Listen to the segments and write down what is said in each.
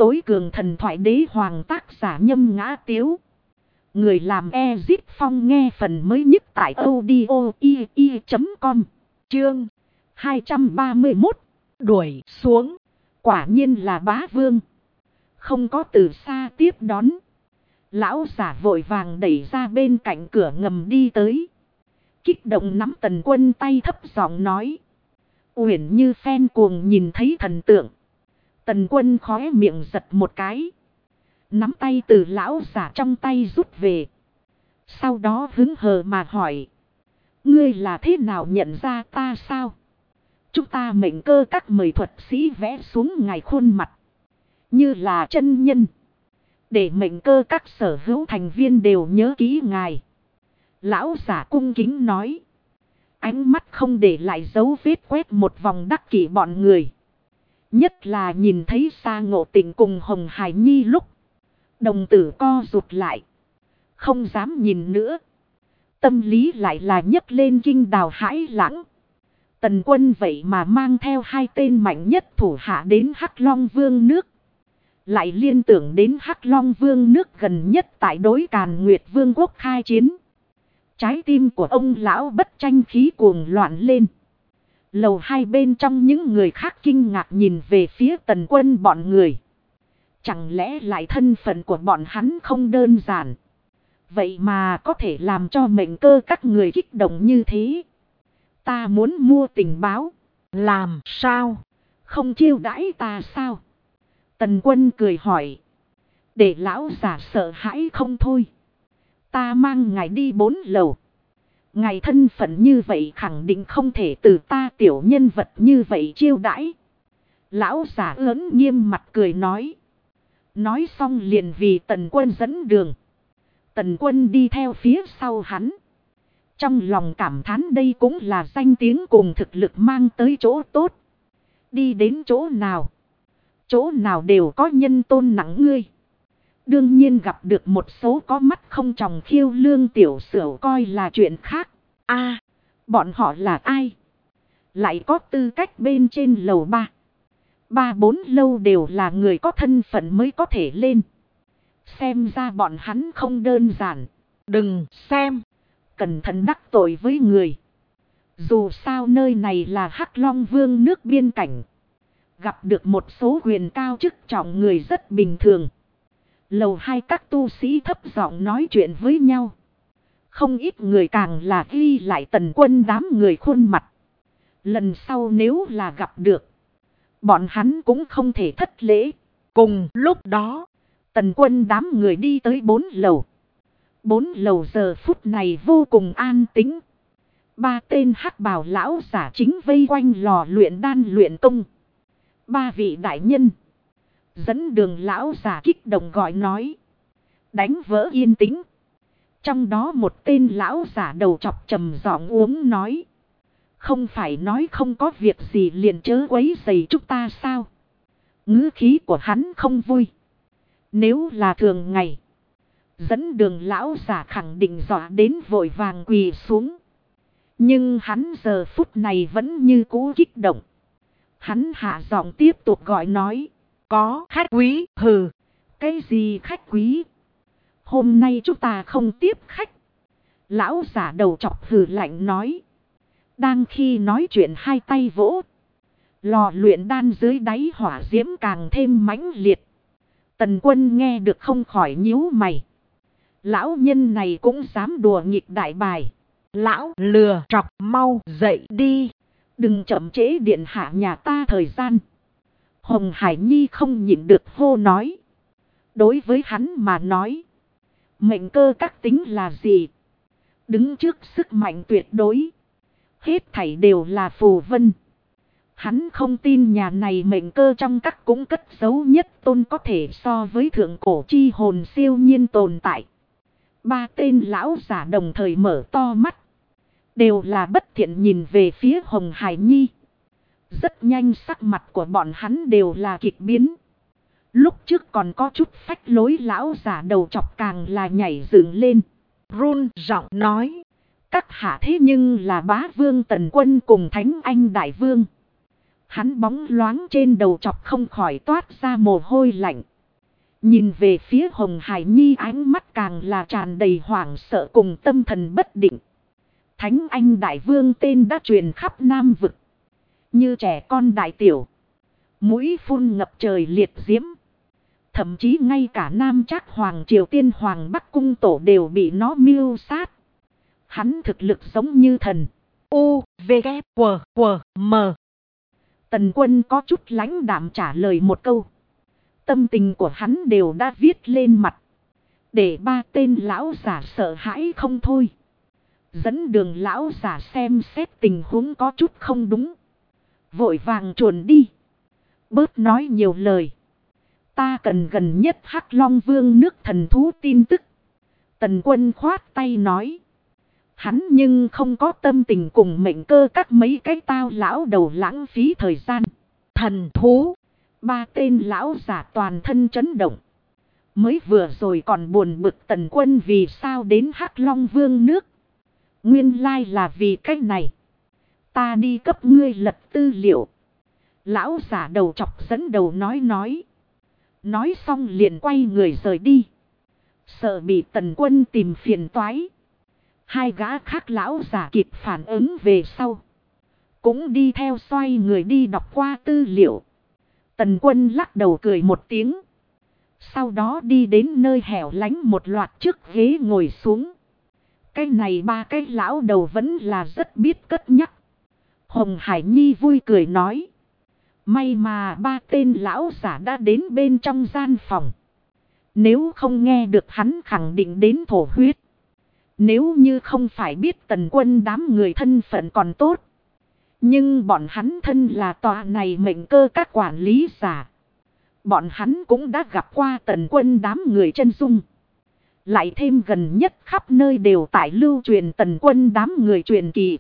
tối cường thần thoại đế hoàng tác giả Nhâm Ngã Tiếu. Người làm Ezip Phong nghe phần mới nhất tại audio.com. Chương 231. Đuổi xuống. Quả nhiên là bá vương. Không có từ xa tiếp đón. Lão giả vội vàng đẩy ra bên cạnh cửa ngầm đi tới. Kích động nắm Tần Quân tay thấp giọng nói. Uyển như phen cuồng nhìn thấy thần tượng. Tần Quân khóe miệng giật một cái. Nắm tay từ lão giả trong tay rút về. Sau đó hứng hờ mà hỏi. Ngươi là thế nào nhận ra ta sao? Chúng ta mệnh cơ các mời thuật sĩ vẽ xuống ngài khuôn mặt. Như là chân nhân. Để mệnh cơ các sở hữu thành viên đều nhớ kỹ ngài. Lão giả cung kính nói. Ánh mắt không để lại dấu vết quét một vòng đắc kỷ bọn người. Nhất là nhìn thấy Sa Ngộ Tịnh cùng Hồng Hải Nhi lúc. Đồng tử co rụt lại. Không dám nhìn nữa. Tâm lý lại là nhấc lên kinh đào hãi lãng. Tần Quân vậy mà mang theo hai tên mạnh nhất thủ hạ đến Hắc Long Vương nước. Lại liên tưởng đến Hắc Long Vương nước gần nhất tại đối Càn Nguyệt Vương quốc khai chiến. Trái tim của ông lão bất tranh khí cuồng loạn lên. Lầu hai bên trong những người khác kinh ngạc nhìn về phía Tần Quân bọn người. Chẳng lẽ lại thân phận của bọn hắn không đơn giản. Vậy mà có thể làm cho mệnh cơ các người kích động như thế. Ta muốn mua tình báo. Làm sao? Không chiêu đãi ta sao? Tần Quân cười hỏi. Để lão giả sợ hãi không thôi. Ta mang ngài đi 4 lầu. Ngài thân phận như vậy khẳng định không thể từ ta tiểu nhân vật như vậy chiêu đãi. Lão giả ớn nghiêm mặt cười nói. Nói xong liền vì Tần Quân dẫn đường. Tần Quân đi theo phía sau hắn. Trong lòng cảm thán đây cũng là danh tiếng cùng thực lực mang tới chỗ tốt. Đi đến chỗ nào. Chỗ nào đều có nhân tôn nặng ngươi. Đương nhiên gặp được một số có mắt không tròng khiêu lương tiểu xửu coi là chuyện khác. Bọn họ là ai? Lại có tư cách bên trên lầu 3. 3-4 lâu đều là người có thân phận mới có thể lên. Xem ra bọn hắn không đơn giản. Đừng xem. Cẩn thận đắc tội với người. Dù sao nơi này là Hắc Long Vương nước biên cảnh. Gặp được một số quyền cao chức trọng người rất bình thường. Lầu 2 các tu sĩ thấp giọng nói chuyện với nhau. Không ít người càng là ghi lại Tần Quân đám người khuôn mặt. Lần sau nếu là gặp được. Bọn hắn cũng không thể thất lễ. Cùng lúc đó. Tần Quân đám người đi tới 4 lầu. 4 lầu giờ phút này vô cùng an tĩnh. 3 tên hắc bào lão giả chính vây quanh lò luyện đan luyện công. 3 vị đại nhân. Dẫn đường lão giả kích động gọi nói. Đánh vỡ yên tĩnh. Trong đó một tên lão giả đầu chọc trầm giọng uống nói. Không phải nói không có việc gì liền chớ quấy rầy chúng ta sao? Ngữ khí của hắn không vui. Nếu là thường ngày. Dẫn đường lão giả khẳng định dọa đến vội vàng quỳ xuống. Nhưng hắn giờ phút này vẫn như cũ kích động. Hắn hạ giọng tiếp tục gọi nói. Có khách quý. Hừ. Cái gì khách quý? Hôm nay chúng ta không tiếp khách. Lão giả đầu chọc hừ lạnh nói. Đang khi nói chuyện hai tay vỗ. Lò luyện đan dưới đáy hỏa diễm càng thêm mãnh liệt. Tần Quân nghe được không khỏi nhíu mày. Lão nhân này cũng dám đùa nghịch đại bài. Lão lừa trọc mau dậy đi. Đừng chậm trễ điện hạ nhà ta thời gian. Hồng Hải Nhi không nhịn được hô nói. Đối với hắn mà nói. Mệnh cơ các tính là gì? Đứng trước sức mạnh tuyệt đối. Hết thảy đều là phù vân. Hắn không tin nhà này mệnh cơ trong các cũng cất giấu nhất tôn có thể so với thượng cổ chi hồn siêu nhiên tồn tại. 3 tên lão giả đồng thời mở to mắt. Đều là bất thiện nhìn về phía Hồng Hải Nhi. Rất nhanh sắc mặt của bọn hắn đều là kịch biến. Lúc trước còn có chút phách lối lão giả đầu chọc càng là nhảy dựng lên. Run giọng nói. Các hạ thế nhưng là bá vương Tần Quân cùng Thánh Anh Đại Vương. Hắn bóng loáng trên đầu chọc không khỏi toát ra mồ hôi lạnh. Nhìn về phía Hồng Hải Nhi ánh mắt càng là tràn đầy hoảng sợ cùng tâm thần bất định. Thánh Anh Đại Vương tên đã truyền khắp Nam Vực. Như trẻ con đại tiểu. Mũi phun ngập trời liệt diễm. Thậm chí ngay cả Nam Trác Hoàng Triều Tiên Hoàng Bắc Cung Tổ đều bị nó mưu sát. Hắn thực lực giống như thần. U, V, K, W, W, M. Tần Quân có chút lãnh đạm trả lời một câu. Tâm tình của hắn đều đã viết lên mặt. Để ba tên lão giả sợ hãi không thôi. Dẫn đường lão giả xem xét tình huống có chút không đúng. Vội vàng chuồn đi. Bớt nói nhiều lời. Ta cần gần nhất Hắc Long Vương nước thần thú tin tức. Tần Quân khoát tay nói. Hắn nhưng không có tâm tình cùng mệnh cơ các mấy cái tao lão đầu lãng phí thời gian. Thần thú. Ba tên lão giả toàn thân chấn động. Mới vừa rồi còn buồn bực Tần Quân vì sao đến Hắc Long Vương nước. Nguyên lai là vì cái này. Ta đi cấp ngươi lật tư liệu. Lão giả đầu chọc dẫn đầu nói. Nói xong liền quay người rời đi. Sợ bị Tần Quân tìm phiền toái. Hai gã khác lão giả kịp phản ứng về sau. Cũng đi theo xoay người đi đọc qua tư liệu. Tần Quân lắc đầu cười một tiếng. Sau đó đi đến nơi hẻo lánh một loạt chiếc ghế ngồi xuống. Cái này ba cái lão đầu vẫn là rất biết cất nhắc. Hồng Hải Nhi vui cười nói. May mà ba tên lão giả đã đến bên trong gian phòng. Nếu không nghe được hắn khẳng định đến thổ huyết. Nếu như không phải biết Tần Quân đám người thân phận còn tốt. Nhưng bọn hắn thân là tòa này mệnh cơ các quản lý giả. Bọn hắn cũng đã gặp qua Tần Quân đám người chân dung. Lại thêm gần nhất khắp nơi đều tại lưu truyền Tần Quân đám người truyền kỳ.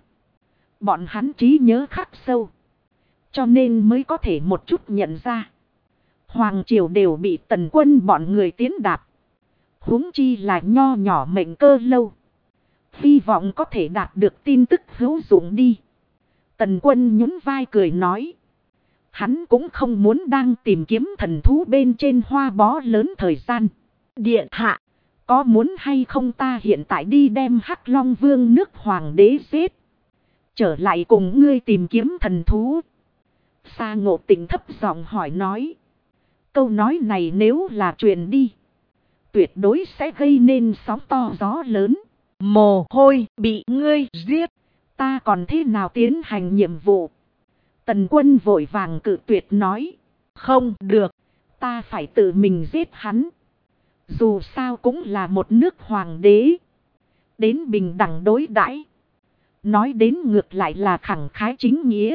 Bọn hắn trí nhớ khắc sâu. Cho nên mới có thể một chút nhận ra. Hoàng triều đều bị Tần Quân bọn người tiến đạp. Huống chi là nho nhỏ mệnh cơ lâu. Hy vọng có thể đạt được tin tức hữu dụng đi. Tần Quân nhún vai cười nói. Hắn cũng không muốn đang tìm kiếm thần thú bên trên hoa bó lớn thời gian. Điện hạ. Có muốn hay không ta hiện tại đi đem Hắc Long Vương nước hoàng đế giết. Trở lại cùng ngươi tìm kiếm thần thú. Sa Ngộ Tĩnh thấp giọng hỏi nói. Câu nói này nếu là truyền đi. Tuyệt đối sẽ gây nên sóng to gió lớn. Mồ hôi bị ngươi giết. Ta còn thế nào tiến hành nhiệm vụ. Tần Quân vội vàng cự tuyệt nói. Không được. Ta phải tự mình giết hắn. Dù sao cũng là một nước hoàng đế. Đến bình đẳng đối đãi. Nói đến ngược lại là khẳng khái chính nghĩa.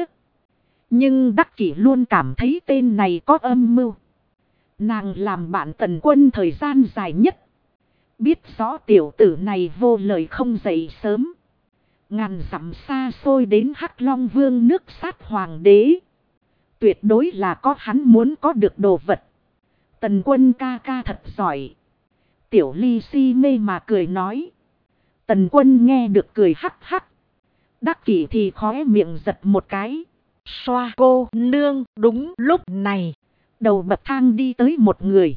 Nhưng Đắc Kỷ luôn cảm thấy tên này có âm mưu. Nàng làm bạn Tần Quân thời gian dài nhất. Biết rõ tiểu tử này vô lời không dậy sớm. Ngàn dặm xa xôi đến Hắc Long Vương nước sát hoàng đế. Tuyệt đối là có hắn muốn có được đồ vật. Tần Quân ca ca thật giỏi. Tiểu Ly si mê mà cười nói. Tần Quân nghe được cười hắc hắc. Đắc Kỷ thì khóe miệng giật một cái. Xoa cô nương đúng lúc này. Đầu bậc thang đi tới một người.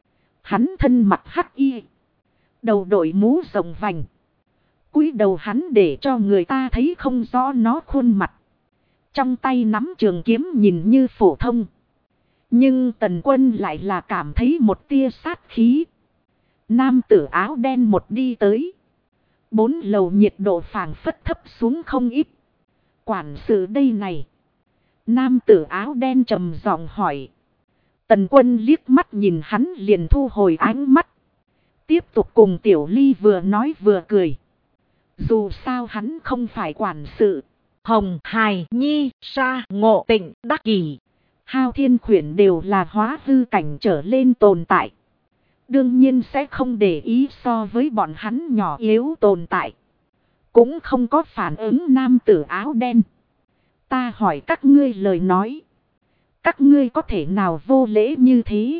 Hắn thân mặc hắc y. Đầu đội mũ rộng vành. Cúi đầu hắn để cho người ta thấy không rõ nó khuôn mặt. Trong tay nắm trường kiếm nhìn như phổ thông. Nhưng Tần Quân lại là cảm thấy một tia sát khí. Nam tử áo đen một đi tới. 4 lầu nhiệt độ phảng phất thấp xuống không ít. Quản sự đây này. Nam tử áo đen trầm giọng hỏi. Tần Quân liếc mắt nhìn hắn liền thu hồi ánh mắt. Tiếp tục cùng Tiểu Ly vừa nói vừa cười. Dù sao hắn không phải quản sự. Hồng Hải Nhi, Sa Ngộ Tĩnh, Đắc Kỷ, Hao Thiên Khuyển đều là hóa hư cảnh trở lên tồn tại. Đương nhiên sẽ không để ý so với bọn hắn nhỏ yếu tồn tại. Cũng không có phản ứng nam tử áo đen. Ta hỏi các ngươi lời nói. Các ngươi có thể nào vô lễ như thế?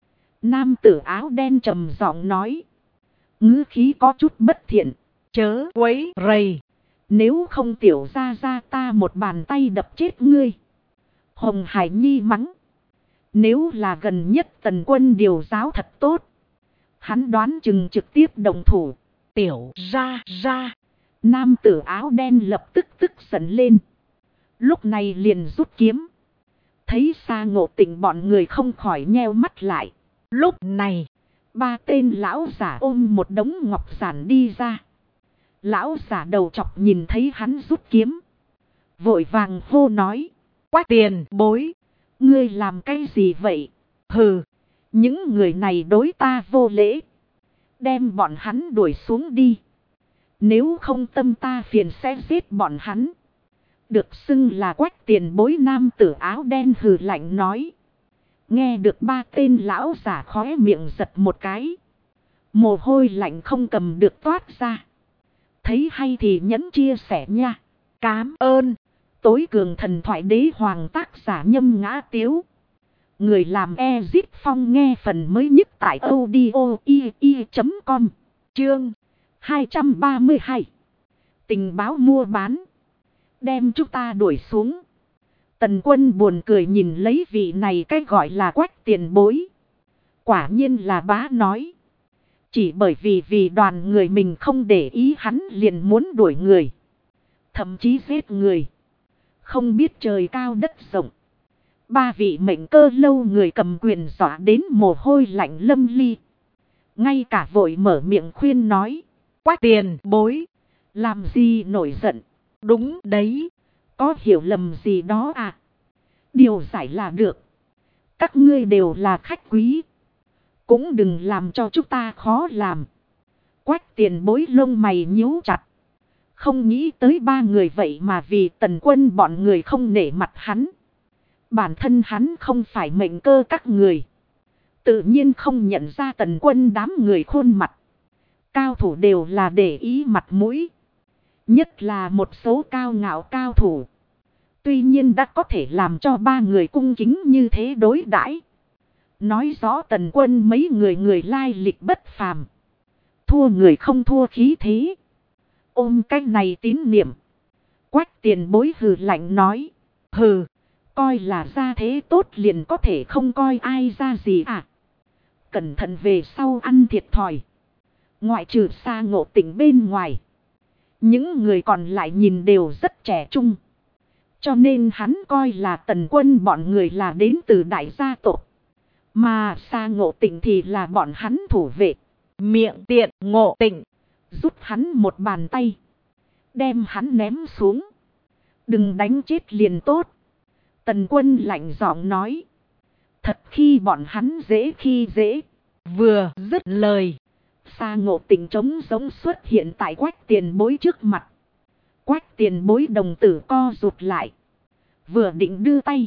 Nam tử áo đen trầm giọng nói. Ngữ khí có chút bất thiện. Chớ quấy rầy. Nếu không tiểu ra ta một bàn tay đập chết ngươi. Hồng Hải Nhi mắng. Nếu là gần nhất Tần Quân điều giáo thật tốt, hắn đoán chừng trực tiếp động thủ. Tiểu ra ra. Nam tử áo đen lập tức tức giận lên. Lúc này liền rút kiếm. Thấy Sa Ngộ Tịnh bọn người không khỏi nheo mắt lại. Lúc này, ba tên lão giả ôm một đống ngọc giản đi ra. Lão giả đầu chọc nhìn thấy hắn rút kiếm, vội vàng hô nói. Quách tiền bối, ngươi làm cái gì vậy? Hừ, những người này đối ta vô lễ. Đem bọn hắn đuổi xuống đi. Nếu không tâm ta phiền sẽ giết bọn hắn. Được xưng là Quách tiền bối nam tử áo đen hừ lạnh nói. Nghe được ba tên lão giả khóe miệng giật một cái. Mồ hôi lạnh không cầm được toát ra. Thấy hay thì nhẫn chia sẻ nha. Cám ơn. Tối cường thần thoại đế hoàng tác giả Nhâm Ngã Tiếu. Người làm Ezit Phong nghe phần mới nhất tại audio.com. Chương 232. Tình báo mua bán. Đem chúng ta đuổi xuống. Tần Quân buồn cười nhìn lấy vị này cái gọi là Quách tiền bối. Quả nhiên là bá nói. Chỉ bởi vì đoàn người mình không để ý hắn liền muốn đuổi người. Thậm chí giết người. Không biết trời cao đất rộng. Ba vị mệnh cơ lâu người cầm quyền dọa đến mồ hôi lạnh lâm ly. Ngay cả vội mở miệng khuyên nói. Quách tiền bối. Làm gì nổi giận. Đúng đấy. Có hiểu lầm gì đó à? Điều giải là được. Các ngươi đều là khách quý. Cũng đừng làm cho chúng ta khó làm. Quách tiền bối lông mày nhíu chặt. Không nghĩ tới ba người vậy mà vì Tần Quân bọn người không nể mặt hắn. Bản thân hắn không phải mệnh cơ các người. Tự nhiên không nhận ra Tần Quân đám người khuôn mặt. Cao thủ đều là để ý mặt mũi. Nhất là một số cao ngạo cao thủ. Tuy nhiên đã có thể làm cho ba người cung kính như thế đối đãi. Nói rõ Tần Quân mấy người lai lịch bất phàm. Thua người không thua khí thế. Ôm cái này tín niệm. Quách tiền bối hừ lạnh nói. Hừ, coi là ra thế tốt liền có thể không coi ai ra gì à. Cẩn thận về sau ăn thiệt thòi. Ngoại trừ Sa Ngộ Tịnh bên ngoài. Những người còn lại nhìn đều rất trẻ trung. Cho nên hắn coi là Tần Quân bọn người là đến từ đại gia tộc. Mà Sa Ngộ Tịnh thì là bọn hắn thủ vệ. Miệng tiện Ngộ Tịnh. Rút hắn một bàn tay. Đem hắn ném xuống. Đừng đánh chết liền tốt. Tần Quân lạnh giọng nói. Thật khi bọn hắn dễ khi dễ. Vừa dứt lời. Sa Ngộ Tịnh trống giống xuất hiện tại Quách tiền bối trước mặt. Quách tiền bối đồng tử co rụt lại. Vừa định đưa tay.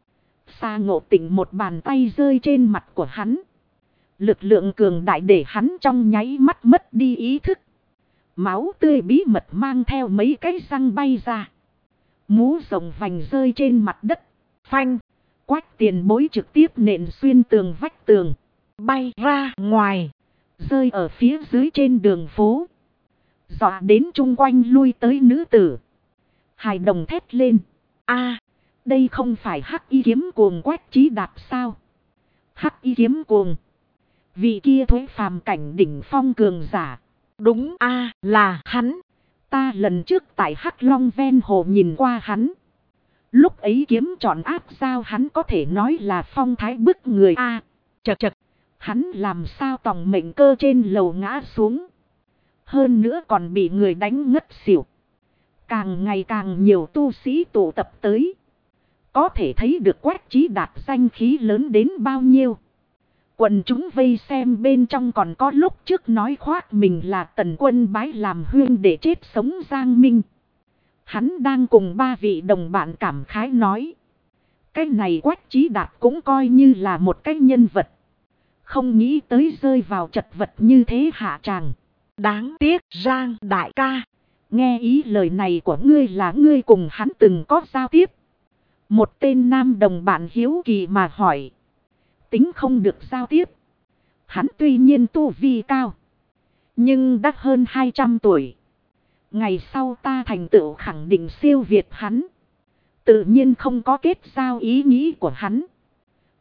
Sa Ngộ Tịnh một bàn tay rơi trên mặt của hắn. Lực lượng cường đại để hắn trong nháy mắt mất đi ý thức. Máu tươi bí mật mang theo mấy cái răng bay ra. Mũ rồng vành rơi trên mặt đất. Phanh. Quách tiền bối trực tiếp nện xuyên tường vách tường. Bay ra ngoài. Rơi ở phía dưới trên đường phố. Dọa đến chung quanh lui tới nữ tử. Hài đồng thét lên. A, đây không phải Hắc Y kiếm cuồng Quách Chí Đạp sao? Hắc Y kiếm cuồng. Vị kia thuế phàm cảnh đỉnh phong cường giả. Đúng a, là hắn. Ta lần trước tại Hắc Long ven hồ nhìn qua hắn. Lúc ấy kiếm trọn áp sao hắn có thể nói là phong thái bức người a. Chật chật. Hắn làm sao tòng mệnh cơ trên lầu ngã xuống. Hơn nữa còn bị người đánh ngất xỉu. Càng ngày càng nhiều tu sĩ tụ tập tới. Có thể thấy được Quách Chí Đạt danh khí lớn đến bao nhiêu. Quần chúng vây xem bên trong còn có lúc trước nói khoác mình là Tần Quân bái làm huyên để chết sống Giang Minh. Hắn đang cùng ba vị đồng bạn cảm khái nói. Cái này Quách Chí Đạt cũng coi như là một cái nhân vật. Không nghĩ tới rơi vào chật vật như thế hạ tràng. Đáng tiếc Giang đại ca. Nghe ý lời này của ngươi là ngươi cùng hắn từng có giao tiếp. Một tên nam đồng bạn hiếu kỳ mà hỏi. Tính không được giao tiếp. Hắn tuy nhiên tu vi cao. Nhưng đã hơn 200 tuổi. Ngày sau ta thành tựu khẳng định siêu việt hắn. Tự nhiên không có kết giao ý nghĩ của hắn.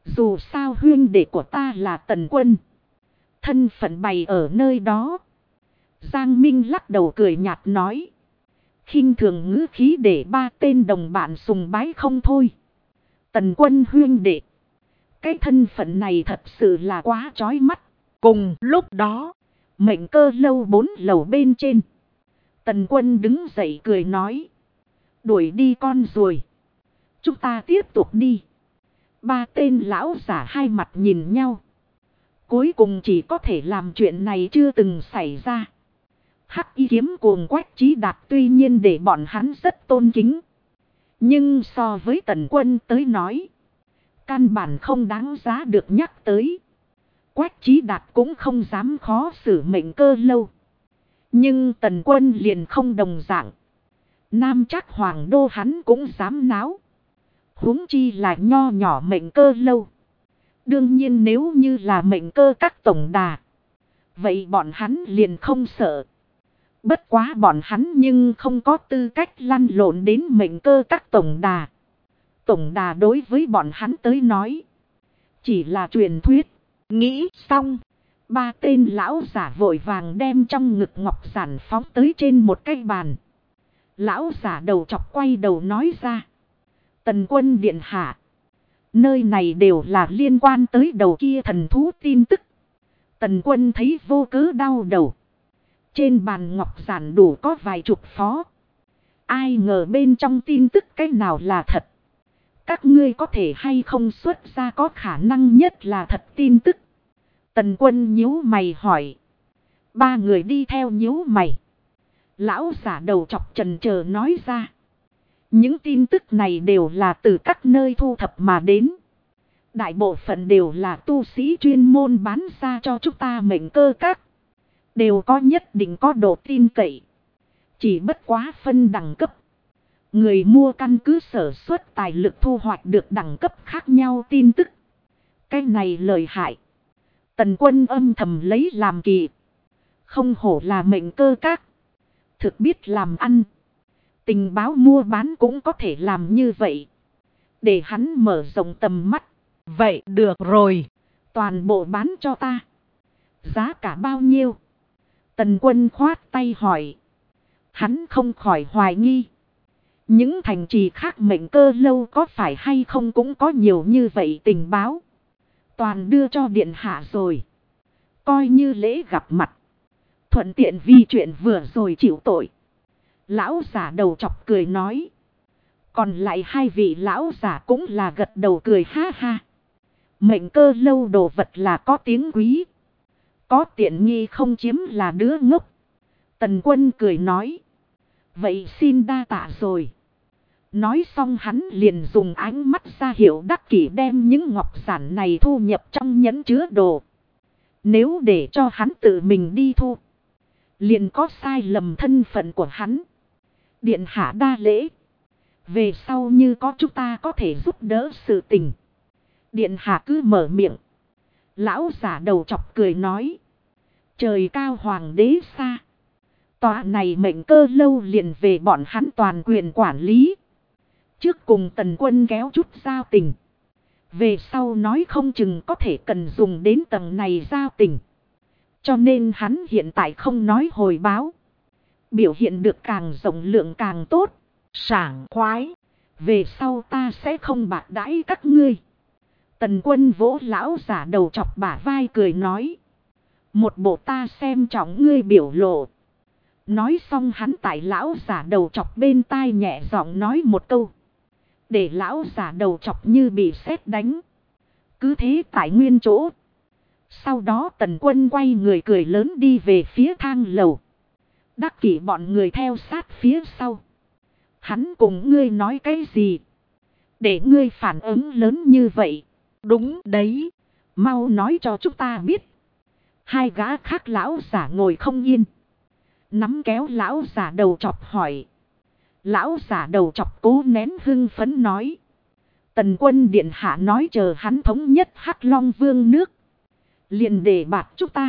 Dù sao huynh đệ của ta là Tần Quân. Thân phận bày ở nơi đó. Giang Minh lắc đầu cười nhạt nói. Khinh thường ngữ khí để ba tên đồng bạn sùng bái không thôi. Tần Quân huynh đệ. Cái thân phận này thật sự là quá chói mắt. Cùng lúc đó, Mệnh Cơ Lâu 4 lầu bên trên. Tần Quân đứng dậy cười nói. Đuổi đi con ruồi. Chúng ta tiếp tục đi. Ba tên lão giả hai mặt nhìn nhau. Cuối cùng chỉ có thể làm chuyện này chưa từng xảy ra. Hắc Y kiếm cuồng Quách Chí Đạt tuy nhiên để bọn hắn rất tôn kính. Nhưng so với Tần Quân tới nói, căn bản không đáng giá được nhắc tới. Quách Chí Đạt cũng không dám khó xử Mệnh Cơ Lâu. Nhưng Tần Quân liền không đồng dạng. Nam Trác Hoàng đô hắn cũng dám náo. Huống chi là nho nhỏ Mệnh Cơ Lâu. Đương nhiên nếu như là Mệnh Cơ các tổng đà, vậy bọn hắn liền không sợ. Bất quá bọn hắn nhưng không có tư cách lăn lộn đến Mệnh Cơ các tổng đà. Tổng đà đối với bọn hắn tới nói chỉ là truyền thuyết. Nghĩ xong, ba tên lão giả vội vàng đem trong ngực ngọc giản phóng tới trên một cái bàn. Lão giả đầu chọc quay đầu nói ra. Tần Quân điện hạ. Nơi này đều là liên quan tới đầu kia thần thú tin tức. Tần Quân thấy vô cớ đau đầu. Trên bàn ngọc giản đủ có vài chục phó. Ai ngờ bên trong tin tức cái nào là thật. Các ngươi có thể hay không xuất ra có khả năng nhất là thật tin tức. Tần Quân nhíu mày hỏi. Ba người đi theo nhíu mày. Lão giả đầu chọc chần chờ nói ra. Những tin tức này đều là từ các nơi thu thập mà đến. Đại bộ phận đều là tu sĩ chuyên môn bán ra cho chúng ta Mệnh Cơ các. Đều có nhất định có độ tin cậy. Chỉ bất quá phân đẳng cấp. Người mua căn cứ sở xuất tài lực thu hoạch được đẳng cấp khác nhau tin tức. Cái này lợi hại. Tần Quân âm thầm lấy làm kỳ. Không hổ là Mệnh Cơ các. Thực biết làm ăn. Tình báo mua bán cũng có thể làm như vậy. Để hắn mở rộng tầm mắt. Vậy được rồi. Toàn bộ bán cho ta. Giá cả bao nhiêu? Tần Quân khoát tay hỏi. Hắn không khỏi hoài nghi. Những thành trì khác Mệnh Cơ Lâu có phải hay không cũng có nhiều như vậy tình báo. Toàn đưa cho điện hạ rồi. Coi như lễ gặp mặt. Thuận tiện vì chuyện vừa rồi chịu tội. Lão giả đầu chọc cười nói. Còn lại hai vị lão giả cũng là gật đầu cười ha ha. Mệnh Cơ Lâu đồ vật là có tiếng quý. Có tiện nghi không chiếm là đứa ngốc. Tần Quân cười nói. Vậy xin đa tạ rồi. Nói xong hắn liền dùng ánh mắt ra hiệu đắc kỷ đem những ngọc giản này thu nhập trong nhẫn chứa đồ. Nếu để cho hắn tự mình đi thu, liền có sai lầm thân phận của hắn. Điện hạ đa lễ. Về sau như có chúng ta có thể giúp đỡ sự tình. Điện hạ cứ mở miệng. Lão giả đầu chọc cười nói. Trời cao hoàng đế xa. Tòa này Mệnh Cơ Lâu liền về bọn hắn toàn quyền quản lý. Trước cùng Tần Quân kéo chút giao tình. Về sau nói không chừng có thể cần dùng đến tầng này giao tình. Cho nên hắn hiện tại không nói hồi báo. Biểu hiện được càng rộng lượng càng tốt. Sảng khoái. Về sau ta sẽ không bạc đãi các ngươi. Tần Quân vỗ lão giả đầu chọc bả vai cười nói. Một bộ ta xem trọng ngươi biểu lộ. Nói xong hắn tại lão giả đầu chọc bên tai nhẹ giọng nói một câu. Để lão giả đầu chọc như bị sét đánh. Cứ thế tại nguyên chỗ. Sau đó Tần Quân quay người cười lớn đi về phía thang lầu. Đắc kỷ bọn người theo sát phía sau. Hắn cùng ngươi nói cái gì? Để ngươi phản ứng lớn như vậy. Đúng đấy. Mau nói cho chúng ta biết. Hai gã khác lão giả ngồi không yên. Nắm kéo lão giả đầu chọc hỏi. Lão giả đầu chọc cố nén hưng phấn nói. Tần Quân điện hạ nói chờ hắn thống nhất Hắc Long Vương nước. Liền để bạt chúng ta.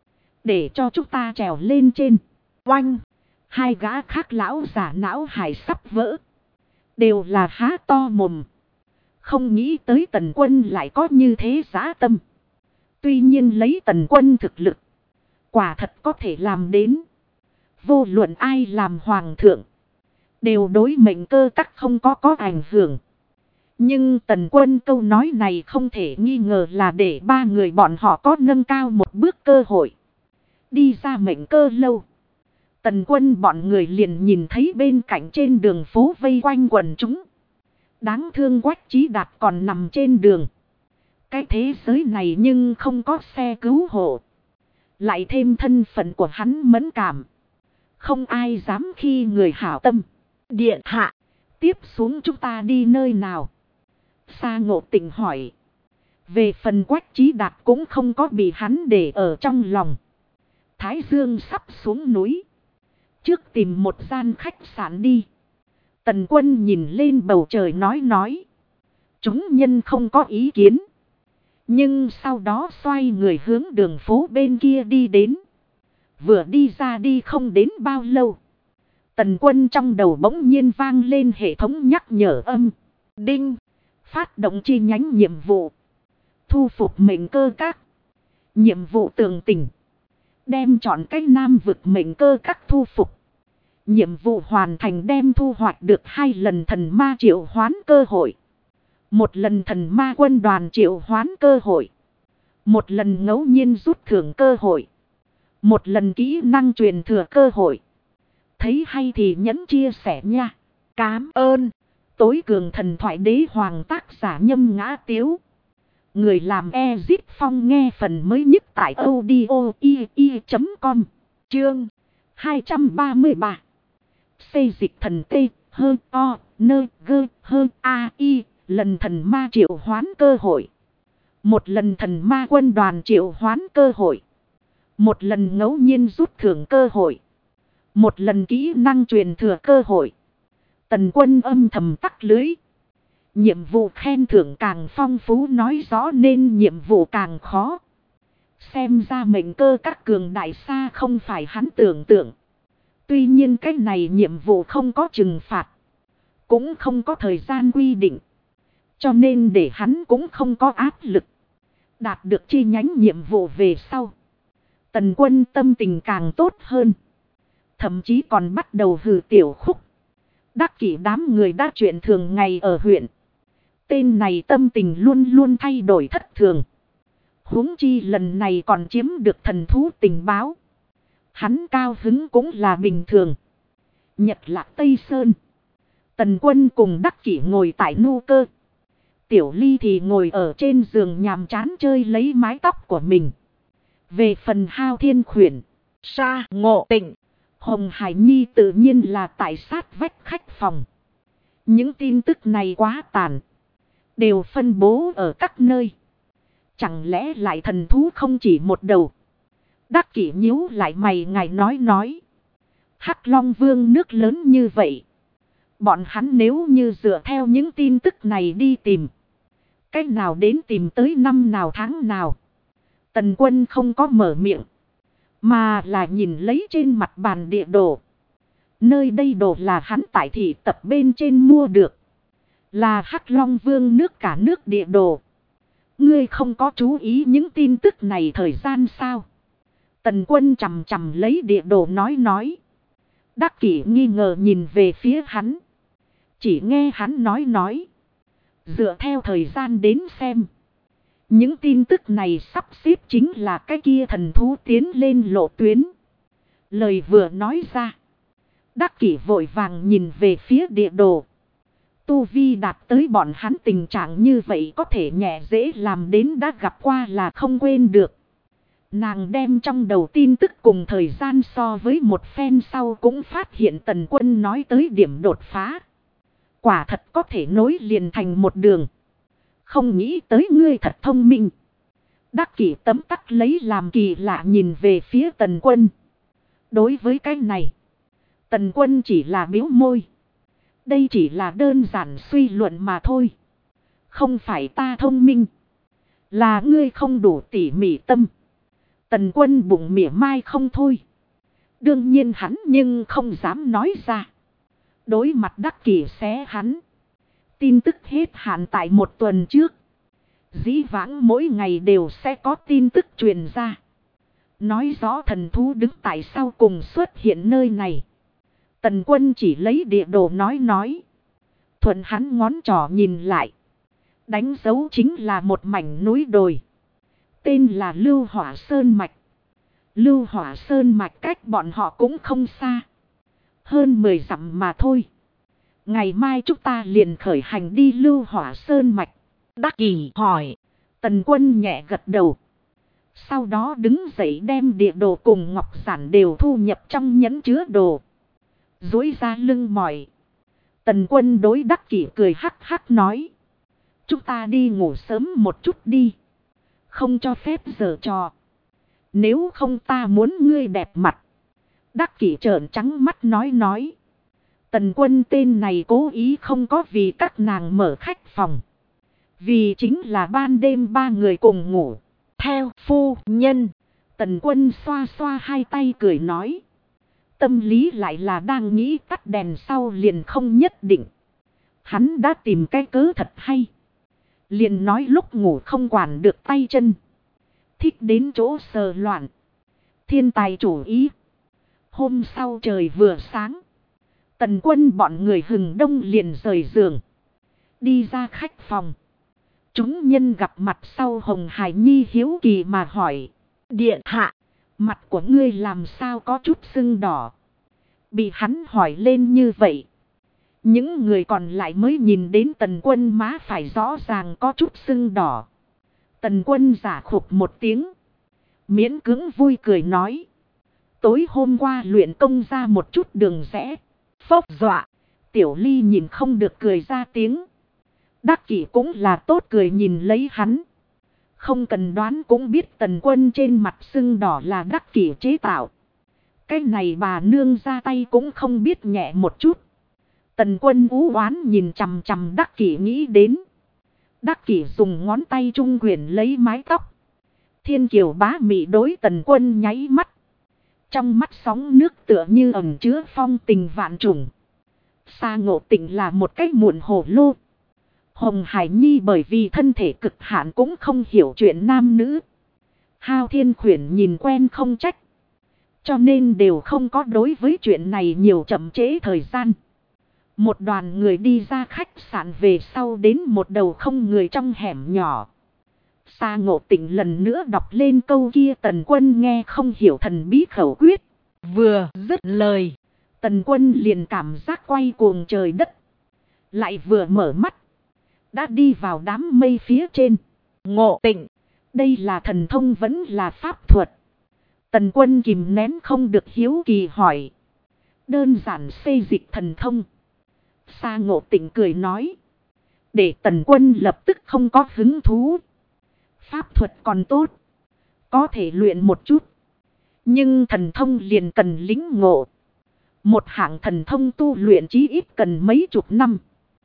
Để cho chúng ta trèo lên trên. Oanh. Hai gã khác lão giả não hải sắp vỡ. Đều là há to mồm. Không nghĩ tới Tần Quân lại có như thế dã tâm. Tuy nhiên lấy Tần Quân thực lực, quả thật có thể làm đến. Vô luận ai làm hoàng thượng, đều đối mệnh cơ tắc không có ảnh hưởng. Nhưng Tần Quân câu nói này không thể nghi ngờ là để ba người bọn họ có nâng cao một bước cơ hội. Đi ra mệnh cơ lâu, Tần Quân bọn người liền nhìn thấy bên cạnh trên đường phố vây quanh quần chúng. Đáng thương Quách Chí Đạt còn nằm trên đường. Cái thế giới này nhưng không có xe cứu hộ. Lại thêm thân phận của hắn mẫn cảm. Không ai dám khi người hảo tâm. Điện hạ, tiếp xuống chúng ta đi nơi nào? Sa Ngộ Tịnh hỏi. Về phần Quách Chí Đạt cũng không có bị hắn để ở trong lòng. Thái Dương sắp xuống núi. Trước tìm một gian khách sạn đi. Tần Quân nhìn lên bầu trời nói. Chúng nhân không có ý kiến. Nhưng sau đó xoay người hướng đường phố bên kia đi đến. Vừa đi ra đi không đến bao lâu. Tần Quân trong đầu bỗng nhiên vang lên hệ thống nhắc nhở âm. Đinh. Phát động chi nhánh nhiệm vụ. Thu phục mệnh cơ các. Nhiệm vụ tường tình. Đem chọn cách nam vực mệnh cơ các thu phục. Nhiệm vụ hoàn thành đem thu hoạch được 2 lần thần ma triệu hoán cơ hội. 1 lần thần ma quân đoàn triệu hoán cơ hội. 1 lần ngẫu nhiên rút thưởng cơ hội. 1 lần kỹ năng truyền thừa cơ hội. Thấy hay thì nhấn chia sẻ nha. Cám ơn. Tối cường thần thoại đế hoàng tác giả Nhâm Ngã Tiếu. Người làm Ezip Phong nghe phần mới nhất tại audio.com. Chương 233. Xây dịch thần tê hơn o nơ gơ hơn ai lần thần ma triệu hoán cơ hội. 1 lần thần ma quân đoàn triệu hoán cơ hội. 1 lần ngẫu nhiên rút thưởng cơ hội. 1 lần kỹ năng truyền thừa cơ hội. Tần Quân âm thầm tắc lưới. Nhiệm vụ khen thưởng càng phong phú nói rõ nên nhiệm vụ càng khó. Xem ra mệnh cơ các cường đại xa không phải hắn tưởng tượng. Tuy nhiên cái này nhiệm vụ không có trừng phạt. Cũng không có thời gian quy định. Cho nên để hắn cũng không có áp lực. Đạt được chi nhánh nhiệm vụ về sau. Tần Quân tâm tình càng tốt hơn. Thậm chí còn bắt đầu hừ tiểu khúc. Đắc kỷ đám người đã chuyện thường ngày ở huyện. Tên này tâm tình luôn luôn thay đổi thất thường. Huống chi lần này còn chiếm được thần thú tình báo. Hắn cao hứng cũng là bình thường. Nhật Lạc Tây Sơn. Tần Quân cùng Đắc Kỷ ngồi tại nu cơ. Tiểu Ly thì ngồi ở trên giường nhàm chán chơi lấy mái tóc của mình. Về phần Hao Thiên Khuyển, Sa Ngộ Tịnh, Hồng Hải Nhi tự nhiên là tại sát vách khách phòng. Những tin tức này quá tàn. Đều phân bố ở các nơi. Chẳng lẽ lại thần thú không chỉ một đầu. Đắc Kỷ nhíu lại mày ngài nói. Hắc Long Vương nước lớn như vậy. Bọn hắn nếu như dựa theo những tin tức này đi tìm. Cách nào đến tìm tới năm nào tháng nào. Tần Quân không có mở miệng. Mà là nhìn lấy trên mặt bàn địa đồ. Nơi đây đồ là hắn tại thị tập bên trên mua được. Là Hắc Long Vương nước cả nước địa đồ. Ngươi không có chú ý những tin tức này thời gian sao? Tần Quân chằm chằm lấy địa đồ nói. Đắc Kỷ nghi ngờ nhìn về phía hắn. Chỉ nghe hắn nói. Dựa theo thời gian đến xem. Những tin tức này sắp xếp chính là cái kia thần thú tiến lên lộ tuyến. Lời vừa nói ra. Đắc Kỷ vội vàng nhìn về phía địa đồ. Tu vi đạt tới bọn hắn tình trạng như vậy có thể nhẹ dễ làm đến đã gặp qua là không quên được. Nàng đem trong đầu tin tức cùng thời gian so với một phen sau cũng phát hiện Tần Quân nói tới điểm đột phá. Quả thật có thể nối liền thành một đường. Không nghĩ tới ngươi thật thông minh. Đắc Kỷ tấm tắc lấy làm kỳ lạ nhìn về phía Tần Quân. Đối với cái này, Tần Quân chỉ là biếu môi. Đây chỉ là đơn giản suy luận mà thôi. Không phải ta thông minh. Là ngươi không đủ tỉ mỉ tâm. Tần Quân bụng mỉa mai không thôi. Đương nhiên hắn nhưng không dám nói ra. Đối mặt Đắc Kỷ xé hắn. tin tức hết hạn tại một tuần trước. Dĩ vãng mỗi ngày đều sẽ có tin tức truyền ra. Nói rõ thần thú đứng tại sau cùng xuất hiện nơi này. Tần Quân chỉ lấy địa đồ nói. Thuận hắn ngón trỏ nhìn lại. Đánh dấu chính là một mảnh núi đồi. Tên là Lưu Hỏa Sơn Mạch. Lưu Hỏa Sơn Mạch cách bọn họ cũng không xa. Hơn 10 dặm mà thôi. Ngày mai chúng ta liền khởi hành đi Lưu Hỏa Sơn Mạch. Đắc Kỷ hỏi. Tần Quân nhẹ gật đầu. Sau đó đứng dậy đem địa đồ cùng ngọc giản đều thu nhập trong nhẫn chứa đồ. Duỗi ra lưng mỏi. Tần Quân đối Đắc Kỷ cười hắc hắc nói. Chúng ta đi ngủ sớm một chút đi. Không cho phép giở trò. Nếu không ta muốn ngươi đẹp mặt. Đắc Kỷ trợn trắng mắt nói. Tần Quân tên này cố ý không có vì các nàng mở khách phòng. Vì chính là ban đêm ba người cùng ngủ. Theo phu nhân. Tần Quân xoa xoa hai tay cười nói. Tâm lý lại là đang nghĩ tắt đèn sau liền không nhất định. Hắn đã tìm cái cớ thật hay. Liền nói lúc ngủ không quản được tay chân. Thích đến chỗ sờ loạn. Thiên tài chủ ý. Hôm sau trời vừa sáng. Tần Quân bọn người hừng đông liền rời giường. Đi ra khách phòng. Chúng nhân gặp mặt sau Hồng Hải Nhi hiếu kỳ mà hỏi. Điện hạ, mặt của ngươi làm sao có chút sưng đỏ. Bị hắn hỏi lên như vậy. Những người còn lại mới nhìn đến Tần Quân má phải rõ ràng có chút sưng đỏ. Tần Quân giả khục một tiếng. Miễn cưỡng vui cười nói. Tối hôm qua luyện công ra một chút đường rẽ. Phốc dọa. Tiểu Ly nhìn không được cười ra tiếng. Đắc Kỷ cũng là tốt cười nhìn lấy hắn. Không cần đoán cũng biết Tần Quân trên mặt sưng đỏ là Đắc Kỷ chế tạo. Cái này bà nương ra tay cũng không biết nhẹ một chút. Tần Quân ú oán nhìn chằm chằm Đắc Kỷ nghĩ đến. Đắc Kỷ dùng ngón tay trung quyển lấy mái tóc. Thiên kiều bá mị đối Tần Quân nháy mắt. Trong mắt sóng nước tựa như ẩn chứa phong tình vạn trùng. Sa Ngộ Tịnh là một cái muộn hồ lô. Hồng Hải Nhi bởi vì thân thể cực hạn cũng không hiểu chuyện nam nữ. Hao Thiên Khuyển nhìn quen không trách. Cho nên đều không có đối với chuyện này nhiều chậm trễ thời gian. Một đoàn người đi ra khách sạn về sau đến một đầu không người trong hẻm nhỏ. Sa Ngộ Tịnh lần nữa đọc lên câu kia Tần Quân nghe không hiểu thần bí khẩu quyết. Vừa dứt lời. Tần Quân liền cảm giác quay cuồng trời đất. Lại vừa mở mắt. Đã đi vào đám mây phía trên. Ngộ Tịnh. Đây là thần thông vẫn là pháp thuật. Tần Quân kìm nén không được hiếu kỳ hỏi. Đơn giản xây dịch thần thông. Sa Ngộ Tịnh cười nói. Để Tần Quân lập tức không có hứng thú. Pháp thuật còn tốt. Có thể luyện một chút. Nhưng thần thông liền cần lĩnh ngộ. Một hạng thần thông tu luyện chí ít cần mấy chục năm.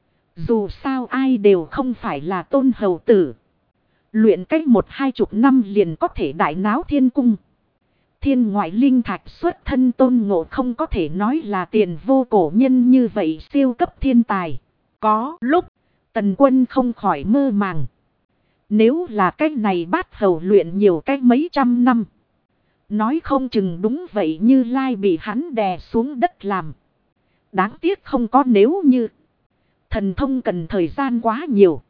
Dù sao ai đều không phải là Tôn hầu tử. Luyện cách 1-20 năm liền có thể đại náo thiên cung. Thiên ngoại linh thạch xuất thân Tôn Ngộ không có thể nói là tiền vô cổ nhân như vậy siêu cấp thiên tài. Có lúc Tần Quân không khỏi mơ màng. Nếu là cách này bát hầu luyện nhiều cách mấy trăm năm. Nói không chừng đúng vậy Như Lai bị hắn đè xuống đất làm. Đáng tiếc không có nếu như. Thần thông cần thời gian quá nhiều.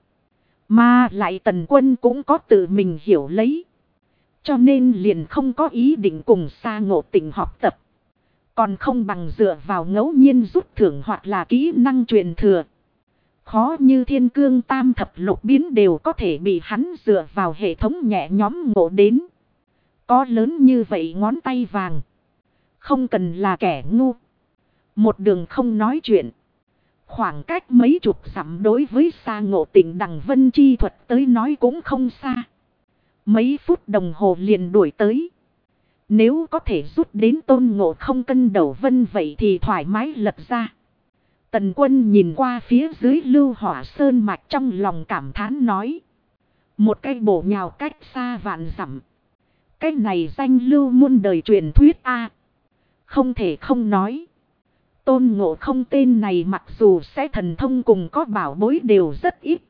Mà lại Tần Quân cũng có tự mình hiểu lấy. Cho nên liền không có ý định cùng Sa Ngộ Tịnh học tập. Còn không bằng dựa vào ngẫu nhiên rút thưởng hoặc là kỹ năng truyền thừa. Khó như thiên cương tam thập lục biến đều có thể bị hắn dựa vào hệ thống nhẹ nhóm ngộ đến. Có lớn như vậy ngón tay vàng. Không cần là kẻ ngu. Một đường không nói chuyện. Khoảng cách mấy chục dặm đối với Sa Ngộ Tịnh đằng vân chi thuật tới nói cũng không xa. Mấy phút đồng hồ liền đuổi tới. Nếu có thể rút đến Tôn Ngộ không cân đầu vân vậy thì thoải mái lật ra. Tần Quân nhìn qua phía dưới Lưu Hỏa Sơn Mạch trong lòng cảm thán nói. Một cây bổ nhào cách xa vạn dặm. Cái này danh lưu muôn đời truyền thuyết a. Không thể không nói. Tôn Ngộ Không tên này mặc dù sẽ thần thông cùng có bảo bối đều rất ít.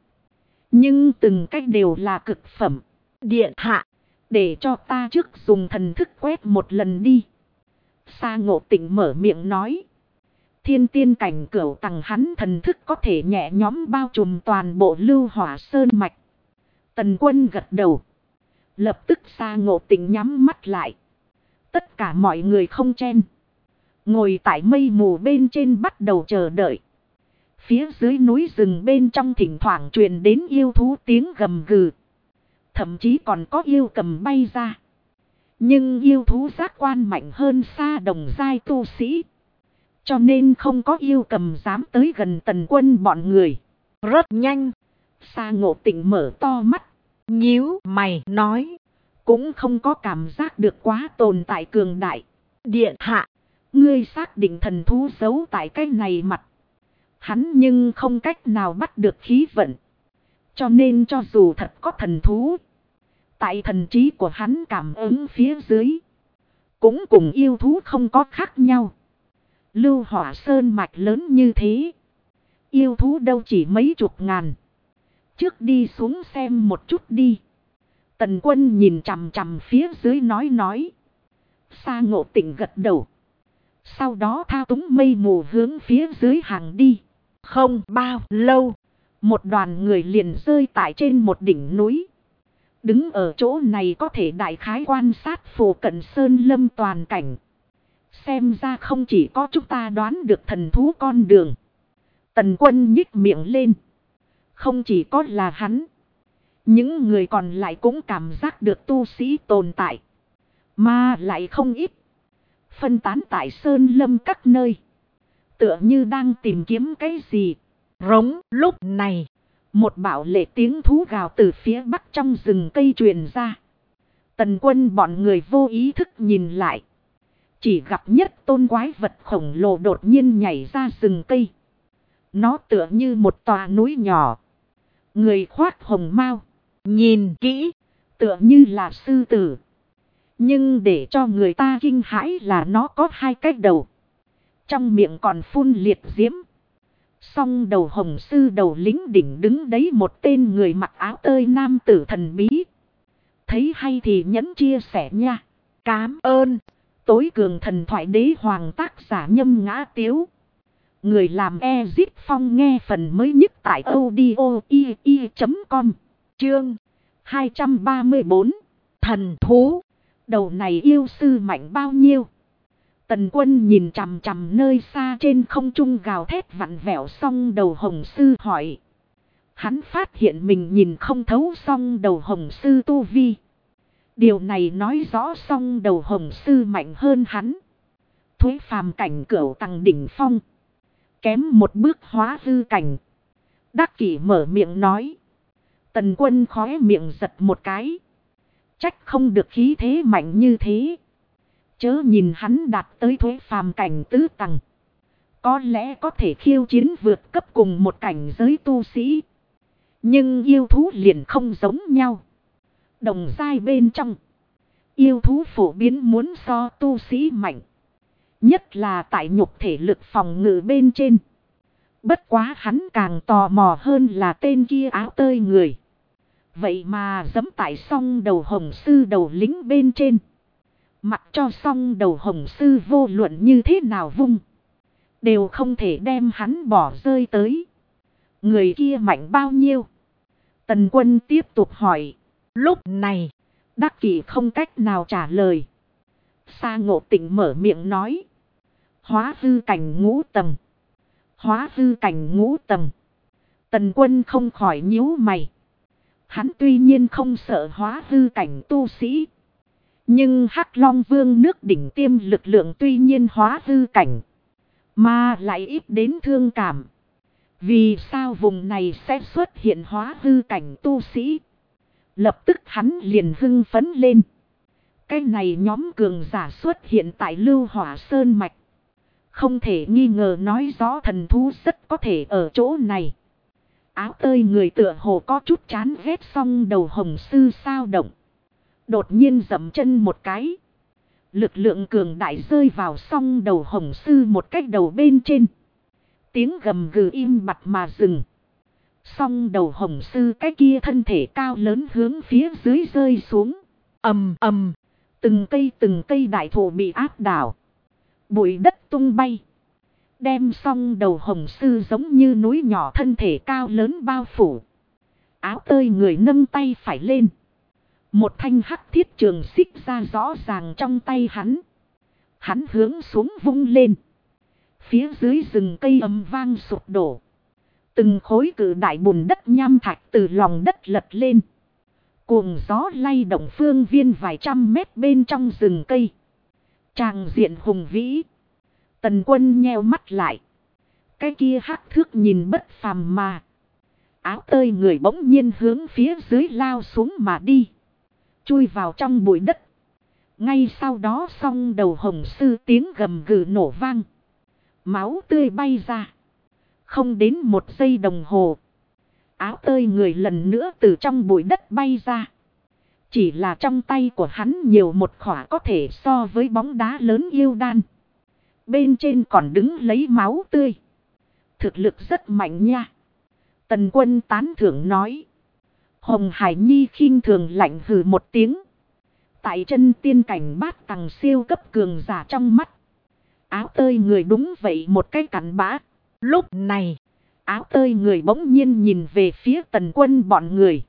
Nhưng từng cách đều là cực phẩm. Điện hạ, để cho ta trước dùng thần thức quét một lần đi. Sa Ngộ Tịnh mở miệng nói. Thiên tiên cảnh cửu tầng hắn thần thức có thể nhẹ nhõm bao trùm toàn bộ Lưu Hỏa Sơn mạch. Tần Quân gật đầu. Lập tức Sa Ngộ Tịnh nhắm mắt lại. Tất cả mọi người không chen. Ngồi tại mây mù bên trên bắt đầu chờ đợi. Phía dưới núi rừng bên trong thỉnh thoảng truyền đến yêu thú tiếng gầm gừ. Thậm chí còn có yêu cầm bay ra. Nhưng yêu thú giác quan mạnh hơn xa đồng giai tu sĩ. Cho nên không có yêu cầm dám tới gần Tần Quân bọn người. Rất nhanh. Sa Ngộ Tịnh mở to mắt. Nhíu mày nói. Cũng không có cảm giác được quá tồn tại cường đại. Điện hạ. Ngươi xác định thần thú giấu tại cái này mặt. Hắn nhưng không cách nào bắt được khí vận. Cho nên cho dù thật có thần thú. Tại thần trí của hắn cảm ứng phía dưới. Cũng cùng yêu thú không có khác nhau. Lưu Hỏa Sơn mạch lớn như thế. Yêu thú đâu chỉ mấy chục ngàn. Trước đi xuống xem một chút đi. Tần Quân nhìn chằm chằm phía dưới nói. Sa Ngộ Tịnh gật đầu. Sau đó thao túng mây mù hướng phía dưới hàng đi. Không bao lâu. Một đoàn người liền rơi tại trên một đỉnh núi. Đứng ở chỗ này có thể đại khái quan sát phù cận sơn lâm toàn cảnh. Xem ra không chỉ có chúng ta đoán được thần thú con đường. Tần Quân nhích miệng lên. Không chỉ có là hắn. Những người còn lại cũng cảm giác được tu sĩ tồn tại. Mà lại không ít. Phân tán tại sơn lâm các nơi. Tựa như đang tìm kiếm cái gì. Rống lúc này. Một bạo lệ tiếng thú gào từ phía bắc trong rừng cây truyền ra. Tần Quân bọn người vô ý thức nhìn lại. Chỉ gặp nhất tôn quái vật khổng lồ đột nhiên nhảy ra rừng cây. Nó tựa như một tòa núi nhỏ. Người khoác hồng mao. Nhìn kỹ. Tựa như là sư tử. Nhưng để cho người ta kinh hãi là nó có hai cái đầu. Trong miệng còn phun liệt diễm. Song đầu hồng sư đầu lính đỉnh đứng đấy một tên người mặc áo tơi nam tử thần bí. Thấy hay thì nhấn chia sẻ nha. Cám ơn. Tối cường thần thoại đế hoàng tác giả Nhâm Ngã Tiếu. Người làm Ezit Phong nghe phần mới nhất tại audio.com. Chương 234. Thần thú. Đầu này yêu sư mạnh bao nhiêu? Tần Quân nhìn chằm chằm nơi xa trên không trung gào thét vặn vẹo song đầu hồng sư hỏi. Hắn phát hiện mình nhìn không thấu song đầu hồng sư tu vi. Điều này nói rõ song đầu hồng sư mạnh hơn hắn. Thuế phàm cảnh cửu tầng đỉnh phong. Kém một bước hóa hư cảnh. Đắc Kỷ mở miệng nói. Tần Quân khóe miệng giật một cái. Trách không được khí thế mạnh như thế. Chớ nhìn hắn đạt tới thuế phàm cảnh tứ tầng. Có lẽ có thể khiêu chiến vượt cấp cùng một cảnh giới tu sĩ. Nhưng yêu thú liền không giống nhau. Đồng giai bên trong. Yêu thú phổ biến muốn so tu sĩ mạnh. Nhất là tại nhục thể lực phòng ngự bên trên. Bất quá hắn càng tò mò hơn là tên kia áo tơi người. Vậy mà giẫm tại song đầu hồng sư đầu lính bên trên. Mặc cho song đầu hồng sư vô luận như thế nào vung. Đều không thể đem hắn bỏ rơi tới. Người kia mạnh bao nhiêu? Tần Quân tiếp tục hỏi. Lúc này, Đắc Kỷ không cách nào trả lời. Sa Ngộ Tịnh mở miệng nói. Hóa hư cảnh ngũ tầng. Hóa hư cảnh ngũ tầng. Tần Quân không khỏi nhíu mày. Hắn tuy nhiên không sợ hóa hư cảnh tu sĩ. Nhưng Hắc Long Vương nước đỉnh tiêm lực lượng tuy nhiên hóa hư cảnh. Mà lại ít đến thương cảm. Vì sao vùng này sẽ xuất hiện hóa hư cảnh tu sĩ? Lập tức hắn liền hưng phấn lên. Cái này nhóm cường giả xuất hiện tại Lưu Hỏa Sơn mạch. Không thể nghi ngờ nói rõ thần thú rất có thể ở chỗ này. Áo tơi người tựa hồ có chút chán ghét xong đầu hồng sư sao động. Đột nhiên dậm chân một cái. Lực lượng cường đại rơi vào song đầu hồng sư một cách đầu bên trên. Tiếng gầm gừ im bặt mà dừng. Song đầu hồng sư cái kia thân thể cao lớn hướng phía dưới rơi xuống. Ầm ầm. Từng cây đại thụ bị áp đảo. Bụi đất tung bay. Đem song đầu hồng sư giống như núi nhỏ thân thể cao lớn bao phủ. Áo tơi người nâng tay phải lên. Một thanh hắc thiết trường xích ra rõ ràng trong tay hắn. Hắn hướng xuống vung lên. Phía dưới rừng cây ầm vang sụp đổ. Từng khối cự đại bùn đất nham thạch từ lòng đất lật lên. Cuồng gió lay động phương viên vài trăm mét bên trong rừng cây. Tràng diện hùng vĩ. Tần Quân nheo mắt lại. Cái kia hắc thước nhìn bất phàm mà. Áo tơi người bỗng nhiên hướng phía dưới lao xuống mà đi. Chui vào trong bụi đất. Ngay sau đó song đầu hồng sư tiếng gầm gừ nổ vang. Máu tươi bay ra. Không đến một giây đồng hồ. Áo tơi người lần nữa từ trong bụi đất bay ra. Chỉ là trong tay của hắn nhiều một khỏa có thể so với bóng đá lớn yêu đan. Bên trên còn đứng lấy máu tươi. Thực lực rất mạnh nha. Tần Quân tán thưởng nói. Hồng Hải Nhi khinh thường lạnh hừ một tiếng. Tại chân tiên cảnh bát tầng siêu cấp cường giả trong mắt. Áo tơi người đúng vậy một cái cặn bã. Lúc này, áo tơi người bỗng nhiên nhìn về phía Tần Quân bọn người.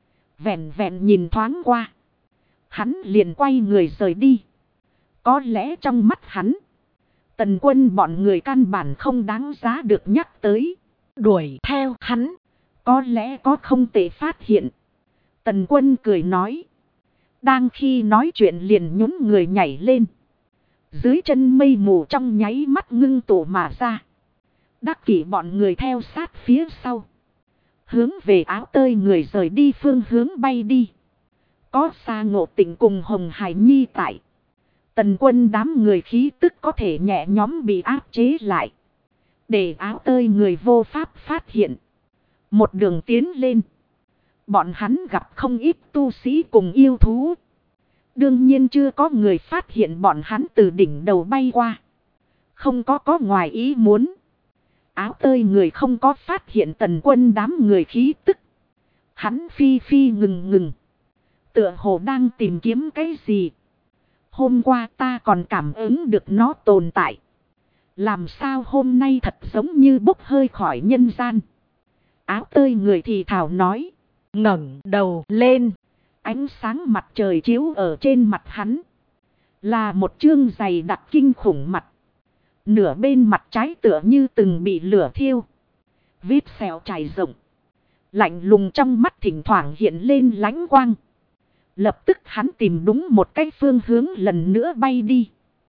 Vẹn vẹn nhìn thoáng qua. Hắn liền quay người rời đi. Có lẽ trong mắt hắn, Tần Quân bọn người căn bản không đáng giá được nhắc tới. Đuổi theo hắn, có lẽ có không tệ phát hiện. Tần Quân cười nói. Đang khi nói chuyện liền nhún người nhảy lên. Dưới chân mây mù trong nháy mắt ngưng tụ mà ra. Đắc kỷ bọn người theo sát phía sau. Hướng về áo tơi người rời đi phương hướng bay đi. Có Sa Ngộ Tịnh cùng Hồng Hải Nhi tại. Tần Quân đám người khí tức có thể nhẹ nhóm bị áp chế lại. Để áo tơi người vô pháp phát hiện. Một đường tiến lên. Bọn hắn gặp không ít tu sĩ cùng yêu thú. Đương nhiên chưa có người phát hiện bọn hắn từ đỉnh đầu bay qua. Không có ngoài ý muốn. Áo tơi người không có phát hiện Tần Quân đám người khí tức. Hắn phi phi ngừng. Tựa hồ đang tìm kiếm cái gì. Hôm qua ta còn cảm ứng được nó tồn tại. Làm sao hôm nay thật giống như bốc hơi khỏi nhân gian. Áo tơi người thì thảo nói. Ngẩng đầu lên. Ánh sáng mặt trời chiếu ở trên mặt hắn. Là một chương dày đặc kinh khủng mặt. Nửa bên mặt trái tựa như từng bị lửa thiêu. Vết sẹo trải rộng. Lạnh lùng trong mắt thỉnh thoảng hiện lên lánh quang. Lập tức hắn tìm đúng một cái phương hướng lần nữa bay đi.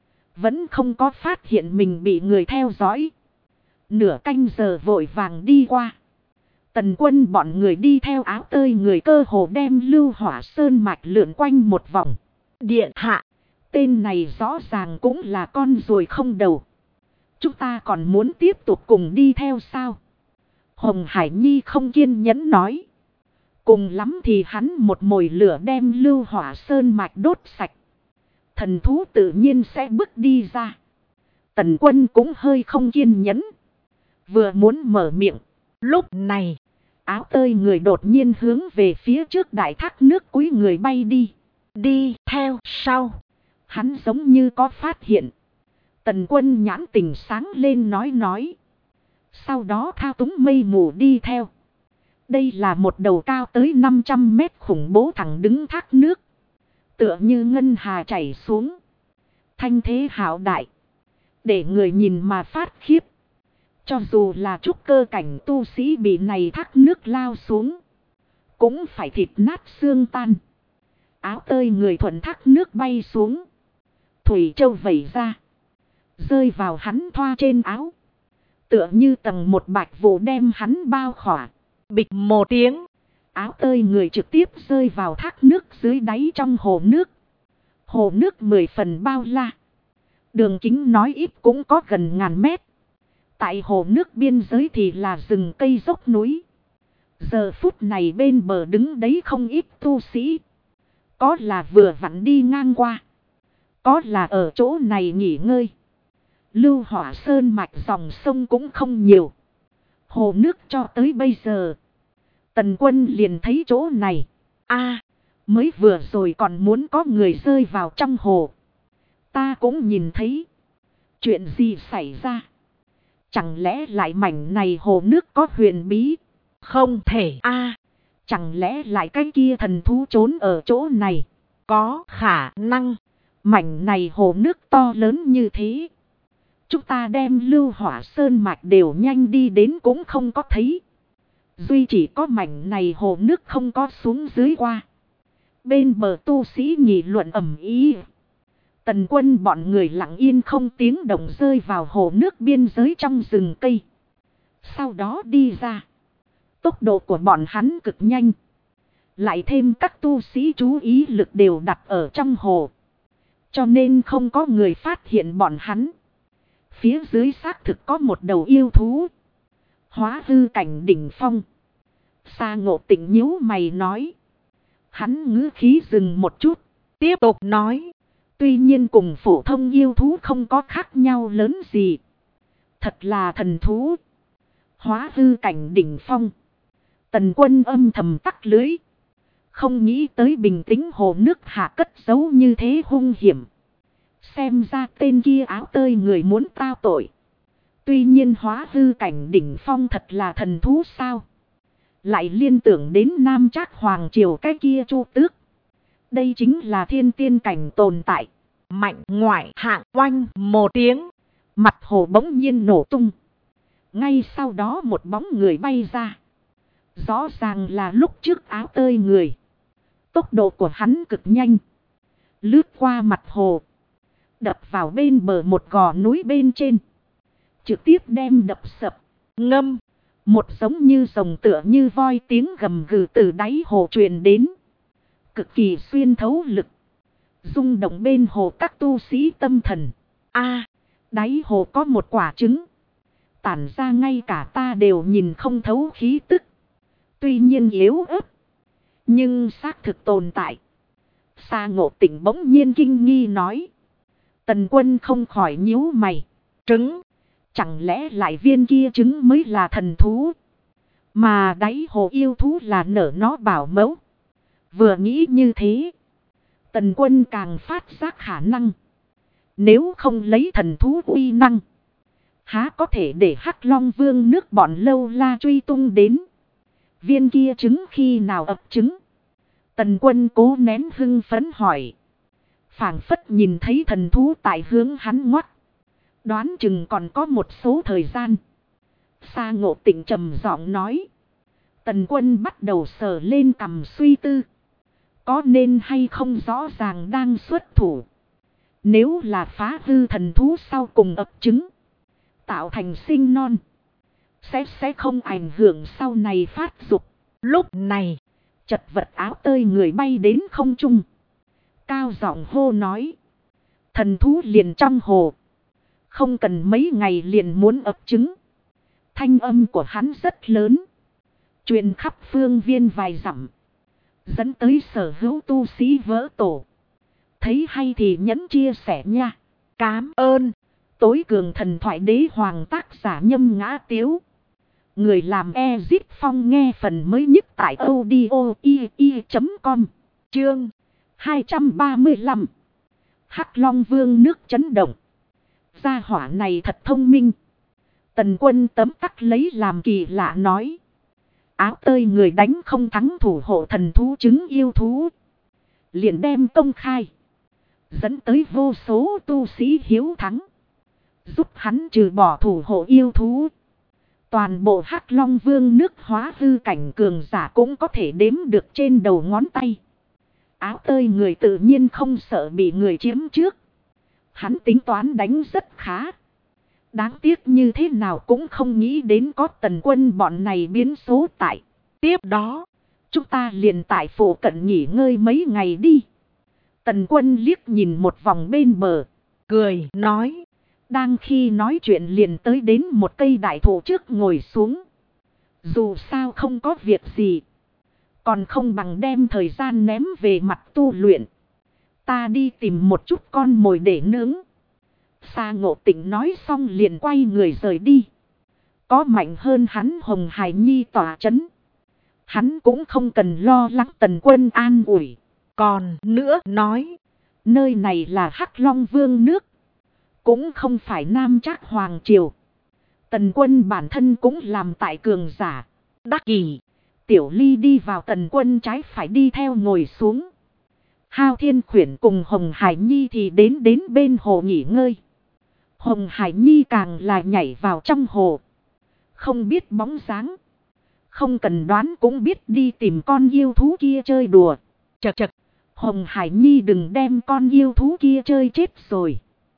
Vẫn không có phát hiện mình bị người theo dõi. Nửa canh giờ vội vàng đi qua. Tần Quân bọn người đi theo áo tơi người cơ hồ đem Lưu Hỏa Sơn mạch lượn quanh một vòng. Điện hạ, tên này rõ ràng cũng là con ruồi không đầu. Chúng ta còn muốn tiếp tục cùng đi theo sao? Hồng Hải Nhi không kiên nhẫn nói. Cùng lắm thì hắn một mồi lửa đem Lưu Hỏa Sơn mạch đốt sạch. Thần thú tự nhiên sẽ bước đi ra. Tần Quân cũng hơi không kiên nhẫn. Vừa muốn mở miệng. Lúc này, áo tơi người đột nhiên hướng về phía trước đại thác nước cúi người bay đi. Đi theo sau. Hắn giống như có phát hiện. Tần Quân nhãn tình sáng lên nói. Sau đó thao túng mây mù đi theo. Đây là một đầu cao tới 500 mét khủng bố thẳng đứng thác nước. Tựa như ngân hà chảy xuống. Thanh thế hạo đại. Để người nhìn mà phát khiếp. Cho dù là trúc cơ cảnh tu sĩ bị này thác nước lao xuống. Cũng phải thịt nát xương tan. Áo tơi người thuận thác nước bay xuống. Thủy châu vẩy ra. Rơi vào hắn thoa trên áo. Tựa như tầng một bạch vụ đem hắn bao khỏa. Bịch một tiếng. Áo tơi người trực tiếp rơi vào thác nước dưới đáy trong hồ nước. Hồ nước 10 phần bao la. Đường kính nói ít cũng có gần 1000 mét. Tại hồ nước biên giới thì là rừng cây dốc núi. Giờ phút này bên bờ đứng đấy không ít tu sĩ. Có là vừa vặn đi ngang qua. Có là ở chỗ này nghỉ ngơi. Lưu Hỏa Sơn mạch dòng sông cũng không nhiều. Hồ nước cho tới bây giờ. Tần Quân liền thấy chỗ này. Mới vừa rồi còn muốn có người rơi vào trong hồ. Ta cũng nhìn thấy. Chuyện gì xảy ra? Chẳng lẽ lại mảnh này hồ nước có huyền bí? Không thể chẳng lẽ lại cái kia thần thú trốn ở chỗ này? Có khả năng. Mảnh này hồ nước to lớn như thế. Chúng ta đem Lưu Hỏa Sơn mạch đều nhanh đi đến cũng không có thấy. Duy chỉ có mảnh này hồ nước không có xuống dưới qua. Bên bờ tu sĩ nghị luận ầm ĩ. Tần Quân bọn người lặng yên không tiếng động rơi vào hồ nước biên giới trong rừng cây. Sau đó đi ra. Tốc độ của bọn hắn cực nhanh. Lại thêm các tu sĩ chú ý lực đều đặt ở trong hồ. Cho nên không có người phát hiện bọn hắn. Phía dưới xác thực có một đầu yêu thú. Hóa hư cảnh đỉnh phong. Sa Ngộ Tịnh nhíu mày nói. Hắn ngữ khí dừng một chút. Tiếp tục nói. Tuy nhiên cùng phổ thông yêu thú không có khác nhau lớn gì. Thật là thần thú. Hóa hư cảnh đỉnh phong. Tần Quân âm thầm tắc lưới. Không nghĩ tới bình tĩnh hồ nước hạ cất giấu như thế hung hiểm. Xem ra tên kia áo tơi người muốn tao tội. Tuy nhiên hóa hư cảnh đỉnh phong thật là thần thú sao? Lại liên tưởng đến Nam Trác Hoàng Triều cái kia Chu Tước. Đây chính là thiên tiên cảnh tồn tại. Mạnh ngoại hạng oanh một tiếng. Mặt hồ bỗng nhiên nổ tung. Ngay sau đó một bóng người bay ra. Rõ ràng là lúc trước áo tơi người. Tốc độ của hắn cực nhanh. Lướt qua mặt hồ. Đập vào bên bờ một gò núi bên trên. Trực tiếp đem đập sập. Ngâm. Một giống như rồng tựa như voi tiếng gầm gừ từ đáy hồ truyền đến. Cực kỳ xuyên thấu lực. Rung động bên hồ các tu sĩ tâm thần. Đáy hồ có một quả trứng. Tản ra ngay cả ta đều nhìn không thấu khí tức. Tuy nhiên yếu ớt. Nhưng xác thực tồn tại. Sa Ngộ Tịnh bỗng nhiên kinh nghi nói. Tần Quân không khỏi nhíu mày. Trứng. Chẳng lẽ lại viên kia trứng mới là thần thú. Mà đáy hồ yêu thú là nở nó bảo mẫu. Vừa nghĩ như thế. Tần Quân càng phát giác khả năng. Nếu không lấy thần thú uy năng. Há có thể để Hắc Long Vương nước bọn Lâu La truy tung đến. Viên kia trứng khi nào ấp trứng. Tần Quân cố nén hưng phấn hỏi. Phảng phất nhìn thấy thần thú tại hướng hắn ngoắt. Đoán chừng còn có một số thời gian. Sa Ngộ Tịnh trầm giọng nói. Tần Quân bắt đầu sờ lên cằm suy tư. Có nên hay không rõ ràng đang xuất thủ. Nếu là phá hư thần thú sau cùng ấp trứng. Tạo thành sinh non. Sẽ không ảnh hưởng sau này phát dục. Lúc này. Chật vật áo tơi người bay đến không trung. Cao giọng hô nói. Thần thú liền trong hồ. Không cần mấy ngày liền muốn ấp trứng. Thanh âm của hắn rất lớn. Truyền khắp phương viên vài dặm. Dẫn tới sở hữu tu sĩ vỡ tổ. Thấy hay thì nhấn chia sẻ nha. Cám ơn. Tối cường thần thoại đế hoàng tác giả Nhâm Ngã Tiếu. Người làm Ezit Phong nghe phần mới nhất tại audio.com. Chương 235. Hắc Long Vương nước chấn động. Gia hỏa này thật thông minh. Tần Quân tấm tắc lấy làm kỳ lạ nói. Áo tơi người đánh không thắng thủ hộ thần thú trứng yêu thú. Liền đem công khai. Dẫn tới vô số tu sĩ hiếu thắng. Giúp hắn trừ bỏ thủ hộ yêu thú. Toàn bộ Hắc Long Vương nước hóa hư cảnh cường giả cũng có thể đếm được trên đầu ngón tay. Áo tơi người tự nhiên không sợ bị người chiếm trước. Hắn tính toán đánh rất khá. Đáng tiếc như thế nào cũng không nghĩ đến có Tần Quân bọn này biến số tại. Tiếp đó, chúng ta liền tại phủ cận nghỉ ngơi mấy ngày đi. Tần Quân liếc nhìn một vòng bên bờ. Cười nói. Đang khi nói chuyện liền tới đến một cây đại thụ trước ngồi xuống. Dù sao không có việc gì. Còn không bằng đem thời gian ném về mặt tu luyện. Ta đi tìm một chút con mồi để nướng. Sa Ngộ Tịnh nói xong liền quay người rời đi. Có mạnh hơn hắn Hồng Hải Nhi tỏa chấn. Hắn cũng không cần lo lắng Tần Quân an ủi. Còn nữa nói, nơi này là Hắc Long Vương nước. Cũng không phải Nam Trác Hoàng Triều. Tần Quân bản thân cũng làm tại cường giả. Đắc kỷ. Tiểu Ly đi vào Tần Quân trái phải đi theo ngồi xuống. Hao Thiên Khuyển cùng Hồng Hải Nhi thì đến bên hồ nghỉ ngơi. Hồng Hải Nhi càng là nhảy vào trong hồ. Không biết bóng dáng. Không cần đoán cũng biết đi tìm con yêu thú kia chơi đùa. Chật chật. Hồng Hải Nhi đừng đem con yêu thú kia chơi chết rồi.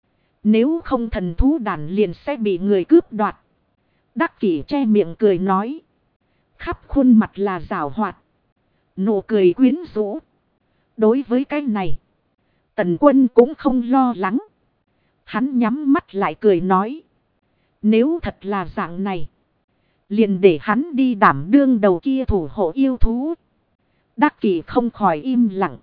Nếu không thần thú đàn liền sẽ bị người cướp đoạt. Đắc Kỷ che miệng cười nói. Khắp khuôn mặt là giảo hoạt. Nụ cười quyến rũ. Đối với cái này, Tần Quân cũng không lo lắng. Hắn nhắm mắt lại cười nói. Nếu thật là dạng này, liền để hắn đi đảm đương đầu kia thủ hộ yêu thú. Đắc Kỷ không khỏi im lặng.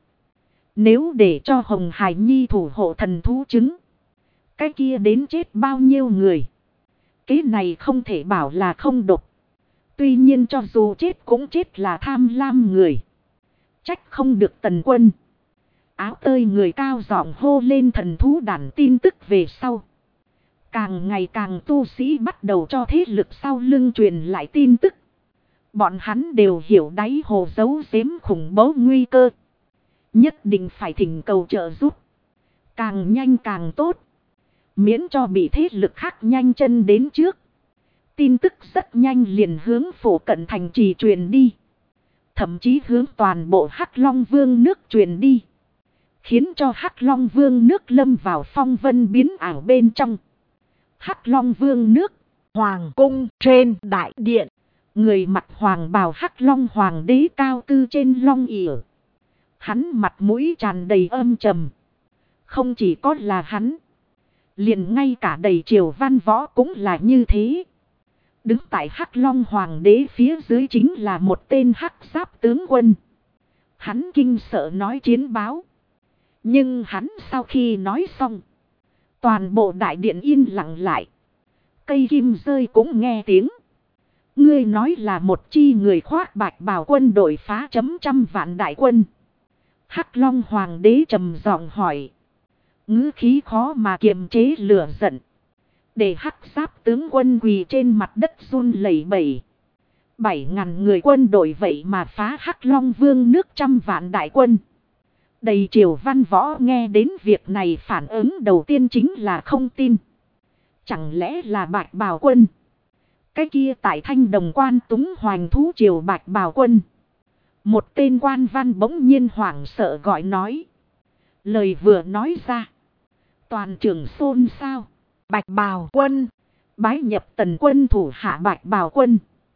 Nếu để cho Hồng Hải Nhi thủ hộ thần thú trứng, cái kia đến chết bao nhiêu người. Cái này không thể bảo là không độc. Tuy nhiên cho dù chết cũng chết là tham lam người. Trách không được Tần Quân. Áo tơi người cao giọng hô lên thần thú đàn tin tức về sau. Càng ngày càng tu sĩ bắt đầu cho thế lực sau lưng truyền lại tin tức. Bọn hắn đều hiểu đáy hồ giấu giếm khủng bố nguy cơ. Nhất định phải thỉnh cầu trợ giúp. Càng nhanh càng tốt. Miễn cho bị thế lực khác nhanh chân đến trước. Tin tức rất nhanh liền hướng phổ cận thành trì truyền đi. Thậm chí hướng toàn bộ Hắc Long Vương nước truyền đi. Khiến cho Hắc Long Vương nước lâm vào phong vân biến ảo bên trong. Hắc Long Vương nước, Hoàng cung trên đại điện. Người mặc hoàng bào Hắc Long Hoàng đế cao cư trên long ỉa. Hắn mặt mũi tràn đầy âm trầm. Không chỉ có là hắn. Liền ngay cả đầy triều văn võ cũng là như thế. Đứng tại Hắc Long Hoàng đế phía dưới chính là một tên hắc giáp tướng quân. Hắn kinh sợ nói chiến báo. Nhưng hắn sau khi nói xong, toàn bộ đại điện yên lặng lại. Cây kim rơi cũng nghe tiếng. Ngươi nói là một chi người khoác bạch bào quân đội phá chấm trăm vạn đại quân. Hắc Long Hoàng đế trầm giọng hỏi. Ngữ khí khó mà kiềm chế lửa giận. Để hắc giáp tướng quân quỳ trên mặt đất run lẩy bẩy. 7.000 người quân đội vậy mà phá Hắc Long Vương nước trăm vạn đại quân. Đầy triều văn võ nghe đến việc này phản ứng đầu tiên chính là không tin. Chẳng lẽ là bạch bào quân? Cái kia tại Thanh Đồng quan túng hoành thú triều bạch bào quân. Một tên quan văn bỗng nhiên hoảng sợ gọi nói. Lời vừa nói ra. Toàn trường xôn xao. Bạch bào quân. Bái nhập Tần Quân thủ hạ bạch bào quân.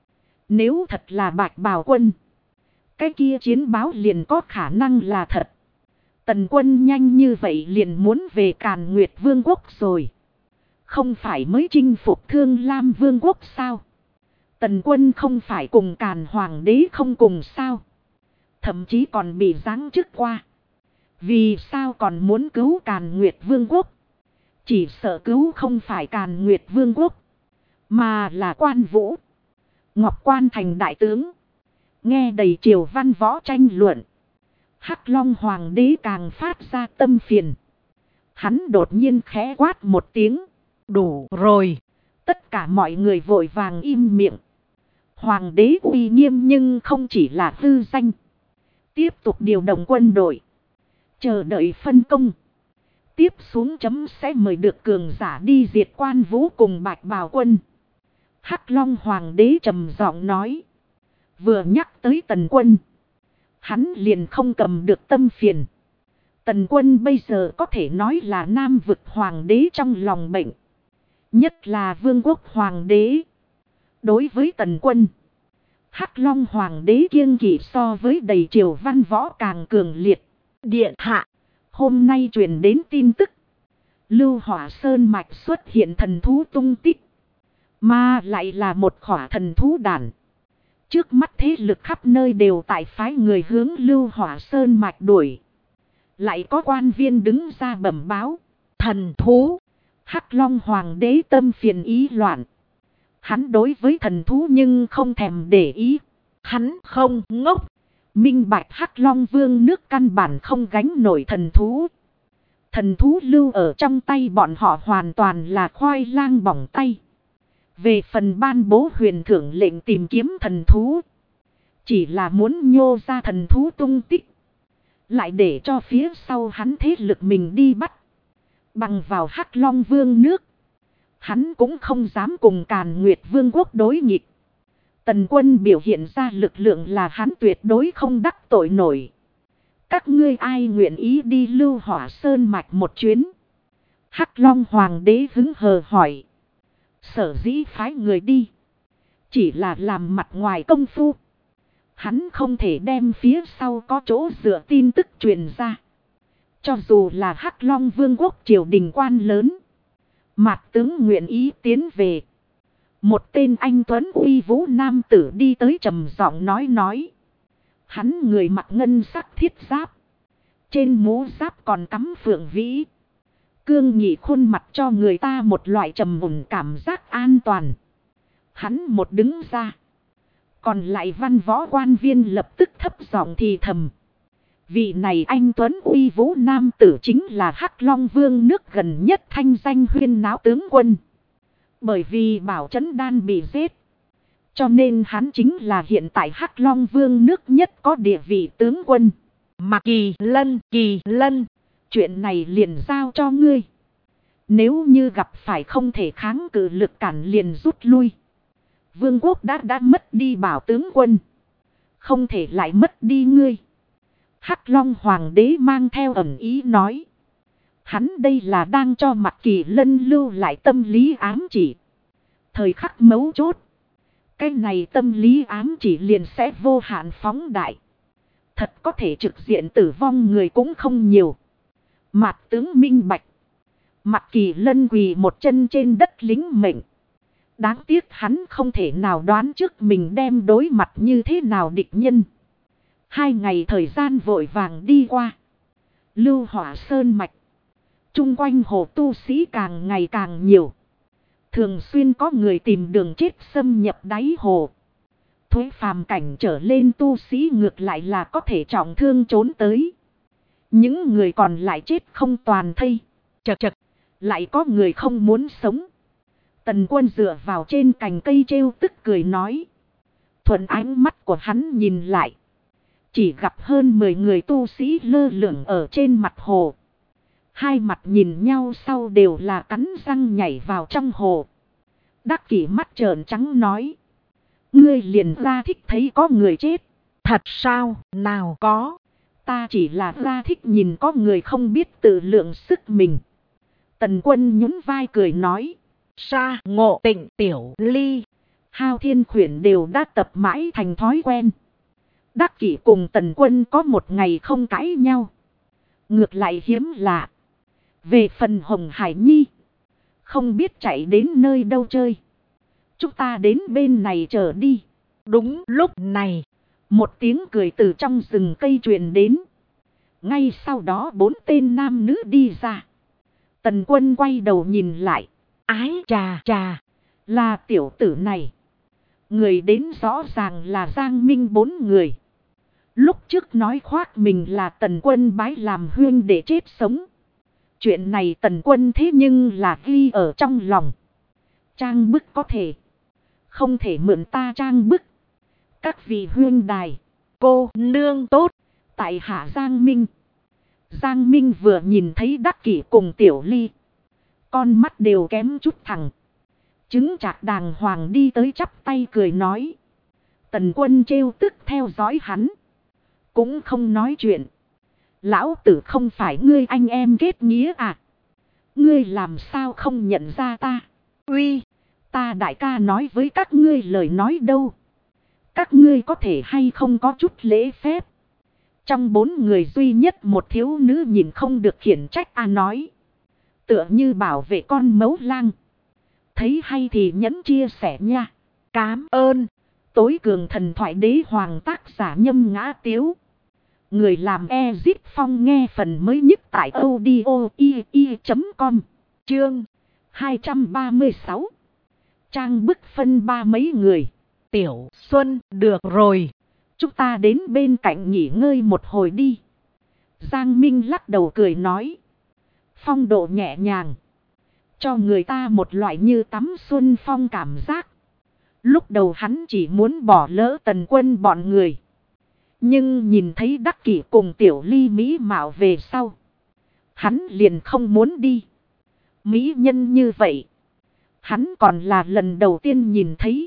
Nếu thật là bạch bào quân. Cái kia chiến báo liền có khả năng là thật. Tần Quân nhanh như vậy liền muốn về Càn Nguyệt Vương quốc rồi. Không phải mới chinh phục Thương Lam Vương quốc sao? Tần Quân không phải cùng Càn Hoàng đế không cùng sao? Thậm chí còn bị giáng chức qua. Vì sao còn muốn cứu Càn Nguyệt Vương quốc? Chỉ sợ cứu không phải Càn Nguyệt Vương quốc, mà là Quan Vũ, Ngọc Quan thành đại tướng. Nghe đầy triều văn võ tranh luận. Hắc Long Hoàng đế càng phát ra tâm phiền. Hắn đột nhiên khẽ quát một tiếng. Đủ rồi. Tất cả mọi người vội vàng im miệng. Hoàng đế uy nghiêm nhưng không chỉ là hư danh. Tiếp tục điều động quân đội. Chờ đợi phân công. Tiếp xuống chấm sẽ mời được cường giả đi diệt Quan Vũ cùng bạch bào quân. Hắc Long Hoàng đế trầm giọng nói. Vừa nhắc tới Tần Quân. Hắn liền không cầm được tâm phiền. Tần Quân bây giờ có thể nói là Nam vực Hoàng đế trong lòng bệnh. Nhất là Vương quốc Hoàng đế. Đối với Tần Quân, Hắc Long Hoàng đế kiêng kỵ so với đầy triều văn võ càng cường liệt. Điện hạ. Hôm nay truyền đến tin tức. Lưu Hỏa Sơn mạch xuất hiện thần thú tung tích. Mà lại là một khỏa thần thú đàn. Trước mắt thế lực khắp nơi đều tại phái người hướng Lưu Hỏa Sơn mạch đuổi. Lại có quan viên đứng ra bẩm báo. Thần thú. Hắc Long Hoàng đế tâm phiền ý loạn. Hắn đối với thần thú nhưng không thèm để ý. Hắn không ngốc. Minh bạch Hắc Long Vương nước căn bản không gánh nổi thần thú. Thần thú lưu ở trong tay bọn họ hoàn toàn là khoai lang bỏng tay. Về phần ban bố huyền thưởng lệnh tìm kiếm thần thú. Chỉ là muốn nhô ra thần thú tung tích. Lại để cho phía sau hắn thế lực mình đi bắt. Bằng vào Hắc Long Vương nước. Hắn cũng không dám cùng Càn Nguyệt Vương quốc đối nghịch. Tần Quân biểu hiện ra lực lượng là hắn tuyệt đối không đắc tội nổi. Các ngươi ai nguyện ý đi Lưu Hỏa Sơn mạch một chuyến? Hắc Long Hoàng đế hứng hờ hỏi. Sở dĩ phái người đi. Chỉ là làm mặt ngoài công phu. Hắn không thể đem phía sau có chỗ dựa tin tức truyền ra. Cho dù là Hắc Long Vương quốc triều đình quan lớn. Mạc tướng nguyện ý tiến về. Một tên anh tuấn uy vũ nam tử đi tới trầm giọng nói. Hắn người mặc ngân sắc thiết giáp. Trên mũ giáp còn cắm phượng vĩ. Cương nghị khuôn mặt cho người ta một loại trầm mùn cảm giác an toàn. Hắn một đứng ra. Còn lại văn võ quan viên lập tức thấp giọng thì thầm. Vị này anh tuấn uy vũ nam tử chính là Hắc Long Vương nước gần nhất thanh danh huyên náo tướng quân. Bởi vì Bảo Trấn Đan bị giết. Cho nên hắn chính là hiện tại Hắc Long Vương nước nhất có địa vị tướng quân. Mà Kỳ Lân, chuyện này liền giao cho ngươi. Nếu như gặp phải không thể kháng cự lực cản liền rút lui. Vương quốc đã mất đi Bảo tướng quân. Không thể lại mất đi ngươi. Hắc Long Hoàng đế mang theo ẩn ý nói. Hắn đây là đang cho Mạc Kỳ Lân lưu lại tâm lý ám chỉ. Thời khắc mấu chốt. Cái này tâm lý ám chỉ liền sẽ vô hạn phóng đại. Thật có thể trực diện tử vong người cũng không nhiều. Mạc tướng minh bạch. Mạc Kỳ Lân quỳ một chân trên đất lính mệnh. Đáng tiếc hắn không thể nào đoán trước mình đem đối mặt như thế nào địch nhân. 2 ngày thời gian vội vàng đi qua. Lưu Hỏa Sơn mạch. Trung quanh hồ tu sĩ càng ngày càng nhiều. Thường xuyên có người tìm đường chết xâm nhập đáy hồ. Thuế phàm cảnh trở lên tu sĩ ngược lại là có thể trọng thương trốn tới. Những người còn lại chết không toàn thây. Chật. Lại có người không muốn sống. Tần Quân dựa vào trên cành cây trêu tức cười nói. Thuận ánh mắt của hắn nhìn lại. Chỉ gặp hơn 10 người tu sĩ lơ lửng ở trên mặt hồ. Hai mặt nhìn nhau sau đều là cắn răng nhảy vào trong hồ. Đắc Kỷ mắt trợn trắng nói. Ngươi liền ra thích thấy có người chết. Thật sao? Nào có. Ta chỉ là ra thích nhìn có người không biết tự lượng sức mình. Tần Quân nhún vai cười nói. Sa Ngộ Tịnh Tiểu Ly. Hao Thiên Khuyển đều đã tập mãi thành thói quen. Đắc Kỷ cùng Tần Quân có một ngày không cãi nhau. Ngược lại hiếm lạ. Về phần Hồng Hải Nhi. Không biết chạy đến nơi đâu chơi. Chúng ta đến bên này chờ đi. Đúng lúc này. Một tiếng cười từ trong rừng cây truyền đến. Ngay sau đó 4 tên nam nữ đi ra. Tần Quân quay đầu nhìn lại. Ái chà. Là tiểu tử này. Người đến rõ ràng là Giang Minh 4 người. Lúc trước nói khoác mình là Tần Quân bái làm huynh để chết sống. Chuyện này Tần Quân thế nhưng là ghi ở trong lòng. Trang bức có thể. Không thể mượn ta trang bức. Các vị huynh đài. Cô nương tốt. Tại hạ Giang Minh. Giang Minh vừa nhìn thấy Đắc Kỷ cùng Tiểu Ly. Con mắt đều kém chút thẳng. Chứng chạc đàng hoàng đi tới chắp tay cười nói. Tần Quân trêu tức theo dõi hắn. Cũng không nói chuyện. Lão tử không phải ngươi anh em kết nghĩa à? Ngươi làm sao không nhận ra ta? Uy, ta đại ca nói với các ngươi lời nói đâu. Các ngươi có thể hay không có chút lễ phép. Trong 4 người duy nhất một thiếu nữ nhìn không được khiển trách nói. Tựa như bảo vệ con mấu lang. Thấy hay thì nhấn chia sẻ nha. Cám ơn. Tối cường thần thoại đế hoàng tác giả Nhâm Ngã Tiếu. Người làm Ezip Phong nghe phần mới nhất tại audio.com. Chương 236. Trang bức phân ba mấy người. Tiểu Xuân, được rồi. Chúng ta đến bên cạnh nghỉ ngơi một hồi đi. Giang Minh lắc đầu cười nói. Phong độ nhẹ nhàng. Cho người ta một loại như tắm xuân phong cảm giác. Lúc đầu hắn chỉ muốn bỏ lỡ Tần Quân bọn người. Nhưng nhìn thấy Đắc Kỷ cùng Tiểu Ly mỹ mạo về sau. Hắn liền không muốn đi. Mỹ nhân như vậy. Hắn còn là lần đầu tiên nhìn thấy.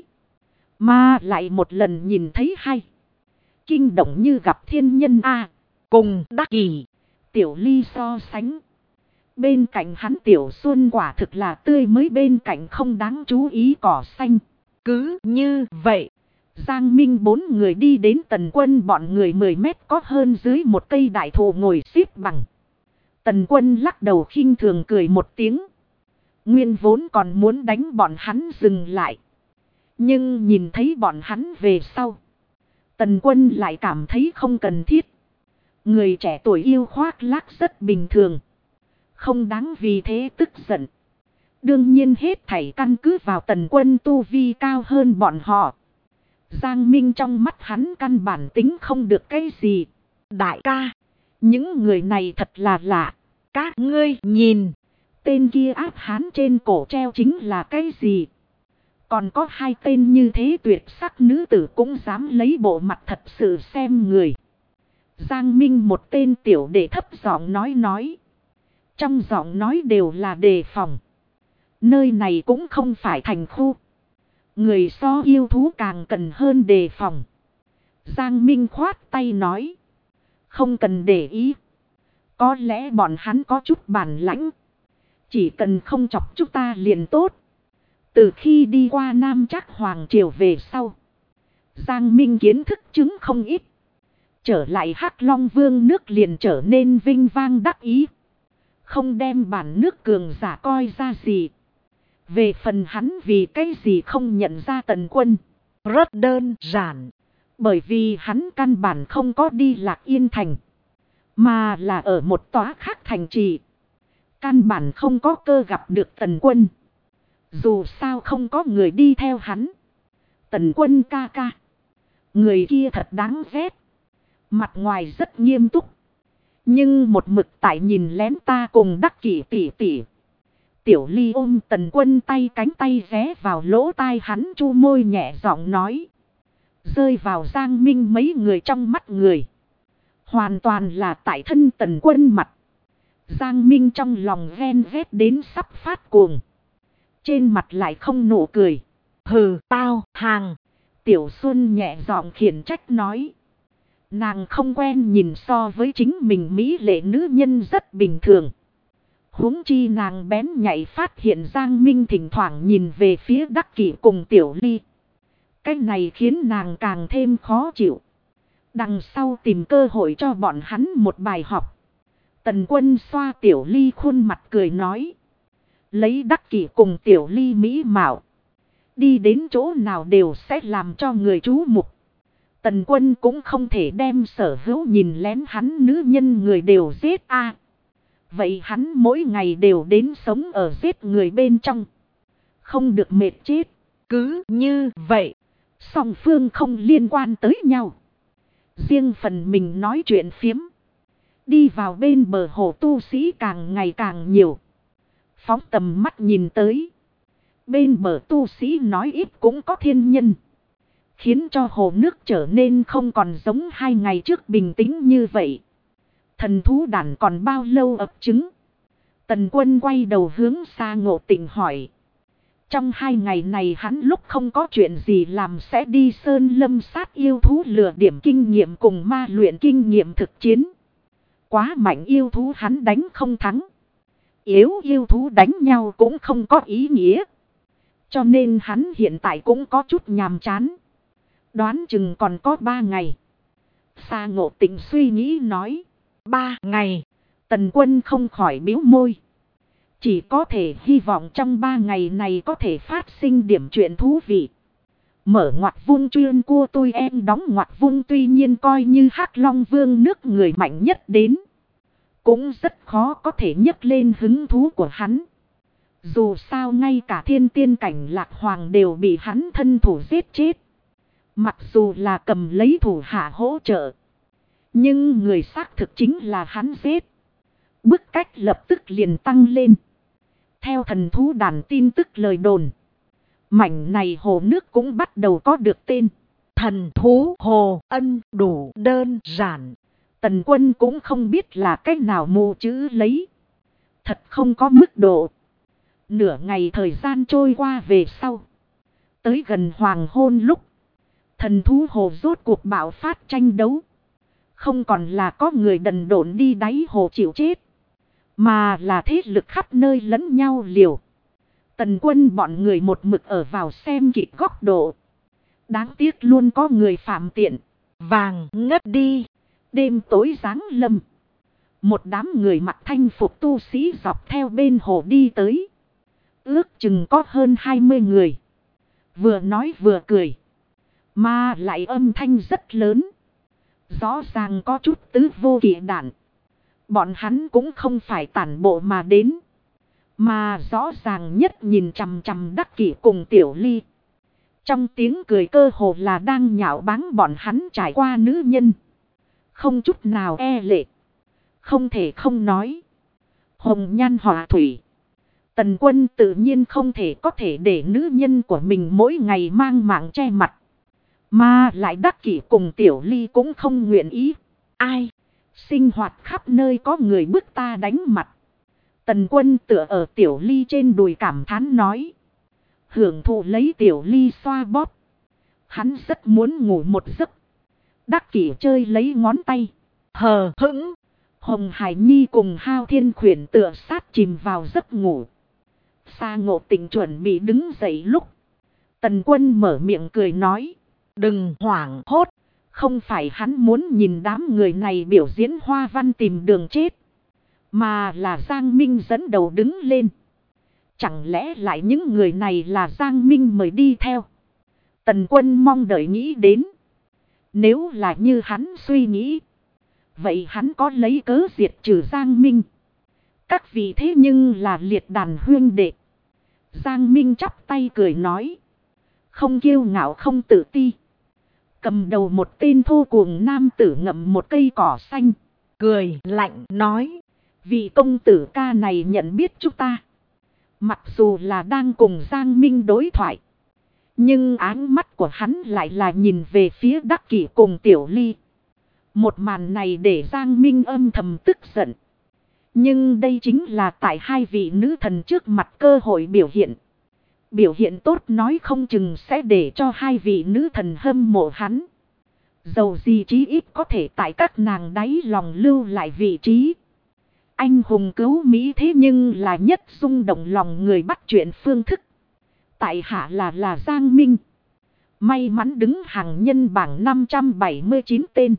Mà lại một lần nhìn thấy hay. Kinh động như gặp thiên nhân a. Cùng Đắc Kỷ, Tiểu Ly so sánh. Bên cạnh hắn Tiểu Xuân quả thực là tươi mới, bên cạnh không đáng chú ý cỏ xanh. Cứ như vậy. Giang Minh bốn người đi đến Tần Quân bọn người 10 mét có hơn dưới một cây đại thụ ngồi xếp bằng. Tần Quân lắc đầu khinh thường cười một tiếng. Nguyên vốn còn muốn đánh bọn hắn dừng lại. Nhưng nhìn thấy bọn hắn về sau. Tần Quân lại cảm thấy không cần thiết. Người trẻ tuổi yêu khoác lác rất bình thường. Không đáng vì thế tức giận. Đương nhiên hết thảy căn cứ vào Tần Quân tu vi cao hơn bọn họ. Giang Minh trong mắt hắn căn bản tính không được cái gì. Đại ca, những người này thật là lạ. Các ngươi nhìn, tên kia áp hán trên cổ treo chính là cái gì? Còn có hai tên như thế tuyệt sắc nữ tử cũng dám lấy bộ mặt thật sự xem người. Giang Minh một tên tiểu đệ thấp giọng nói. Trong giọng nói đều là đề phòng. Nơi này cũng không phải thành khu. Người so yêu thú càng cần hơn đề phòng. Giang Minh khoát tay nói. Không cần để ý. Có lẽ bọn hắn có chút bản lãnh. Chỉ cần không chọc chúng ta liền tốt. Từ khi đi qua Nam Trác Hoàng Triều về sau. Giang Minh kiến thức chứng không ít. Trở lại Hắc Long Vương nước liền trở nên vinh vang đắc ý. Không đem bản nước cường giả coi ra gì. Về phần hắn vì cái gì không nhận ra Tần Quân. Rất đơn giản. Bởi vì hắn căn bản không có đi Lạc Yên Thành. Mà là ở một tòa khác thành trì. Căn bản không có cơ gặp được Tần Quân. Dù sao không có người đi theo hắn. Tần Quân ca ca. Người kia thật đáng ghét. Mặt ngoài rất nghiêm túc. Nhưng một mực tại nhìn lén ta cùng Đắc Kỷ tỉ tỉ. Tiểu Ly ôm Tần Quân tay, cánh tay ghé vào lỗ tai hắn, chu môi nhẹ giọng nói. Rơi vào Giang Minh mấy người trong mắt người. Hoàn toàn là tại thân Tần Quân mặt. Giang Minh trong lòng ghen ghét đến sắp phát cuồng. Trên mặt lại không nụ cười. Hừ, tao, hàng. Tiểu Xuân nhẹ giọng khiển trách nói. Nàng không quen nhìn so với chính mình mỹ lệ nữ nhân rất bình thường. Huống chi nàng bén nhạy phát hiện Giang Minh thỉnh thoảng nhìn về phía Đắc Kỷ cùng Tiểu Ly. Cái này khiến nàng càng thêm khó chịu. Đằng sau tìm cơ hội cho bọn hắn một bài học. Tần Quân xoa Tiểu Ly khuôn mặt cười nói. Lấy Đắc Kỷ cùng Tiểu Ly mỹ mạo. Đi đến chỗ nào đều sẽ làm cho người chú mục. Tần Quân cũng không thể đem sở hữu nhìn lén hắn nữ nhân người đều giết a. Vậy hắn mỗi ngày đều đến sống ở giết người bên trong. Không được mệt chết. Cứ như vậy. Song phương không liên quan tới nhau. Riêng phần mình nói chuyện phiếm. Đi vào bên bờ hồ tu sĩ càng ngày càng nhiều. Phóng tầm mắt nhìn tới. Bên bờ tu sĩ nói ít cũng có thiên nhân. Khiến cho hồ nước trở nên không còn giống 2 ngày trước bình tĩnh như vậy. Thần thú đàn còn bao lâu ấp trứng? Tần Quân quay đầu hướng xa Ngộ Tịnh hỏi. Trong 2 ngày này hắn lúc không có chuyện gì làm sẽ đi sơn lâm sát yêu thú lừa điểm kinh nghiệm cùng ma luyện kinh nghiệm thực chiến. Quá mạnh yêu thú hắn đánh không thắng. Yếu yêu thú đánh nhau cũng không có ý nghĩa. Cho nên hắn hiện tại cũng có chút nhàm chán. Đoán chừng còn có 3 ngày. Sa Ngộ Tịnh suy nghĩ nói. 3 ngày. Tần Quân không khỏi bĩu môi. Chỉ có thể hy vọng trong 3 ngày này có thể phát sinh điểm chuyện thú vị. Mở ngoặc vuông chuyên cua tôi em đóng ngoặc vuông, tuy nhiên coi như Hắc Long Vương nước người mạnh nhất đến, cũng rất khó có thể nhấc lên hứng thú của hắn. Dù sao ngay cả thiên tiên cảnh Lạc Hoàng đều bị hắn thân thủ giết chết. Mặc dù là cầm lấy thủ hạ hỗ trợ, nhưng người xác thực chính là hắn giết. Bức cách lập tức liền tăng lên. Theo thần thú đàn tin tức lời đồn, mảnh này hồ nước cũng bắt đầu có được tên Thần Thú Hồ Ân. Đủ đơn giản, Tần Quân cũng không biết là cách nào mù chữ lấy. Thật không có mức độ. Nửa ngày thời gian trôi qua về sau, tới gần hoàng hôn lúc, thần thú hồ rốt cuộc bạo phát tranh đấu. Không còn là có người đần độn đi đáy hồ chịu chết, mà là thế lực khắp nơi lẫn nhau liều. Tần Quân bọn người một mực ở vào xem kịch góc độ. Đáng tiếc luôn có người phạm tiện. Vàng ngất đi. Đêm tối giáng lâm. Một đám người mặc thanh phục tu sĩ dọc theo bên hồ đi tới. Ước chừng có hơn 20 người. Vừa nói vừa cười, mà lại âm thanh rất lớn. Rõ ràng có chút tứ vô kỵ đản. Bọn hắn cũng không phải tản bộ mà đến, mà rõ ràng nhất nhìn chằm chằm Đắc Kỷ cùng Tiểu Ly. Trong tiếng cười cơ hồ là đang nhạo báng bọn hắn trải qua nữ nhân. Không chút nào e lệ. Không thể không nói, hồng nhan họa thủy. Tần Quân tự nhiên không thể có thể để nữ nhân của mình mỗi ngày mang mạng che mặt. Mà lại Đắc Kỷ cùng Tiểu Ly cũng không nguyện ý. Ai? Sinh hoạt khắp nơi có người bức ta đánh mặt. Tần Quân tựa ở Tiểu Ly trên đùi cảm thán nói. Hưởng thụ lấy Tiểu Ly xoa bóp. Hắn rất muốn ngủ một giấc. Đắc Kỷ chơi lấy ngón tay. Hờ hững. Hồng Hải Nhi cùng Hao Thiên Khuyển tựa sát chìm vào giấc ngủ. Sa Ngộ Tịnh chuẩn bị đứng dậy lúc, Tần Quân mở miệng cười nói. Đừng hoảng hốt. Không phải hắn muốn nhìn đám người này biểu diễn hoa văn tìm đường chết, mà là Giang Minh dẫn đầu đứng lên. Chẳng lẽ lại những người này là Giang Minh mời đi theo? Tần Quân mong đợi nghĩ đến. Nếu là như hắn suy nghĩ, vậy hắn có lấy cớ diệt trừ Giang Minh. Các vị thế nhưng là liệt đàn huyên đệ. Giang Minh chắp tay cười nói. Không kiêu ngạo không tự ti. Cầm đầu một tên thô cuồng nam tử ngậm một cây cỏ xanh. Cười lạnh nói. Vị công tử ca này nhận biết chúng ta. Mặc dù là đang cùng Giang Minh đối thoại, nhưng áng mắt của hắn lại là nhìn về phía Đắc Kỷ cùng Tiểu Ly. Một màn này để Giang Minh âm thầm tức giận. Nhưng đây chính là tại hai vị nữ thần trước mặt cơ hội biểu hiện. Biểu hiện tốt nói không chừng sẽ để cho hai vị nữ thần hâm mộ hắn. Dầu gì chí ít có thể tại các nàng đáy lòng lưu lại vị trí. Anh hùng cứu Mỹ thế nhưng là nhất rung động lòng người bắt chuyện phương thức. Tại hạ là Giang Minh. May mắn đứng hàng nhân bảng 579 tên.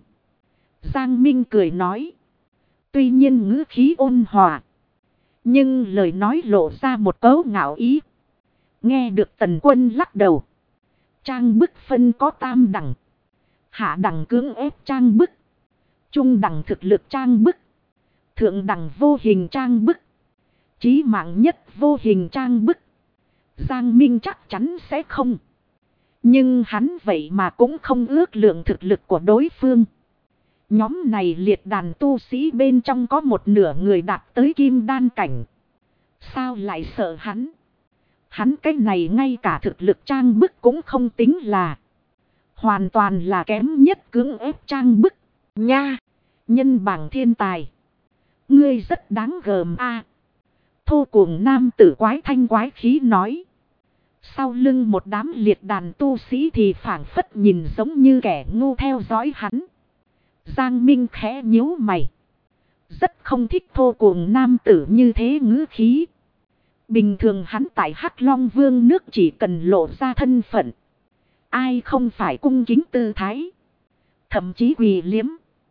Giang Minh cười nói. Tuy nhiên ngữ khí ôn hòa, nhưng lời nói lộ ra một cấu ngạo ý. Nghe được Tần Quân lắc đầu. Trang bức phân có tam đẳng. Hạ đẳng cưỡng ép trang bức. Trung đẳng thực lực trang bức. Thượng đẳng vô hình trang bức. Chí mạng nhất vô hình trang bức. Giang Minh chắc chắn sẽ không. Nhưng hắn vậy mà cũng không ước lượng thực lực của đối phương. Nhóm này liệt đàn tu sĩ bên trong có một nửa người đạt tới kim đan cảnh. Sao lại sợ hắn? Hắn cái này ngay cả thực lực trang bức cũng không tính là. Hoàn toàn là kém nhất cưỡng ép trang bức. Nha! Nhân bảng thiên tài. Ngươi rất đáng gờm a. Thô cuồng nam tử quái thanh quái khí nói. Sau lưng một đám liệt đàn tu sĩ thì phảng phất nhìn giống như kẻ ngu theo dõi hắn. Giang Minh khẽ nhíu mày. Rất không thích thô cuồng nam tử như thế ngữ khí. Bình thường hắn tại Hắc Long Vương nước chỉ cần lộ ra thân phận, ai không phải cung kính tư thái, thậm chí quỳ liếm.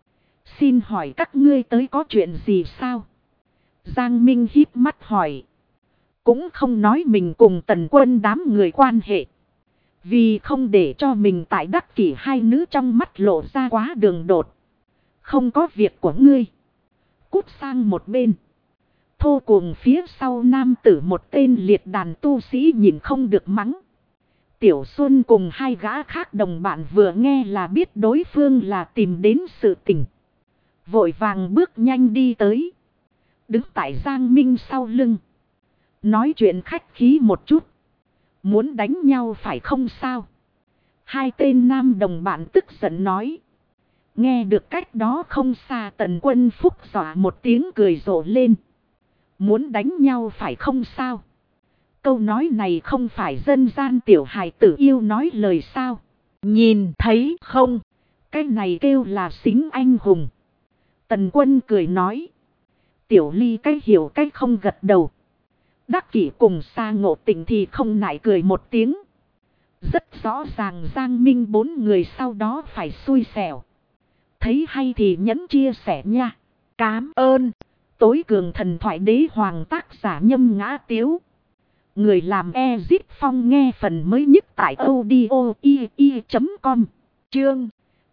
Xin hỏi các ngươi tới có chuyện gì sao? Giang Minh híp mắt hỏi. Cũng không nói mình cùng Tần Quân đám người quan hệ. Vì không để cho mình tại Đắc Kỷ hai nữ trong mắt lộ ra quá đường đột. Không có việc của ngươi. Cút sang một bên. Thô cuồng phía sau nam tử một tên liệt đàn tu sĩ nhìn không được mắng. Tiểu Xuân cùng hai gã khác đồng bạn vừa nghe là biết đối phương là tìm đến sự tình. Vội vàng bước nhanh đi tới. Đứng tại Giang Minh sau lưng. Nói chuyện khách khí một chút. Muốn đánh nhau phải không sao? Hai tên nam đồng bạn tức giận nói. Nghe được cách đó không xa Tần Quân Phúc dọa một tiếng cười rộ lên. Muốn đánh nhau phải không sao? Câu nói này không phải dân gian tiểu hài tử yêu nói lời sao? Nhìn thấy không? Cái này kêu là xính anh hùng. Tần Quân cười nói. Tiểu Ly cái hiểu cái không gật đầu. Đắc Kỷ cùng Sa Ngộ Tịnh thì không nại cười một tiếng. Rất rõ ràng Giang Minh bốn người sau đó phải xui xẻo. Thấy hay thì nhẫn chia sẻ nha. Cám ơn. Tối cường thần thoại đế hoàng tác giả Nhâm Ngã Tiếu. Người làm Ezip Phong nghe phần mới nhất tại audio.com. Chương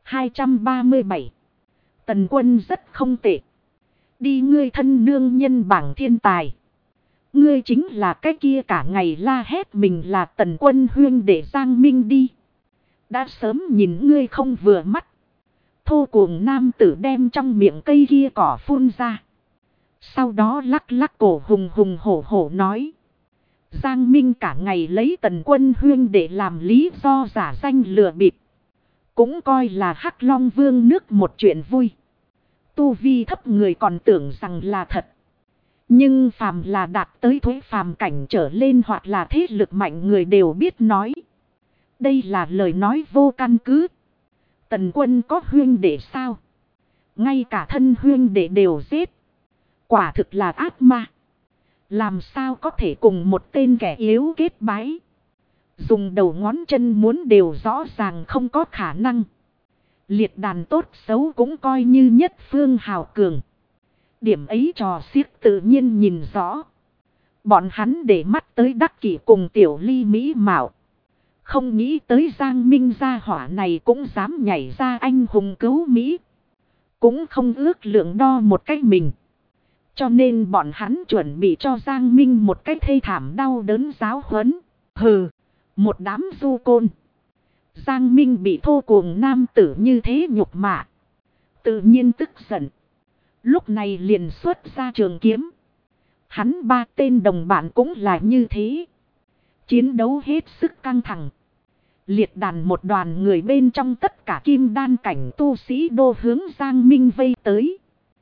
237. Tần Quân rất không tệ. Đi ngươi thân nương nhân bảng thiên tài. Ngươi chính là cái kia cả ngày la hét mình là Tần Quân huyên để Giang Minh đi. Đã sớm nhìn ngươi không vừa mắt. Thô cuồng nam tử đem trong miệng cây kia cỏ phun ra. Sau đó lắc lắc cổ hùng hùng hổ hổ nói. Giang Minh cả ngày lấy Tần Quân huyên để làm lý do giả danh lừa bịp. Cũng coi là Hắc Long Vương nước một chuyện vui. Tu vi thấp người còn tưởng rằng là thật. Nhưng phàm là đạt tới thuế phàm cảnh trở lên hoặc là thế lực mạnh người đều biết nói. Đây là lời nói vô căn cứ. Tần Quân có huyên đệ sao? Ngay cả thân huyên đệ đều giết. Quả thực là ác ma. Làm sao có thể cùng một tên kẻ yếu kết bái? Dùng đầu ngón chân muốn đều rõ ràng không có khả năng. Liệt đàn tốt xấu cũng coi như nhất phương hào cường. Điểm ấy trò xiếc tự nhiên nhìn rõ. Bọn hắn để mắt tới Đắc Kỷ cùng Tiểu Ly mỹ mạo. Không nghĩ tới Giang Minh gia hỏa này cũng dám nhảy ra anh hùng cứu Mỹ. Cũng không ước lượng đo một cách mình. Cho nên bọn hắn chuẩn bị cho Giang Minh một cách thê thảm đau đớn giáo huấn. Hừ, một đám du côn. Giang Minh bị thô cuồng nam tử như thế nhục mạ. Tự nhiên tức giận. Lúc này liền xuất ra trường kiếm. Hắn ba tên đồng bạn cũng là như thế. Chiến đấu hết sức căng thẳng. Liệt đàn một đoàn người bên trong tất cả kim đan cảnh tu sĩ đô hướng Giang Minh vây tới.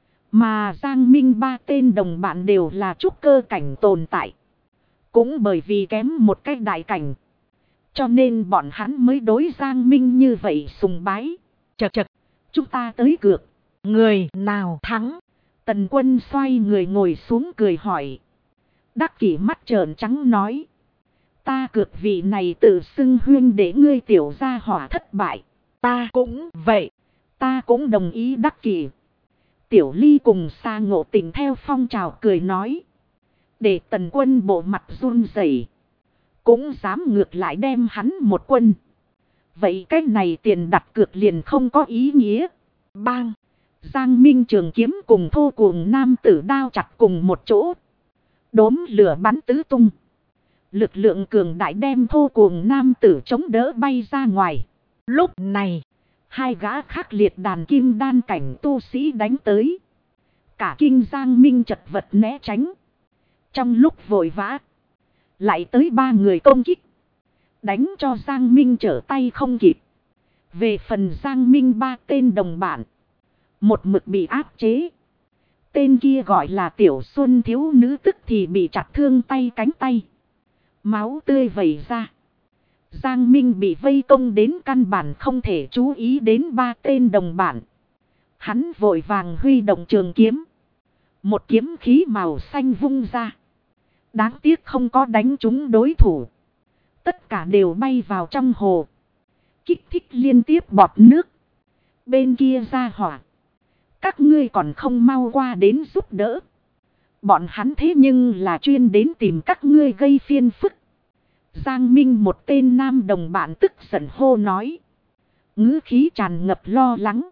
Mà Giang Minh ba tên đồng bạn đều là trúc cơ cảnh tồn tại. Cũng bởi vì kém một cách đại cảnh. Cho nên bọn hắn mới đối Giang Minh như vậy sùng bái. Chật chật, chúng ta tới cược. Người nào thắng? Tần Quân xoay người ngồi xuống cười hỏi. Đắc Kỷ mắt trợn trắng nói. Ta cược vị này tự xưng huyên để ngươi tiểu gia hỏa thất bại. Ta cũng vậy. Ta cũng đồng ý Đắc Kỷ. Tiểu Ly cùng Sa Ngộ Tịnh theo phong trào cười nói. Để Tần Quân bộ mặt run rẩy, cũng dám ngược lại đem hắn một quân. Vậy cái này tiền đặt cược liền không có ý nghĩa. Bang! Giang Minh trường kiếm cùng thô cuồng nam tử đao chặt cùng một chỗ. Đốm lửa bắn tứ tung. Lực lượng cường đại đem thô cuồng nam tử chống đỡ bay ra ngoài. Lúc này, hai gã khác liệt đàn kim đan cảnh tu sĩ đánh tới. Cả kinh Giang Minh chật vật né tránh. Trong lúc vội vã, lại tới ba người công kích. Đánh cho Giang Minh trở tay không kịp. Về phần Giang Minh ba tên đồng bạn, một mực bị áp chế. Tên kia gọi là Tiểu Xuân thiếu nữ tức thì bị chặt thương tay cánh tay. Máu tươi vẩy ra. Giang Minh bị vây công đến căn bản không thể chú ý đến ba tên đồng bạn. Hắn vội vàng huy động trường kiếm. Một kiếm khí màu xanh vung ra. Đáng tiếc không có đánh trúng đối thủ. Tất cả đều bay vào trong hồ. Kích thích liên tiếp bọt nước. Bên kia ra hỏa. Các ngươi còn không mau qua đến giúp đỡ. Bọn hắn thế nhưng là chuyên đến tìm các ngươi gây phiền phức. Giang Minh một tên nam đồng bạn tức giận hô nói. Ngữ khí tràn ngập lo lắng.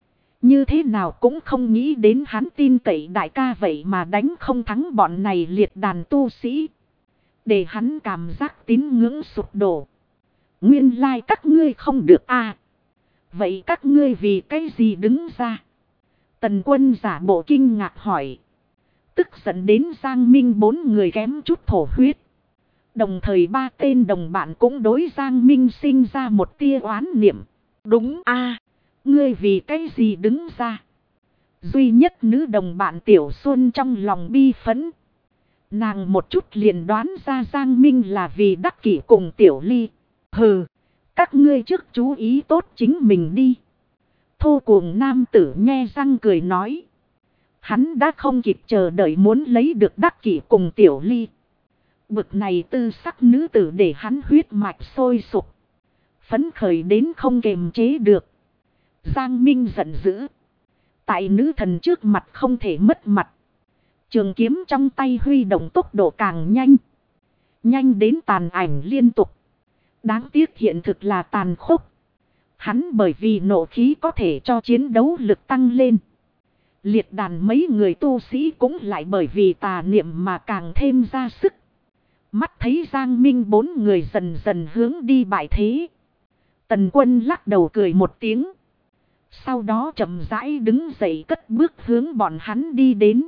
Như thế nào cũng không nghĩ đến hắn tin cậy đại ca vậy mà đánh không thắng bọn này liệt đàn tu sĩ. Để hắn cảm giác tín ngưỡng sụp đổ. Nguyên lai các ngươi không được à. Vậy các ngươi vì cái gì đứng ra? Tần Quân giả bộ kinh ngạc hỏi. Tức giận đến Giang Minh 4 người kém chút thổ huyết. Đồng thời 3 tên đồng bạn cũng đối Giang Minh sinh ra một tia oán niệm. Đúng a, ngươi vì cái gì đứng ra? Duy nhất nữ đồng bạn Tiểu Xuân trong lòng bi phẫn. Nàng một chút liền đoán ra Giang Minh là vì đắc kỷ cùng Tiểu Ly. Hừ, các ngươi trước chú ý tốt chính mình đi. Thô cuồng nam tử nhe răng cười nói. Hắn đã không kịp chờ đợi muốn lấy được đắc kỷ cùng Tiểu Ly. Bực này tư sắc nữ tử để hắn huyết mạch sôi sục. Phấn khởi đến không kềm chế được. Giang Minh giận dữ. Tại nữ thần trước mặt không thể mất mặt. Trường kiếm trong tay huy động tốc độ càng nhanh. Nhanh đến tàn ảnh liên tục. Đáng tiếc hiện thực là tàn khốc. Hắn bởi vì nộ khí có thể cho chiến đấu lực tăng lên. Liệt đàn mấy người tu sĩ cũng lại bởi vì tà niệm mà càng thêm ra sức. Mắt thấy Giang Minh 4 người dần dần hướng đi bại thế. Tần Quân lắc đầu cười một tiếng. Sau đó chậm rãi đứng dậy cất bước hướng bọn hắn đi đến.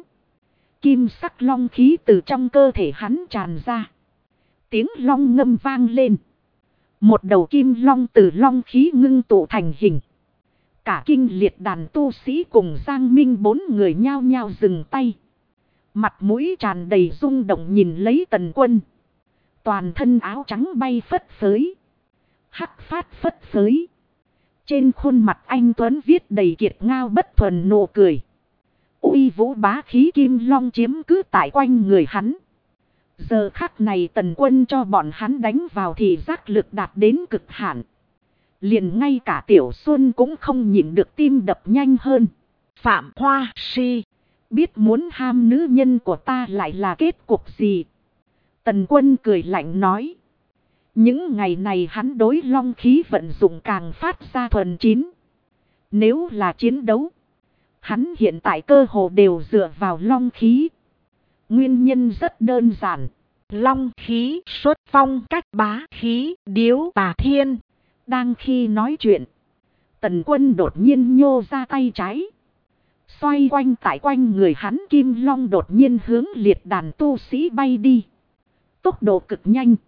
Kim sắc long khí từ trong cơ thể hắn tràn ra. Tiếng long ngâm vang lên. Một đầu kim long từ long khí ngưng tụ thành hình. Cả kinh liệt đàn tu sĩ cùng Giang Minh 4 người nhao nhao dừng tay. Mặt mũi tràn đầy rung động nhìn lấy Tần Quân. Toàn thân áo trắng bay phất phới. Hắc phát phất phới. Trên khuôn mặt anh Tuấn viết đầy kiệt ngao bất thuần nụ cười. Uy vũ bá khí kim long chiếm cứ tại quanh người hắn. Giờ khắc này Tần Quân cho bọn hắn đánh vào thì giác lực đạt đến cực hạn. Liền ngay cả Tiểu Xuân cũng không nhịn được tim đập nhanh hơn. Phạm Hoa Si, biết muốn ham nữ nhân của ta lại là kết cục gì? Tần Quân cười lạnh nói. Những ngày này hắn đối long khí vận dụng càng phát ra thuần chín. Nếu là chiến đấu, hắn hiện tại cơ hồ đều dựa vào long khí. Nguyên nhân rất đơn giản. Long khí xuất phong cách bá khí điếu tà thiên. Đang khi nói chuyện, Tần Quân đột nhiên nhô ra tay trái. Xoay quanh tại quanh người hắn kim long đột nhiên hướng liệt đàn tu sĩ bay đi. Tốc độ cực nhanh.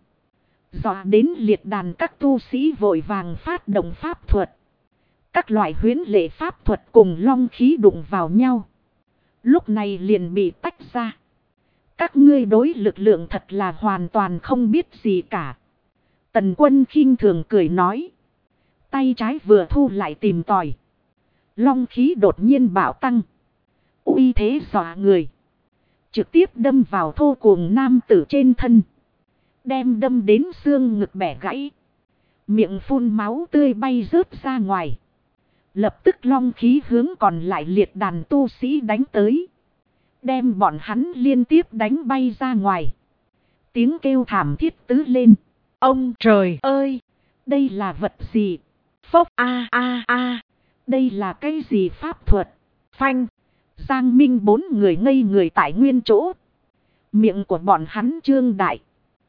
Dọa đến liệt đàn các tu sĩ vội vàng phát động pháp thuật. Các loại huyễn lệ pháp thuật cùng long khí đụng vào nhau. Lúc này liền bị tách ra. Các ngươi đối lực lượng thật là hoàn toàn không biết gì cả. Tần Quân khinh thường cười nói. Tay trái vừa thu lại tìm tòi. Long khí đột nhiên bạo tăng. Uy thế dọa người. Trực tiếp đâm vào thô cuồng nam tử trên thân. Đem đâm đến xương ngực bẻ gãy. Miệng phun máu tươi bay rớt ra ngoài. Lập tức long khí hướng còn lại liệt đàn tu sĩ đánh tới. Đem bọn hắn liên tiếp đánh bay ra ngoài. Tiếng kêu thảm thiết tứ lên. Ông trời ơi! Đây là vật gì? Phốc a a a! Đây là cái gì pháp thuật? Phanh! Giang Minh 4 người ngây người tại nguyên chỗ. Miệng của bọn hắn trương đại.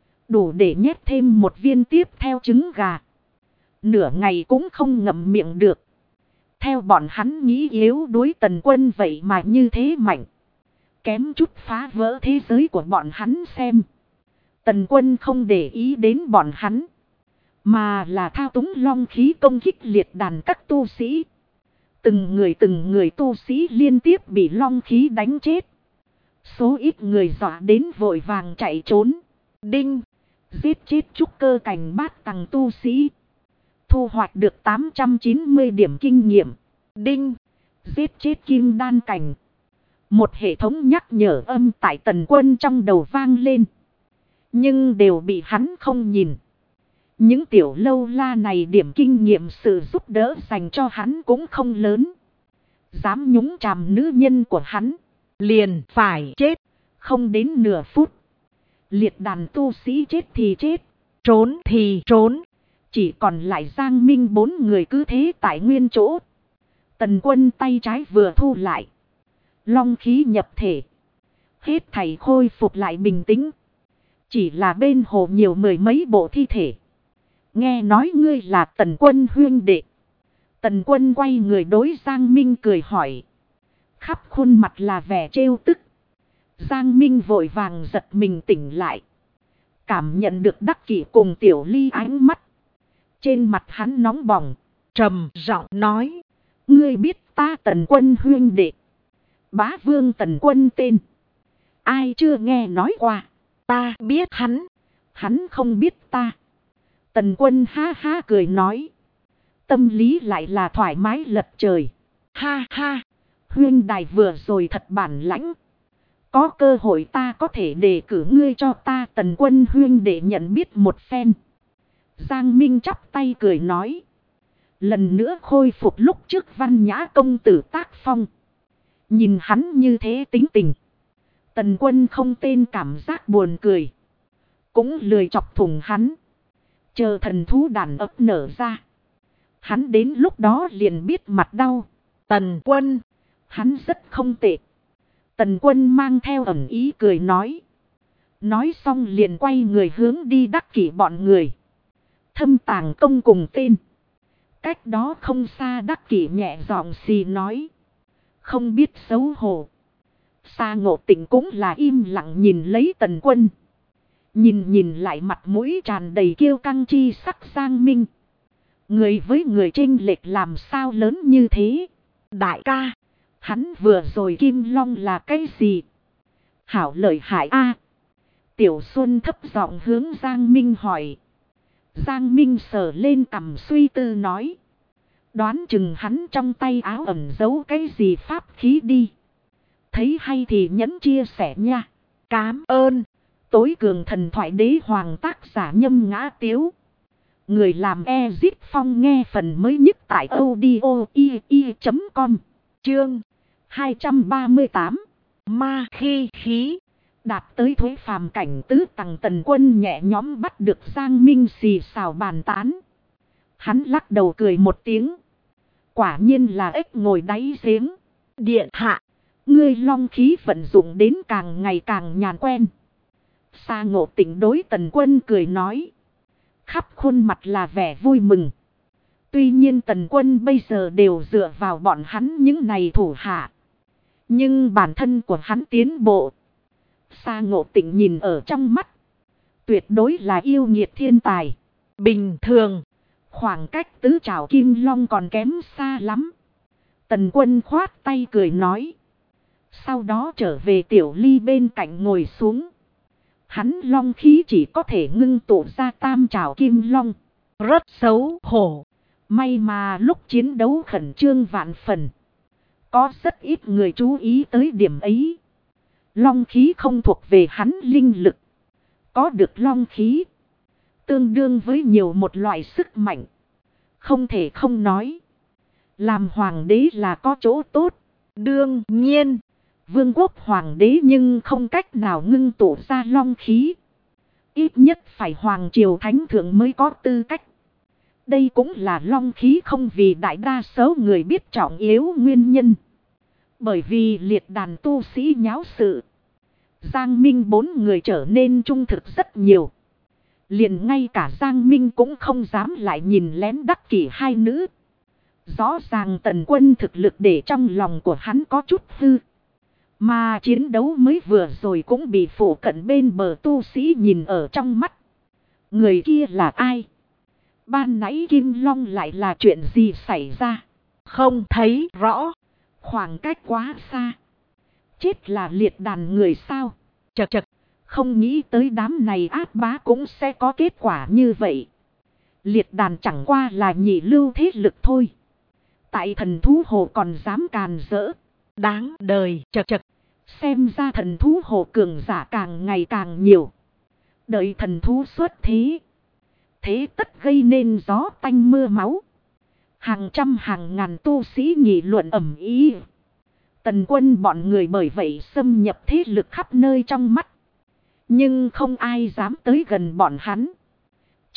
Đủ để nhét thêm một viên tiếp theo trứng gà. Nửa ngày cũng không ngậm miệng được. Theo bọn hắn nghĩ yếu đuối Tần Quân vậy mà như thế mạnh. Kém chút phá vỡ thế giới của bọn hắn xem. Tần Quân không để ý đến bọn hắn. Mà là thao túng long khí công kích liệt đàn các tu sĩ. Từng người tu sĩ liên tiếp bị long khí đánh chết. Số ít người dọa đến vội vàng chạy trốn. Đinh! Giết chết trúc cơ cảnh bát tầng tu sĩ. Thu hoạch được 890 điểm kinh nghiệm. Đinh! Giết chết kim đan cảnh. Một hệ thống nhắc nhở âm tại Tần Quân trong đầu vang lên. Nhưng đều bị hắn không nhìn. Những tiểu lâu la này điểm kinh nghiệm sự giúp đỡ dành cho hắn cũng không lớn. Dám nhúng chàm nữ nhân của hắn. Liền phải chết. Không đến nửa phút. Liệt đàn tu sĩ chết thì chết. trốn thì trốn. Chỉ còn lại Giang Minh 4 người cứ thế tại nguyên chỗ. Tần Quân tay trái vừa thu lại. Long khí nhập thể. Hết thảy khôi phục lại bình tĩnh. Chỉ là bên hồ nhiều mười mấy bộ thi thể. Nghe nói ngươi là Tần Quân huynh đệ. Tần Quân quay người đối Giang Minh cười hỏi. Khắp khuôn mặt là vẻ trêu tức. Giang Minh vội vàng giật mình tỉnh lại. Cảm nhận được Đắc Kỷ cùng Tiểu Ly ánh mắt. Trên mặt hắn nóng bỏng. Trầm giọng nói. Ngươi biết ta Tần Quân huynh đệ. Bá vương Tần Quân tên. Ai chưa nghe nói qua. Ta biết hắn. Hắn không biết ta. Tần Quân ha ha cười nói. Tâm lý lại là thoải mái lật trời. Ha ha. Huynh đài vừa rồi thật bản lãnh. Có cơ hội ta có thể đề cử ngươi cho ta Tần Quân huynh để nhận biết một phen. Giang Minh chắp tay cười nói. Lần nữa khôi phục lúc trước Văn Nhã công tử tác phong. Nhìn hắn như thế tính tình. Tần Quân không tên cảm giác buồn cười. Cũng lười chọc thủng hắn. Chờ thần thú đàn ấp nở ra. Hắn đến lúc đó liền biết mặt đau. Tần Quân. Hắn rất không tệ. Tần Quân mang theo ẩn ý cười nói. Nói xong liền quay người hướng đi Đắc Kỷ bọn người. Thâm Tàng công cùng tên. Cách đó không xa Đắc Kỷ nhẹ giọng xì nói. Không biết xấu hổ. Sa Ngộ Tịnh cũng là im lặng nhìn lấy Tần Quân. Nhìn lại mặt mũi tràn đầy kiêu căng chi sắc Giang Minh. Người với người chênh lệch làm sao lớn như thế. Đại ca. Hắn vừa rồi Kim Long là cái gì? Hảo lợi hại a. Tiểu Xuân thấp giọng hướng Giang Minh hỏi. Giang Minh sờ lên cằm suy tư nói. Đoán chừng hắn trong tay áo ẩn giấu cái gì pháp khí đi. Thấy hay thì nhẫn chia sẻ nha. Cám ơn. Tối cường thần thoại đế hoàng tác giả Nhâm Ngã Tiếu. Người làm Ezip Phong nghe phần mới nhất tại audio.com. Chương 238. Ma khi khí. Đạt tới thuế phàm cảnh tứ tầng Tần Quân nhẹ nhõm bắt được Giang Minh xì xào bàn tán. Hắn lắc đầu cười một tiếng. Quả nhiên là ếch ngồi đáy giếng. Điện hạ. Ngươi long khí vận dụng đến càng ngày càng nhàn quen. Sa Ngộ Tịnh đối Tần Quân cười nói. Khắp khuôn mặt là vẻ vui mừng. Tuy nhiên Tần Quân bây giờ đều dựa vào bọn hắn những này thủ hạ. Nhưng bản thân của hắn tiến bộ. Sa Ngộ Tịnh nhìn ở trong mắt. Tuyệt đối là yêu nghiệt thiên tài. Bình thường. Khoảng cách tứ trảo kim long còn kém xa lắm. Tần Quân khoát tay cười nói. Sau đó trở về Tiểu Ly bên cạnh ngồi xuống. Hắn long khí chỉ có thể ngưng tụ ra tam trảo kim long. Rất xấu hổ. May mà lúc chiến đấu khẩn trương vạn phần. Có rất ít người chú ý tới điểm ấy. Long khí không thuộc về hắn linh lực. Có được long khí. Tương đương với nhiều một loại sức mạnh. Không thể không nói. Làm hoàng đế là có chỗ tốt. Đương nhiên. Vương quốc hoàng đế nhưng không cách nào ngưng tụ ra long khí. Ít nhất phải hoàng triều thánh thượng mới có tư cách. Đây cũng là long khí không vì đại đa số người biết trọng yếu nguyên nhân. Bởi vì liệt đàn tu sĩ nháo sự. Giang Minh 4 người trở nên trung thực rất nhiều. Liền ngay cả Giang Minh cũng không dám lại nhìn lén Đắc Kỷ hai nữ. Rõ ràng Tần Quân thực lực để trong lòng của hắn có chút hư. Mà chiến đấu mới vừa rồi cũng bị phủ cận bên bờ tu sĩ nhìn ở trong mắt. Người kia là ai? Ban nãy Kim Long lại là chuyện gì xảy ra? Không thấy rõ. Khoảng cách quá xa. Chết là liệt đàn người sao? Chật chật. Không nghĩ tới đám này ác bá cũng sẽ có kết quả như vậy. Liệt đàn chẳng qua là nhị lưu thế lực thôi. Tại thần thú hồ còn dám càn rỡ. Đáng đời. Chật chật. Xem ra thần thú hồ cường giả càng ngày càng nhiều. Đợi thần thú xuất thế. Thế tất gây nên gió tanh mưa máu. Hàng trăm hàng ngàn tu sĩ nghị luận ầm ĩ. Tần Quân bọn người bởi vậy xâm nhập thế lực khắp nơi trong mắt. Nhưng không ai dám tới gần bọn hắn.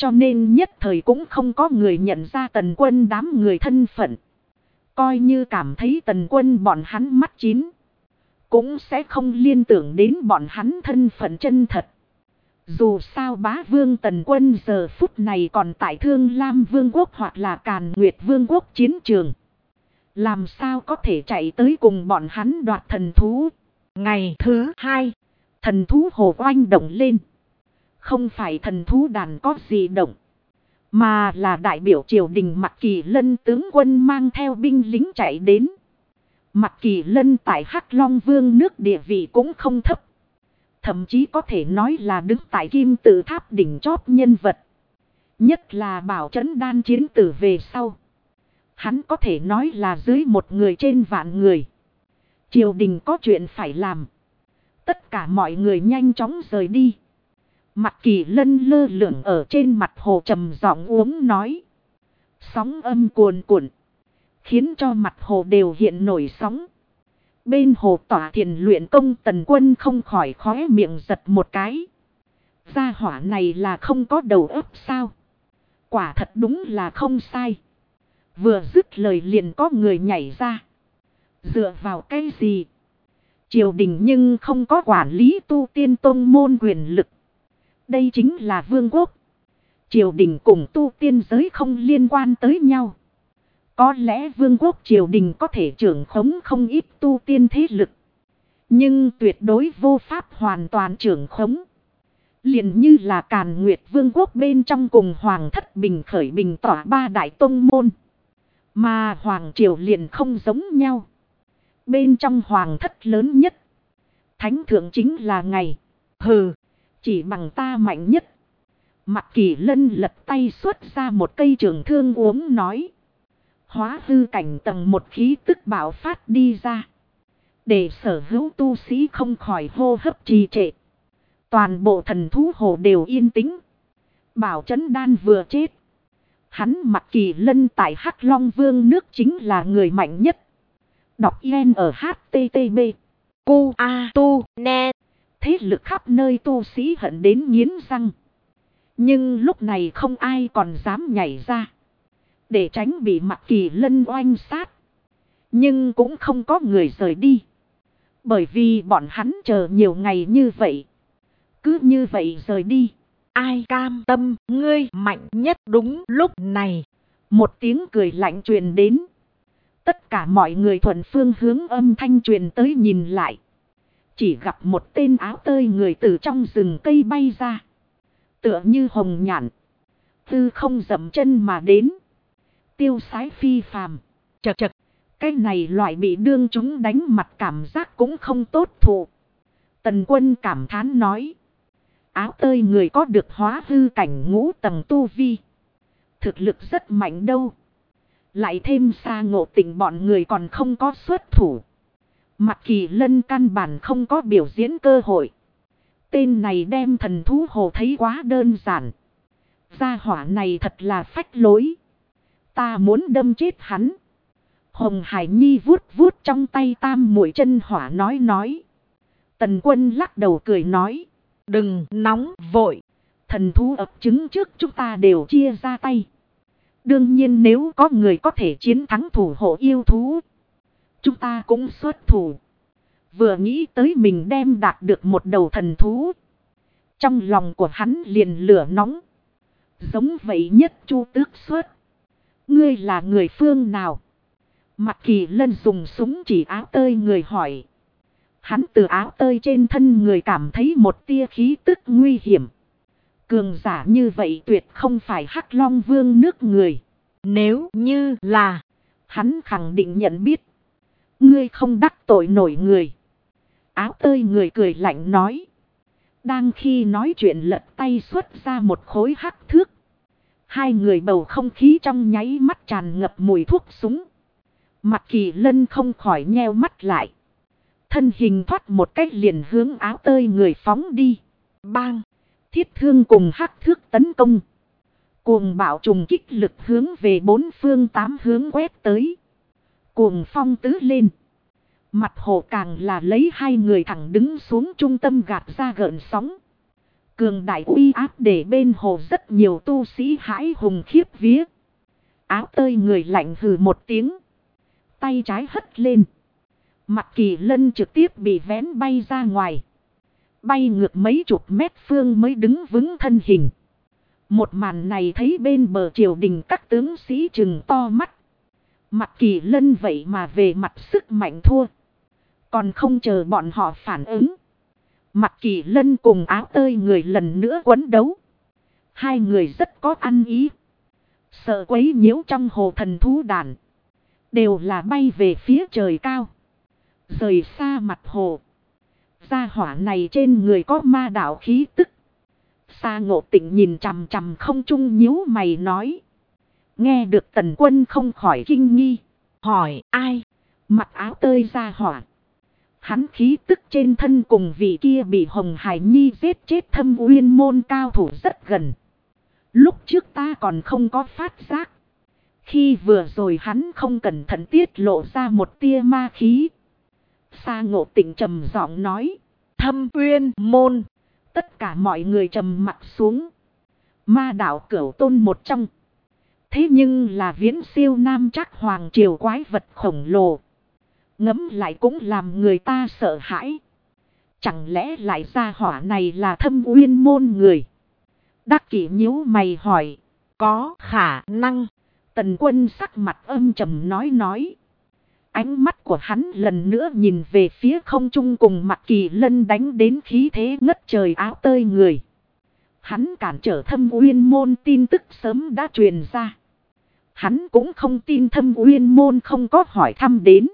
Cho nên nhất thời cũng không có người nhận ra Tần Quân đám người thân phận. Coi như cảm thấy Tần Quân bọn hắn mắt chín, cũng sẽ không liên tưởng đến bọn hắn thân phận chân thật. Dù sao bá vương Tần Quân giờ phút này còn tại Thương Lam Vương quốc hoặc là Càn Nguyệt Vương quốc chiến trường. Làm sao có thể chạy tới cùng bọn hắn đoạt thần thú. Ngày thứ hai, thần thú hồ oanh động lên. Không phải thần thú đàn có gì động, mà là đại biểu triều đình Mạc Kỳ Lân tướng quân mang theo binh lính chạy đến. Mạc Kỳ Lân tại Hắc Long Vương nước địa vị cũng không thấp. Thậm chí có thể nói là đứng tại kim tự tháp đỉnh chóp nhân vật. Nhất là Bảo Trấn Đan chiến tử về sau, hắn có thể nói là dưới một người trên vạn người. Triều đình có chuyện phải làm, tất cả mọi người nhanh chóng rời đi. Mạc Kỳ Lân lơ lửng ở trên mặt hồ trầm giọng uống nói. Sóng âm cuồn cuộn, khiến cho mặt hồ đều hiện nổi sóng. Bên hồ tỏa thiền luyện công Tần Quân không khỏi khóe miệng giật một cái. Gia hỏa này là không có đầu óc sao? Quả thật đúng là không sai. Vừa dứt lời liền có người nhảy ra. Dựa vào cái gì? Triều đình nhưng không có quản lý tu tiên tông môn quyền lực. Đây chính là vương quốc. Triều đình cùng tu tiên giới không liên quan tới nhau. Có lẽ vương quốc triều đình có thể trưởng khống không ít tu tiên thế lực, nhưng tuyệt đối vô pháp hoàn toàn trưởng khống. Liền như là Càn Nguyệt Vương quốc bên trong cùng Hoàng thất bình khởi bình tỏa ba đại tông môn. Mà Hoàng triều liền không giống nhau. Bên trong Hoàng thất lớn nhất, thánh thượng chính là ngày. Hừ, chỉ bằng ta mạnh nhất. Mạc Kỳ Lân lật tay xuất ra một cây trường thương uống nói. Hóa hư cảnh tầng một khí tức bạo phát đi ra, để sở hữu tu sĩ không khỏi hô hấp trì trệ. Toàn bộ thần thú hồ đều yên tĩnh. Bảo Trấn Đan vừa chết, hắn Mạc Kỳ Lân tại Hắc Long Vương nước chính là người mạnh nhất. Đọc yen ở HTTP QA2net. Thế lực khắp nơi tu sĩ hận đến nghiến răng. Nhưng lúc này không ai còn dám nhảy ra, để tránh bị Mạc Kỳ Lân oanh sát. Nhưng cũng không có người rời đi, bởi vì bọn hắn chờ nhiều ngày như vậy, cứ như vậy rời đi, ai cam tâm. Ngươi mạnh nhất. Đúng lúc này, một tiếng cười lạnh truyền đến. Tất cả mọi người thuận phương hướng âm thanh truyền tới nhìn lại, chỉ gặp một tên áo tơi người từ trong rừng cây bay ra, tựa như hồng nhạn, tư không dậm chân mà đến, tiêu sái phi phàm. Chật chật, cái này loại bị đương chúng đánh mặt cảm giác cũng không tốt thụ. Tần Quân cảm thán nói. Áo tơi người có được hóa hư cảnh ngũ tầng tu vi, thực lực rất mạnh đâu. Lại thêm Sa Ngộ Tịnh bọn người còn không có xuất thủ, Mạc Kỳ Lân căn bản không có biểu diễn cơ hội. Tên này đem thần thú hồ thấy quá đơn giản. Gia hỏa này thật là phách lối. Ta muốn đâm chết hắn. Hồng Hải Nhi vuốt vuốt trong tay tam muội chân hỏa nói. Tần Quân lắc đầu cười nói. Đừng nóng vội. Thần thú ấp trứng trước chúng ta đều chia ra tay. Đương nhiên nếu có người có thể chiến thắng thủ hộ yêu thú, chúng ta cũng xuất thủ. Vừa nghĩ tới mình đem đạt được một đầu thần thú, trong lòng của hắn liền lửa nóng. Giống vậy nhất Chu Tước xuất. Ngươi là người phương nào? Mạc Kỳ Lân dùng súng chỉ áo tơi người hỏi. Hắn từ áo tơi trên thân người cảm thấy một tia khí tức nguy hiểm. Cường giả như vậy tuyệt không phải Hắc Long Vương nước người. Nếu như là, hắn khẳng định nhận biết. Ngươi không đắc tội nổi người. Áo tơi người cười lạnh nói. Đang khi nói chuyện lật tay xuất ra một khối hắc thước. Hai người bầu không khí trong nháy mắt tràn ngập mùi thuốc súng. Mạc Kỳ Lân không khỏi nheo mắt lại. Thân hình thoát một cách liền hướng áo tơi người phóng đi. Bang! Thiết thương cùng hắc thước tấn công. Cuồng bạo trùng kích lực hướng về bốn phương tám hướng quét tới. Cuồng phong tứ lên. Mặt hồ càng là lấy hai người thẳng đứng xuống trung tâm gạt ra gợn sóng. Cường đại uy áp để bên hồ rất nhiều tu sĩ hãi hùng khiếp vía. Áo tơi người lạnh hừ một tiếng. Tay trái hất lên. Mặt Kỳ Lân trực tiếp bị vén bay ra ngoài. Bay ngược mấy chục mét phương mới đứng vững thân hình. Một màn này thấy bên bờ triều đình các tướng sĩ trừng to mắt. Mặt Kỳ Lân vậy mà về mặt sức mạnh thua. Còn không chờ bọn họ phản ứng. Mặt Kỳ Lân cùng áo tơi người lần nữa quấn đấu. Hai người rất có ăn ý. Sợ quấy nhiễu trong hồ thần thú đàn. Đều là bay về phía trời cao. Rời xa mặt hồ. Gia hỏa này trên người có ma đạo khí tức. Sa Ngộ Tịnh nhìn chằm chằm không trung nhíu mày nói. Nghe được Tần Quân không khỏi kinh nghi. Hỏi ai? Mặc áo tơi gia hỏa. Hắn khí tức trên thân cùng vị kia bị Hồng Hải Nhi giết chết Thâm Uyên môn cao thủ rất gần. Lúc trước ta còn không có phát giác. Khi vừa rồi hắn không cẩn thận tiết lộ ra một tia ma khí. Sa Ngộ Tịnh trầm giọng nói. Thâm Uyên môn. Tất cả mọi người trầm mặt xuống. Ma đạo Cửu Tôn một trong. Thế nhưng là viễn siêu nam chắc hoàng triều quái vật khổng lồ. Ngẫm lại cũng làm người ta sợ hãi. Chẳng lẽ lại gia hỏa này là Thâm Uyên môn người? Đắc Kỷ nhíu mày hỏi. Có khả năng. Tần Quân sắc mặt âm trầm nói. Ánh mắt của hắn lần nữa nhìn về phía không trung cùng Mặc Kỳ Lân đánh đến khí thế ngất trời áo tơi người. Hắn cản trở Thâm Uyên môn tin tức sớm đã truyền ra. Hắn cũng không tin Thâm Uyên môn không có hỏi thăm đến.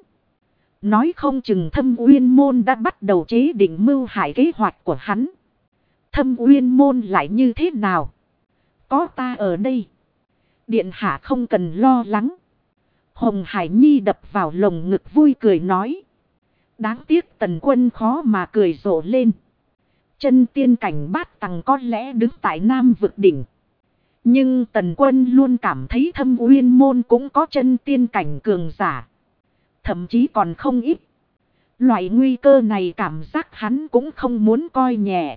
Nói không chừng Thâm Uyên môn đã bắt đầu chế định mưu hại kế hoạch của hắn. Thâm Uyên môn lại như thế nào? Có ta ở đây. Điện hạ không cần lo lắng. Hồng Hải Nhi đập vào lồng ngực vui cười nói. Đáng tiếc Tần Quân khó mà cười rộ lên. Chân tiên cảnh bát tầng có lẽ đứng tại Nam vực đỉnh. Nhưng Tần Quân luôn cảm thấy Thâm Uyên môn cũng có chân tiên cảnh cường giả. Thậm chí còn không ít. Loại nguy cơ này cảm giác hắn cũng không muốn coi nhẹ.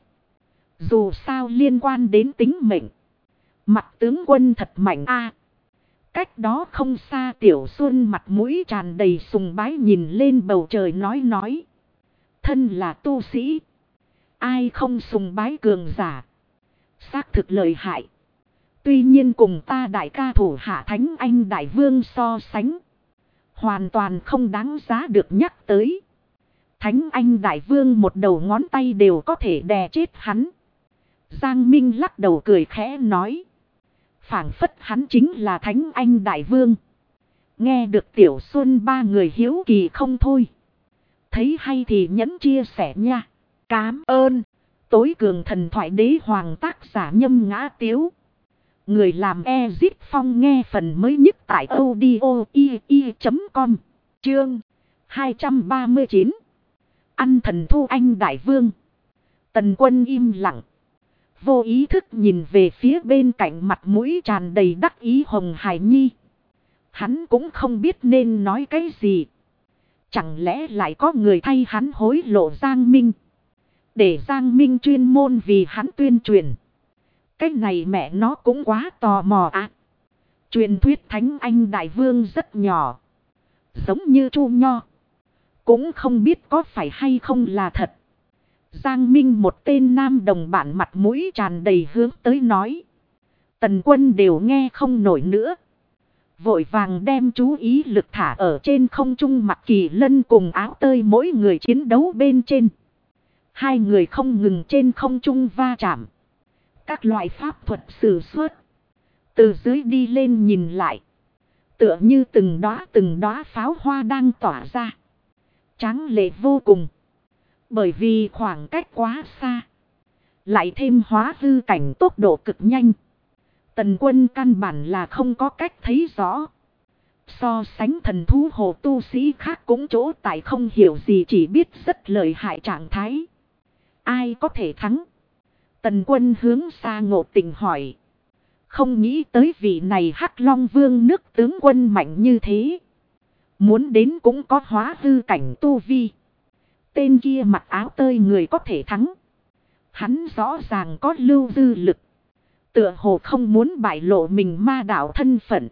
Dù sao liên quan đến tính mệnh. Mặt tướng quân thật mạnh a. Cách đó không xa Tiểu Xuân mặt mũi tràn đầy sùng bái nhìn lên bầu trời nói. Thân là tu sĩ. Ai không sùng bái cường giả. Xác thực lợi hại. Tuy nhiên cùng ta đại ca thủ hạ Thánh Anh Đại Vương so sánh. Hoàn toàn không đáng giá được nhắc tới. Thánh Anh Đại Vương một đầu ngón tay đều có thể đè chết hắn. Giang Minh lắc đầu cười khẽ nói. Phảng phất hắn chính là Thánh Anh Đại Vương. Nghe được Tiểu Xuân ba người hiếu kỳ không thôi. Thấy hay thì nhấn chia sẻ nha. Cám ơn. Tối cường thần thoại đế hoàng tác giả Nhâm Ngã Tiếu. Người làm Ezit Phong nghe phần mới nhất tại audio.com. Chương 239. Ăn thần thu anh Đại Vương. Tần Quân im lặng. Vô ý thức nhìn về phía bên cạnh mặt mũi tràn đầy đắc ý Hồng Hải Nhi. Hắn cũng không biết nên nói cái gì. Chẳng lẽ lại có người thay hắn hối lộ Giang Minh. Để Giang Minh chuyên môn vì hắn tuyên truyền. Cái này mẹ nó cũng quá tò mò à. Truyền thuyết Thánh Anh Đại Vương rất nhỏ. Giống như Chu Nho. Cũng không biết có phải hay không là thật. Giang Minh một tên nam đồng bạn mặt mũi tràn đầy hướng tới nói. Tần Quân đều nghe không nổi nữa. Vội vàng đem chú ý lực thả ở trên không trung Mặc Kỳ Lân cùng áo tơi mỗi người chiến đấu bên trên. Hai người không ngừng trên không trung va chạm. Các loại pháp thuật sử xuất. Từ dưới đi lên nhìn lại. Tựa như từng đóa pháo hoa đang tỏa ra. Tráng lệ vô cùng. Bởi vì khoảng cách quá xa. Lại thêm hóa hư cảnh tốc độ cực nhanh. Tần Quân căn bản là không có cách thấy rõ. So sánh thần thú hồ tu sĩ khác cũng chỗ tại không hiểu gì chỉ biết rất lợi hại trạng thái. Ai có thể thắng? Tần Quân hướng Sa Ngộ Tịnh hỏi. Không nghĩ tới vị này Hắc Long Vương nước tướng quân mạnh như thế. Muốn đến cũng có hóa hư cảnh tu vi. Tên kia mặc áo tơi người có thể thắng. Hắn rõ ràng có lưu dư lực. Tựa hồ không muốn bại lộ mình ma đạo thân phận.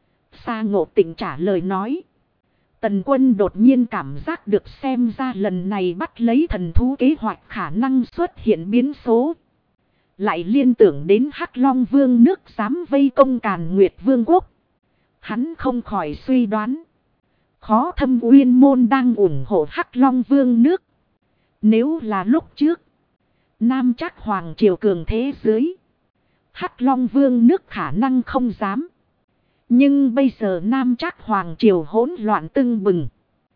Sa Ngộ Tịnh trả lời nói. Tần Quân đột nhiên cảm giác được xem ra lần này bắt lấy thần thú kế hoạch khả năng xuất hiện biến số. Lại liên tưởng đến Hắc Long Vương nước dám vây công Càn Nguyệt Vương quốc. Hắn không khỏi suy đoán. Khó Thâm Uyên Môn đang ủng hộ Hắc Long Vương nước. Nếu là lúc trước, Nam Trác Hoàng triều cường thế dưới, Hắc Long Vương nước khả năng không dám. Nhưng bây giờ Nam Trác Hoàng triều hỗn loạn tưng bừng.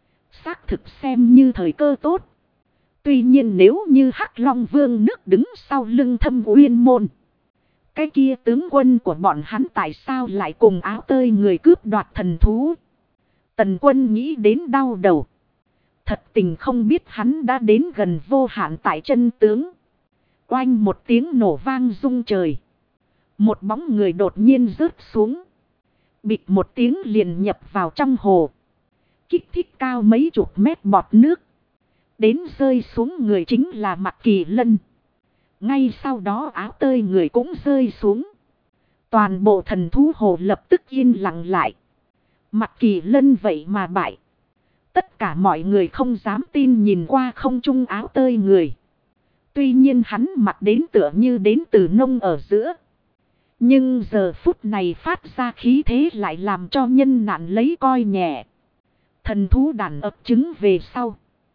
Xác thực xem như thời cơ tốt. Tuy nhiên nếu như Hắc Long Vương nước đứng sau lưng Thâm Uyên Môn, cái kia tướng quân của bọn hắn tại sao lại cùng Áo Tơi người cướp đoạt thần thú? Tần Quân nghĩ đến đau đầu. Thật tình không biết hắn đã đến gần vô hạn tại chân tướng. Oanh một tiếng nổ vang rung trời. Một bóng người đột nhiên rớt xuống. Bịch một tiếng liền nhập vào trong hồ. Kích thích cao mấy chục mét bọt nước. Đến rơi xuống người chính là Mạc Kỳ Lân. Ngay sau đó Áo Tơi người cũng rơi xuống. Toàn bộ thần thú hồ lập tức yên lặng lại. Mạc Kỳ Lân vậy mà bại. Tất cả mọi người không dám tin nhìn qua không trung Áo Tơi người. Tuy nhiên hắn mặc đến tựa như đến từ nông ở giữa. Nhưng giờ phút này phát ra khí thế lại làm cho nhân nạn lấy coi nhẹ. Thần thú đàn ấp trứng về sau.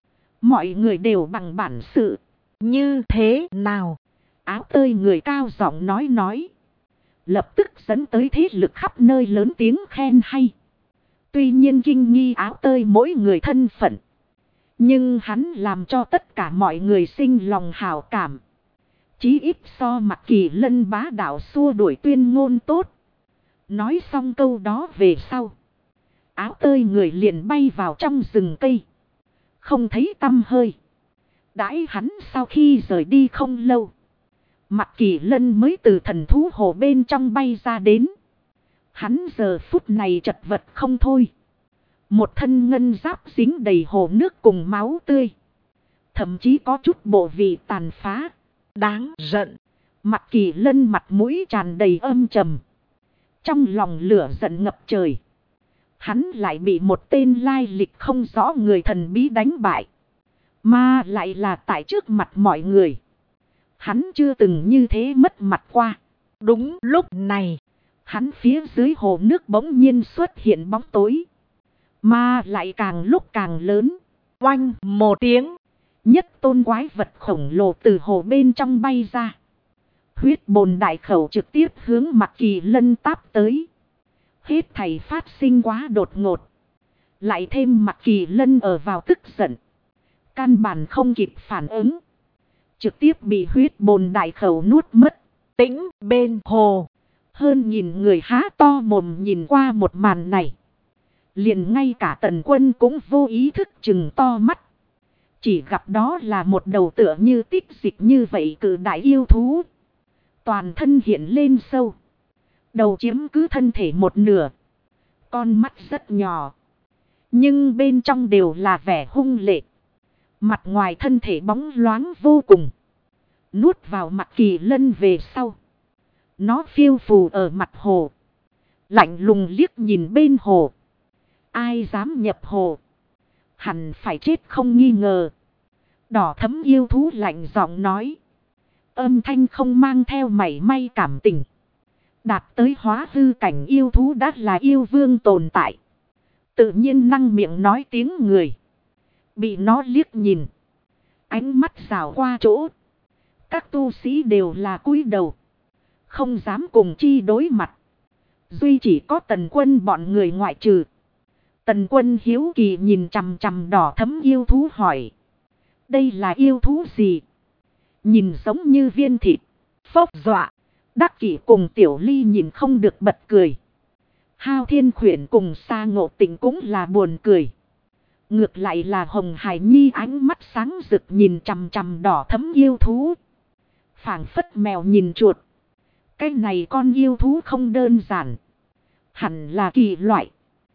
Mọi người đều bằng bản sự. Như thế nào? Áo Tơi người cao giọng nói. Lập tức dẫn tới thế lực khắp nơi lớn tiếng khen hay. Tuy nhiên kinh nghi Áo Tơi mỗi người thân phận. Nhưng hắn làm cho tất cả mọi người sinh lòng hảo cảm. Chí ít so Mạc Kỳ Lân bá đạo xua đuổi tuyên ngôn tốt. Nói xong câu đó về sau. Áo Tơi người liền bay vào trong rừng cây. Không thấy tăm hơi. Đãi hắn sau khi rời đi không lâu. Mạc Kỳ Lân mới từ thần thú hồ bên trong bay ra đến. Hắn giờ phút này chật vật không thôi. Một thân ngân giáp dính đầy hồ nước cùng máu tươi. Thậm chí có chút bộ vị tàn phá. Đáng giận. Mạc Kỳ Lân mặt mũi tràn đầy âm trầm. Trong lòng lửa giận ngập trời. Hắn lại bị một tên lai lịch không rõ người thần bí đánh bại. Mà lại là tại trước mặt mọi người. Hắn chưa từng như thế mất mặt qua. Đúng lúc này, hắn phía dưới hồ nước bỗng nhiên xuất hiện bóng tối. Mà lại càng lúc càng lớn. Oanh một tiếng. Nhất tôn quái vật khổng lồ từ hồ bên trong bay ra. Huyết bồn đại khẩu trực tiếp hướng Mạc Kỳ Lân táp tới. Hết thảy phát sinh quá đột ngột. Lại thêm Mạc Kỳ Lân ở vào tức giận. Căn bản không kịp phản ứng. Trực tiếp bị huyết bồn đại khẩu nuốt mất. Tĩnh bên hồ. Hơn nhìn người há to mồm nhìn qua một màn này. Liền ngay cả Tần Quân cũng vô ý thức chừng to mắt. Chỉ gặp đó là một đầu tựa như tích dịch như vậy cự đại yêu thú. Toàn thân hiện lên sâu. Đầu chiếm cứ thân thể một nửa. Con mắt rất nhỏ. Nhưng bên trong đều là vẻ hung lệ. Mặt ngoài thân thể bóng loáng vô cùng. Nuốt vào Mạc Kỳ Lân về sau. Nó phiêu phù ở mặt hồ. Lạnh lùng liếc nhìn bên hồ. Ai dám nhập hồ. Hẳn phải chết không nghi ngờ. Đỏ thấm yêu thú lạnh giọng nói. Âm thanh không mang theo mảy may cảm tình. Đạt tới hóa hư cảnh yêu thú đã là yêu vương tồn tại. Tự nhiên năng miệng nói tiếng người. Bị nó liếc nhìn. Ánh mắt rào qua chỗ. Các tu sĩ đều là cúi đầu. Không dám cùng chi đối mặt. Duy chỉ có Tần Quân bọn người ngoại trừ. Tần Quân hiếu kỳ nhìn chằm chằm đỏ thấm yêu thú hỏi. Đây là yêu thú gì? Nhìn giống như viên thịt. Phốc dọa. Đắc Kỷ cùng Tiểu Ly nhìn không được bật cười. Hao Thiên Khuyển cùng Sa Ngộ Tịnh cũng là buồn cười. Ngược lại là Hồng Hải Nhi ánh mắt sáng rực nhìn chằm chằm đỏ thấm yêu thú. Phảng phất mèo nhìn chuột. Cái này con yêu thú không đơn giản. Hẳn là kỳ loại.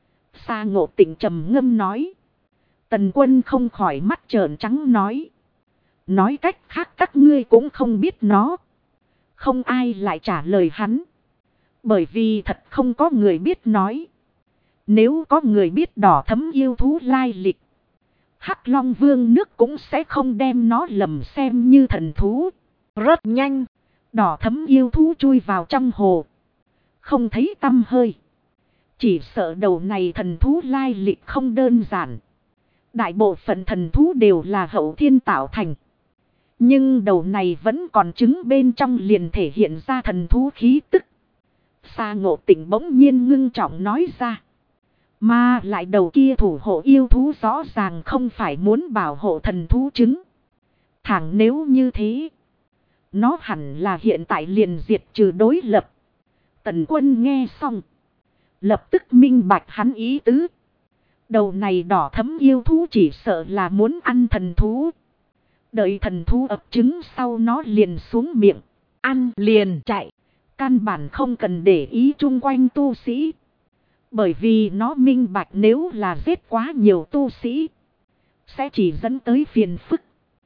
Sa Ngộ Tịnh trầm ngâm nói. Tần Quân không khỏi mắt trợn trắng nói. Nói cách khác các ngươi cũng không biết nó. Không ai lại trả lời hắn. Bởi vì thật không có người biết nói. Nếu có người biết đỏ thấm yêu thú lai lịch, Hắc Long Vương nước cũng sẽ không đem nó lầm xem như thần thú. Rất nhanh, đỏ thấm yêu thú chui vào trong hồ. Không thấy tăm hơi. Chỉ sợ đầu này thần thú lai lịch không đơn giản. Đại bộ phận thần thú đều là hậu thiên tạo thành. Nhưng đầu này vẫn còn trứng bên trong liền thể hiện ra thần thú khí tức. Sa Ngộ Tĩnh bỗng nhiên ngưng trọng nói ra. Mà lại đầu kia thủ hộ yêu thú rõ ràng không phải muốn bảo hộ thần thú trứng. Thẳng nếu như thế, nó hẳn là hiện tại liền diệt trừ đối lập. Tần Quân nghe xong, lập tức minh bạch hắn ý tứ. Đầu này đỏ thấm yêu thú chỉ sợ là muốn ăn thần thú. Đợi thần thú ấp trứng sau nó liền xuống miệng, ăn liền chạy. Căn bản không cần để ý chung quanh tu sĩ. Bởi vì nó minh bạch nếu là giết quá nhiều tu sĩ, sẽ chỉ dẫn tới phiền phức.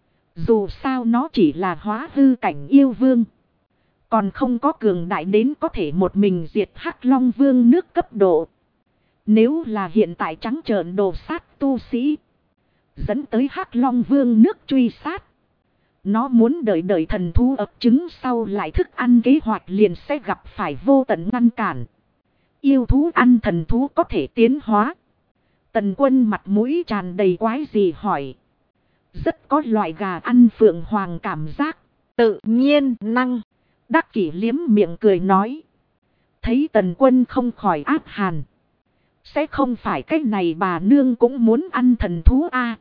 Dù sao nó chỉ là hóa hư cảnh yêu vương. Còn không có cường đại đến có thể một mình diệt Hắc Long Vương nước cấp độ. Nếu là hiện tại trắng trợn đồ sát tu sĩ, dẫn tới Hắc Long Vương nước truy sát, nó muốn đợi thần thú ấp trứng sau lại thức ăn kế hoạch liền sẽ gặp phải vô tận ngăn cản. Yêu thú ăn thần thú có thể tiến hóa. Tần Quân mặt mũi tràn đầy quái gì hỏi. Rất có loại gà ăn phượng hoàng cảm giác. Tự nhiên năng. Đắc Kỷ liếm miệng cười nói. Thấy Tần Quân không khỏi ác hàn. Sẽ không phải cái này bà nương cũng muốn ăn thần thú a?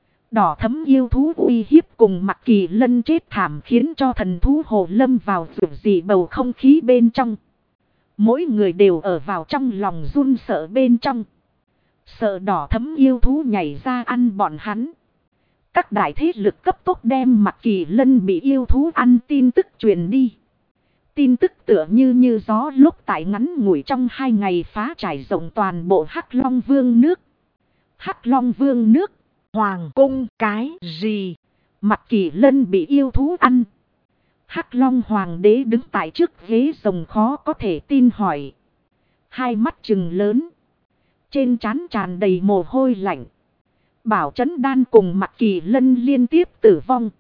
Đỏ thấm yêu thú uy hiếp cùng Mặc Kỳ Lân chết thảm khiến cho thần thú hồ lâm vào rủi dị bầu không khí bên trong. Mỗi người đều ở vào trong lòng run sợ bên trong. Sợ đỏ thấm yêu thú nhảy ra ăn bọn hắn. Các đại thế lực cấp tốc đem Mặc Kỳ Lân bị yêu thú ăn tin tức truyền đi. Tin tức tựa như gió lúc tại ngắn ngủi trong 2 ngày phá trải rộng toàn bộ Hắc Long Vương nước. Hắc Long Vương nước, hoàng cung cái gì? Mặc Kỳ Lân bị yêu thú ăn. Hắc Long Hoàng đế đứng tại trước ghế rồng khó có thể tin hỏi. Hai mắt trừng lớn. Trên trán tràn đầy mồ hôi lạnh. Bảo Chấn Đan cùng Mặc Kỳ Lân liên tiếp tử vong.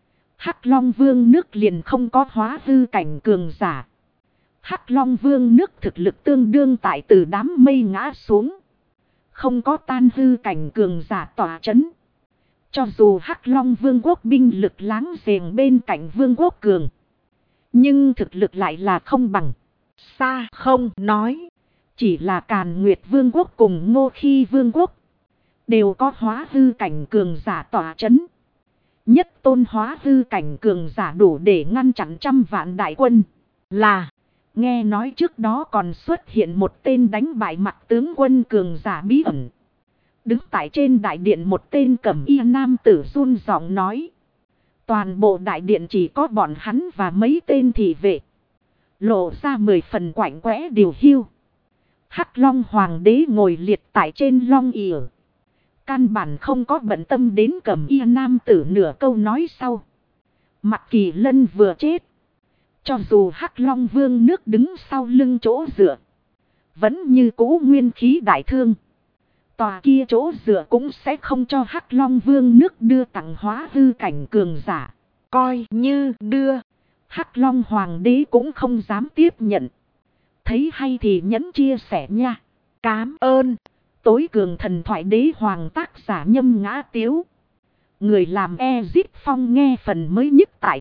Hắc Long Vương nước liền không có hóa hư cảnh cường giả. Hắc Long Vương nước thực lực tương đương tại từ đám mây ngã xuống. Không có tan hư cảnh cường giả tỏa chấn. Cho dù Hắc Long Vương quốc binh lực láng giềng bên cạnh Vương quốc cường, nhưng thực lực lại là không bằng. Xa không nói. Chỉ là Càn Nguyệt Vương quốc cùng Ngô Khi Vương quốc đều có hóa hư cảnh cường giả tỏa chấn. Nhất tôn hóa hư cảnh cường giả đủ để ngăn chặn trăm vạn đại quân. Là, nghe nói trước đó còn xuất hiện một tên đánh bại mặt tướng quân cường giả bí ẩn. Đứng tại trên đại điện một tên cẩm y nam tử run giọng nói. Toàn bộ đại điện chỉ có bọn hắn và mấy tên thị vệ. Lộ ra 10 phần quạnh quẽ điều hiu. Hắc Long Hoàng đế ngồi liệt tại trên long ỉa. Căn bản không có bận tâm đến cẩm y nam tử nửa câu nói sau. Mặc Kỳ Lân vừa chết. Cho dù Hắc Long Vương nước đứng sau lưng chỗ dựa, vẫn như cũ nguyên khí đại thương. Tòa kia chỗ dựa cũng sẽ không cho Hắc Long Vương nước đưa tặng hóa hư cảnh cường giả. Coi như đưa, Hắc Long Hoàng đế cũng không dám tiếp nhận. Thấy hay thì nhẫn chia sẻ nha. Cám ơn. Tối cường thần thoại đế hoàng tác giả Nhâm Ngã Tiếu. Người làm Ezip Phong nghe phần mới nhất tại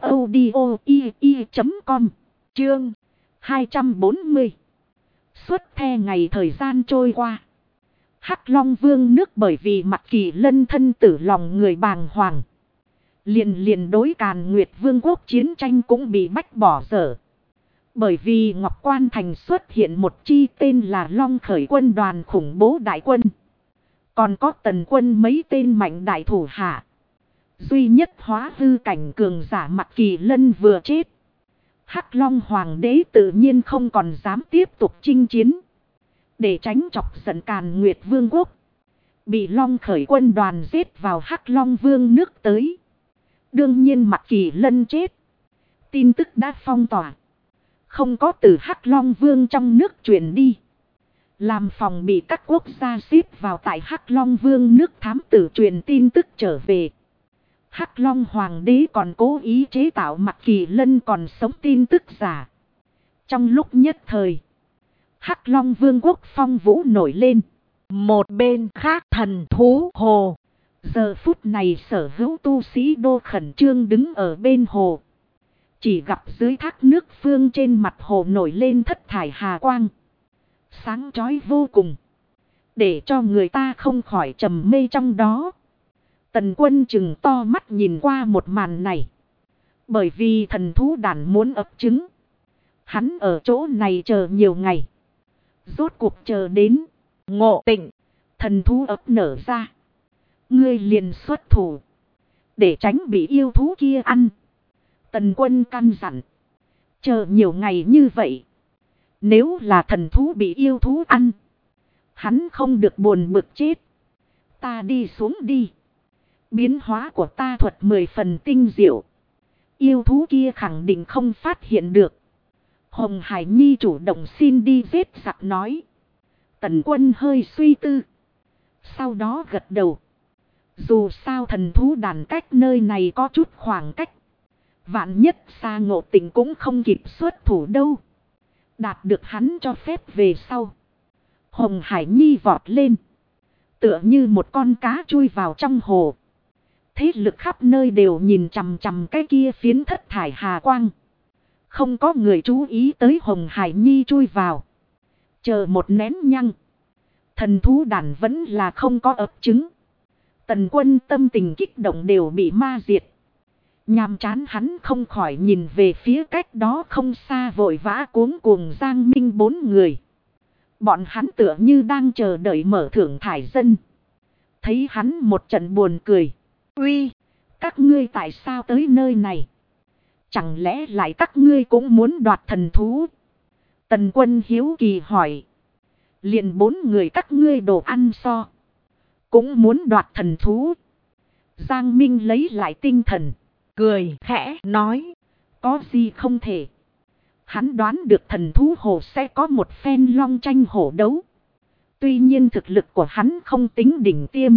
audio.com. Chương 240. Suốt the ngày thời gian trôi qua. Hắc Long Vương nước bởi vì Mặc Kỳ Lân thân tử lòng người bàng hoàng. Liền đối Càn Nguyệt Vương quốc chiến tranh cũng bị bách bỏ dở. Bởi vì Ngọc Quan Thành xuất hiện một chi tên là Long Khởi quân đoàn khủng bố đại quân. Còn có Tần quân mấy tên mạnh đại thủ hạ. Duy nhất hóa hư cảnh cường giả Mặc Kỳ Lân vừa chết. Hắc Long Hoàng đế tự nhiên không còn dám tiếp tục chinh chiến. Để tránh chọc giận Càn Nguyệt Vương quốc, bị Long Khởi quân đoàn giết vào Hắc Long Vương nước tới. Đương nhiên Mạc Kỳ Lân chết. Tin tức đã phong tỏa. Không có từ Hắc Long Vương trong nước truyền đi. Làm phòng bị các quốc gia xếp vào tại Hắc Long Vương nước thám tử truyền tin tức trở về. Hắc Long Hoàng đế còn cố ý chế tạo Mạc Kỳ Lân còn sống tin tức giả. Trong lúc nhất thời, Hắc Long Vương quốc phong vũ nổi lên. Một bên khác thần thú hồ. Giờ phút này sở hữu tu sĩ đô khẩn trương đứng ở bên hồ. Chỉ gặp dưới thác nước phương trên mặt hồ nổi lên thất thải hà quang. Sáng chói vô cùng. Để cho người ta không khỏi trầm mê trong đó. Tần Quân chừng to mắt nhìn qua một màn này. Bởi vì thần thú đàn muốn ấp trứng. Hắn ở chỗ này chờ nhiều ngày. Rốt cuộc chờ đến. Ngộ Tịnh. Thần thú ấp nở ra. Ngươi liền xuất thủ. Để tránh bị yêu thú kia ăn. Tần Quân căn dặn. Chờ nhiều ngày như vậy. Nếu là thần thú bị yêu thú ăn. Hắn không được buồn bực chết. Ta đi xuống đi. Biến hóa của ta thuật 10 phần tinh diệu. Yêu thú kia khẳng định không phát hiện được. Hồng Hải Nhi chủ động xin đi giết giặc nói. Tần Quân hơi suy tư. Sau đó gật đầu. Dù sao thần thú đàn cách nơi này có chút khoảng cách. Vạn nhất xa Ngộ Tịnh cũng không kịp xuất thủ đâu. Đạt được hắn cho phép về sau. Hồng Hải Nhi vọt lên. Tựa như một con cá chui vào trong hồ. Thế lực khắp nơi đều nhìn chằm chằm cái kia phiến thất thải hà quang. Không có người chú ý tới Hồng Hải Nhi chui vào. Chờ một nén nhăng. Thần thú đàn vẫn là không có ấp trứng. Tần Quân tâm tình kích động đều bị ma diệt. Nhàm chán hắn không khỏi nhìn về phía cách đó không xa vội vã cuống cuồng Giang Minh 4 người. Bọn hắn tựa như đang chờ đợi mở thưởng thải dân. Thấy hắn một trận buồn cười. Uy, các ngươi tại sao tới nơi này? Chẳng lẽ lại các ngươi cũng muốn đoạt thần thú? Tần Quân hiếu kỳ hỏi. Liền 4 người các ngươi đồ ăn so. Cũng muốn đoạt thần thú. Giang Minh lấy lại tinh thần. Cười khẽ nói. Có gì không thể. Hắn đoán được thần thú hồ sẽ có một phen long tranh hổ đấu. Tuy nhiên thực lực của hắn không tính đỉnh tiêm.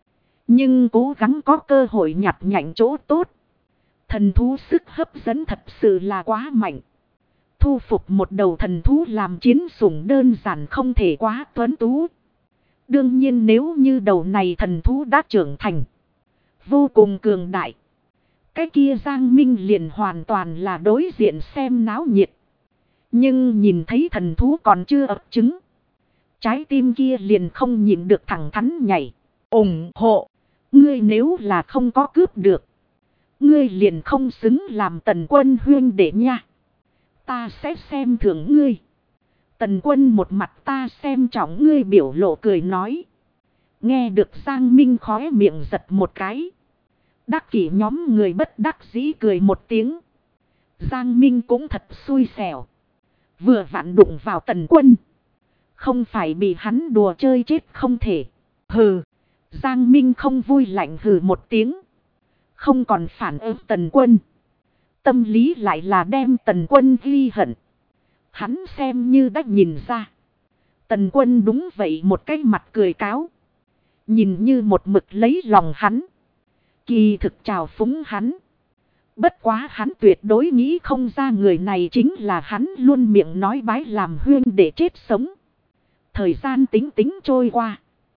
Nhưng cố gắng có cơ hội nhặt nhạnh chỗ tốt. Thần thú sức hấp dẫn thật sự là quá mạnh. Thu phục một đầu thần thú làm chiến sủng đơn giản không thể quá tuấn tú. Đương nhiên nếu như đầu này thần thú đã trưởng thành. Vô cùng cường đại. Cái kia Giang Minh liền hoàn toàn là đối diện xem náo nhiệt. Nhưng nhìn thấy thần thú còn chưa ấp trứng. Trái tim kia liền không nhịn được thẳng thắn nhảy. Ủng hộ. Ngươi nếu là không có cướp được. Ngươi liền không xứng làm Tần Quân huynh đệ nha. Ta sẽ xem thưởng ngươi. Tần Quân một mặt ta xem trọng ngươi biểu lộ cười nói. Nghe được Giang Minh khóe miệng giật một cái. Đắc kỷ nhóm người bất đắc dĩ cười một tiếng. Giang Minh cũng thật xui xẻo. Vừa vặn đụng vào Tần Quân. Không phải bị hắn đùa chơi chết không thể. Hừ. Giang Minh không vui lạnh hừ một tiếng. Không còn phản ứng Tần Quân. Tâm lý lại là đem Tần Quân ghi hận. Hắn xem như đã nhìn ra. Tần Quân đúng vậy một cái mặt cười cáo. Nhìn như một mực lấy lòng hắn. Kỳ thực trào phúng hắn. Bất quá hắn tuyệt đối nghĩ không ra người này chính là hắn luôn miệng nói bái làm huyên để chết sống. Thời gian tính tính trôi qua.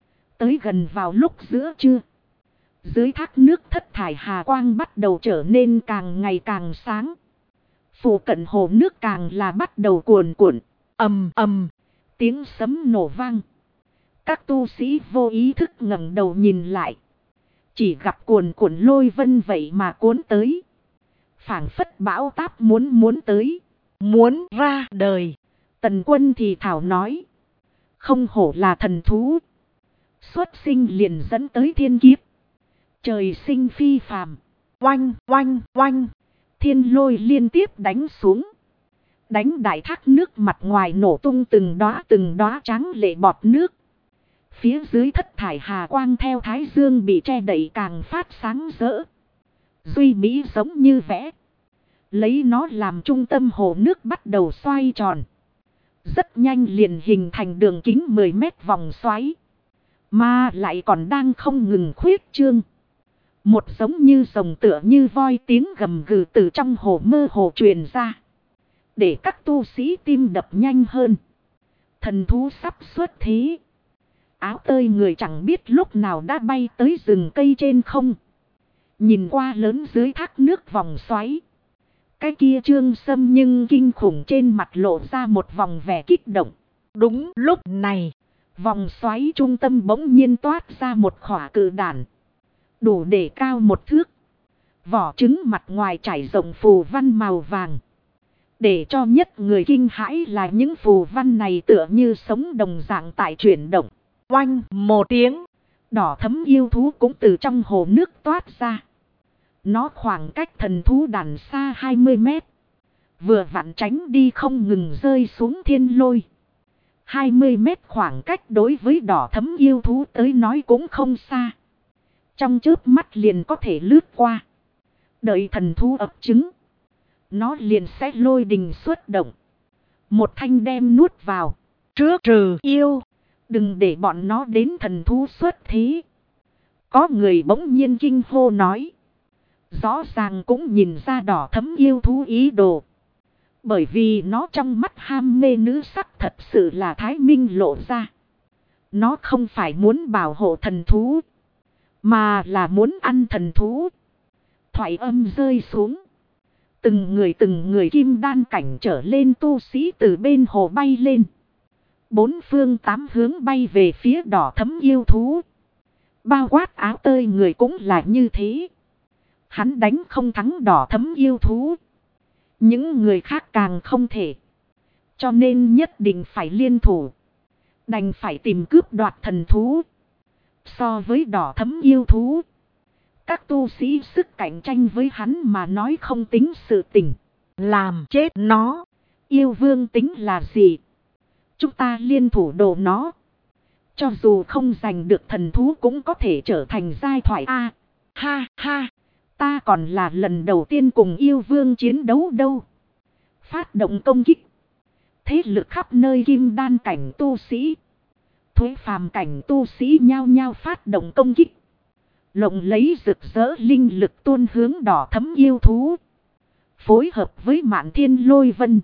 Tới gần vào lúc giữa trưa. Dưới thác nước thất thải hà quang bắt đầu trở nên càng ngày càng sáng. Phủ cận hồ nước càng là bắt đầu cuồn cuộn. Ầm ầm. Tiếng sấm nổ vang. Các tu sĩ vô ý thức ngẩng đầu nhìn lại. Chỉ gặp cuồn cuộn lôi vân vậy mà cuốn tới. Phảng phất bão táp muốn tới. Muốn ra đời. Tần Quân thì thảo nói. Không hổ là thần thú. Xuất sinh liền dẫn tới thiên kiếp. Trời sinh phi phàm. Oanh oanh oanh. Thiên lôi liên tiếp đánh xuống. Đánh đại thác nước mặt ngoài nổ tung từng đóa trắng lệ bọt nước. Phía dưới thất thải hà quang theo thái dương bị che đậy càng phát sáng rỡ. Duy mỹ giống như vẽ. Lấy nó làm trung tâm hồ nước bắt đầu xoay tròn. Rất nhanh liền hình thành đường kính 10 mét vòng xoáy. Mà lại còn đang không ngừng khuyết trương. Một giống như rồng tựa như voi tiếng gầm gừ từ trong hồ mơ hồ truyền ra. Để các tu sĩ tim đập nhanh hơn. Thần thú sắp xuất thế. Áo tơi người chẳng biết lúc nào đã bay tới rừng cây trên không. Nhìn qua lớn dưới thác nước vòng xoáy. Cái kia Trương Sâm nhưng kinh khủng trên mặt lộ ra một vòng vẻ kích động. Đúng lúc này, vòng xoáy trung tâm bỗng nhiên toát ra một khỏa cự đản. Đủ để cao 1 thước. Vỏ trứng mặt ngoài trải rộng phù văn màu vàng. Để cho nhất người kinh hãi là những phù văn này tựa như sống đồng dạng tại chuyển động. oanh một tiếng, Đỏ thấm yêu thú cũng từ trong hồ nước toát ra. Nó khoảng cách thần thú đàn xa 20 mét. Vừa vặn tránh đi không ngừng rơi xuống thiên lôi. 20 mét khoảng cách đối với đỏ thấm yêu thú tới nói cũng không xa. Trong chớp mắt liền có thể lướt qua. Đợi thần thú ấp trứng. Nó liền sẽ lôi đình xuất động. Một thanh đem nuốt vào. trước trừ yêu. Đừng để bọn nó đến thần thú xuất thế. Có người bỗng nhiên kinh hô nói. Rõ ràng cũng nhìn ra đỏ thấm yêu thú ý đồ. Bởi vì nó trong mắt ham mê nữ sắc thật sự là thái minh lộ ra. Nó không phải muốn bảo hộ thần thú. Mà là muốn ăn thần thú. Thoại âm rơi xuống. Từng người kim đan cảnh trở lên tu sĩ từ bên hồ bay lên. 4 phương 8 hướng bay về phía đỏ thấm yêu thú. Bao quát áo tơi người cũng là như thế. Hắn đánh không thắng đỏ thấm yêu thú. Những người khác càng không thể. Cho nên nhất định phải liên thủ. Đành phải tìm cướp đoạt thần thú. So với đỏ thấm yêu thú. Các tu sĩ sức cạnh tranh với hắn mà nói không tính sự tình. Làm chết nó. Yêu vương tính là gì? Chúng ta liên thủ đồ nó. Cho dù không giành được thần thú cũng có thể trở thành giai thoại A. Ha ha. Ta còn là lần đầu tiên cùng yêu vương chiến đấu đâu. Phát động công kích. Thế lực khắp nơi kim đan cảnh tu sĩ. Thuế phàm cảnh tu sĩ nhao nhao phát động công kích. Lộng lấy rực rỡ linh lực tuôn hướng đỏ thấm yêu thú. Phối hợp với Mạn Thiên Lôi Vân.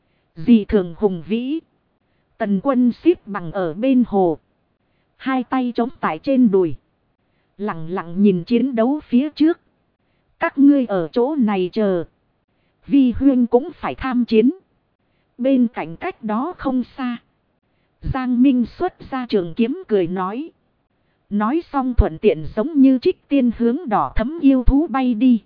Dị thường hùng vĩ. Tần Quân xếp bằng ở bên hồ. Hai tay chống tại trên đùi. Lặng lặng nhìn chiến đấu phía trước. Các ngươi ở chỗ này chờ. Vi huyên cũng phải tham chiến. Bên cạnh cách đó không xa. Giang Minh xuất ra trường kiếm cười nói. Nói xong thuận tiện giống như trích tiên hướng đỏ thấm yêu thú bay đi.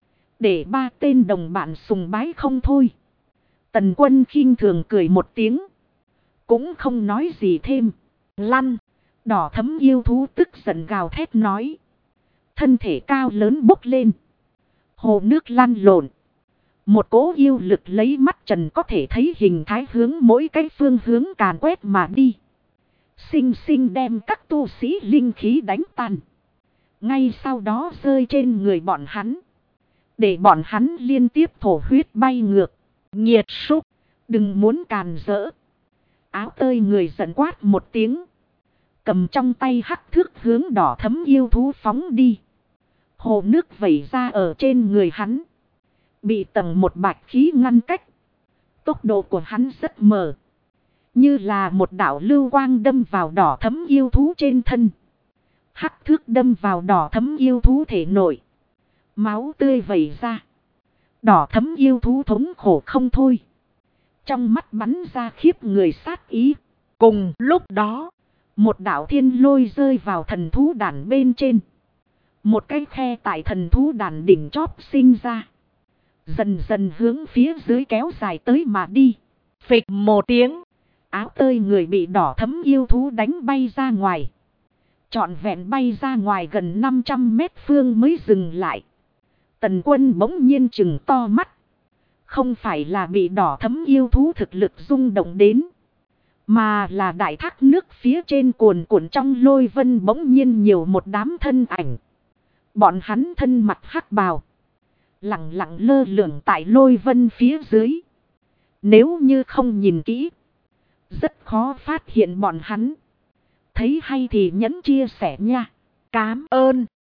Để 3 tên đồng bạn sùng bái không thôi. Tần Quân khinh thường cười một tiếng. Cũng không nói gì thêm. Lăn. Đỏ thấm yêu thú tức giận gào thét nói. Thân thể cao lớn bốc lên. Hồ nước lăn lộn. Một cỗ yêu lực lấy mắt trần có thể thấy hình thái hướng mỗi cái phương hướng càn quét mà đi. Sinh sinh đem các tu sĩ linh khí đánh tan. Ngay sau đó rơi trên người bọn hắn. Để bọn hắn liên tiếp thổ huyết bay ngược. Nghiệt súc. Đừng muốn càn rỡ. Áo tơi người giận quát một tiếng. Cầm trong tay hắc thước hướng đỏ thấm yêu thú phóng đi. Hồ nước vẩy ra ở trên người hắn. Bị tầng một bạch khí ngăn cách. Tốc độ của hắn rất mờ. Như là một đạo lưu quang đâm vào đỏ thấm yêu thú trên thân. Hắc thước đâm vào đỏ thấm yêu thú thể nội. Máu tươi vẩy ra. Đỏ thấm yêu thú thống khổ không thôi. Trong mắt bắn ra khiếp người sát ý. Cùng lúc đó, một đạo thiên lôi rơi vào thần thú đàn bên trên. Một cái khe tại thần thú đàn đỉnh chóp sinh ra. Dần dần hướng phía dưới kéo dài tới mà đi. phịch một tiếng. Áo tơi người bị đỏ thấm yêu thú đánh bay ra ngoài. Trọn vẹn bay ra ngoài gần 500 mét phương mới dừng lại. Tần Quân bỗng nhiên trừng to mắt. Không phải là bị đỏ thấm yêu thú thực lực rung động đến. Mà là đại thác nước phía trên cuồn cuộn trong lôi vân bỗng nhiên nhiều một đám thân ảnh. Bọn hắn thân mặt hắc bào. lặng lặng lơ lửng tại lôi vân phía dưới. Nếu như không nhìn kỹ, rất khó phát hiện bọn hắn. Thấy hay thì nhấn chia sẻ nha. Cám ơn.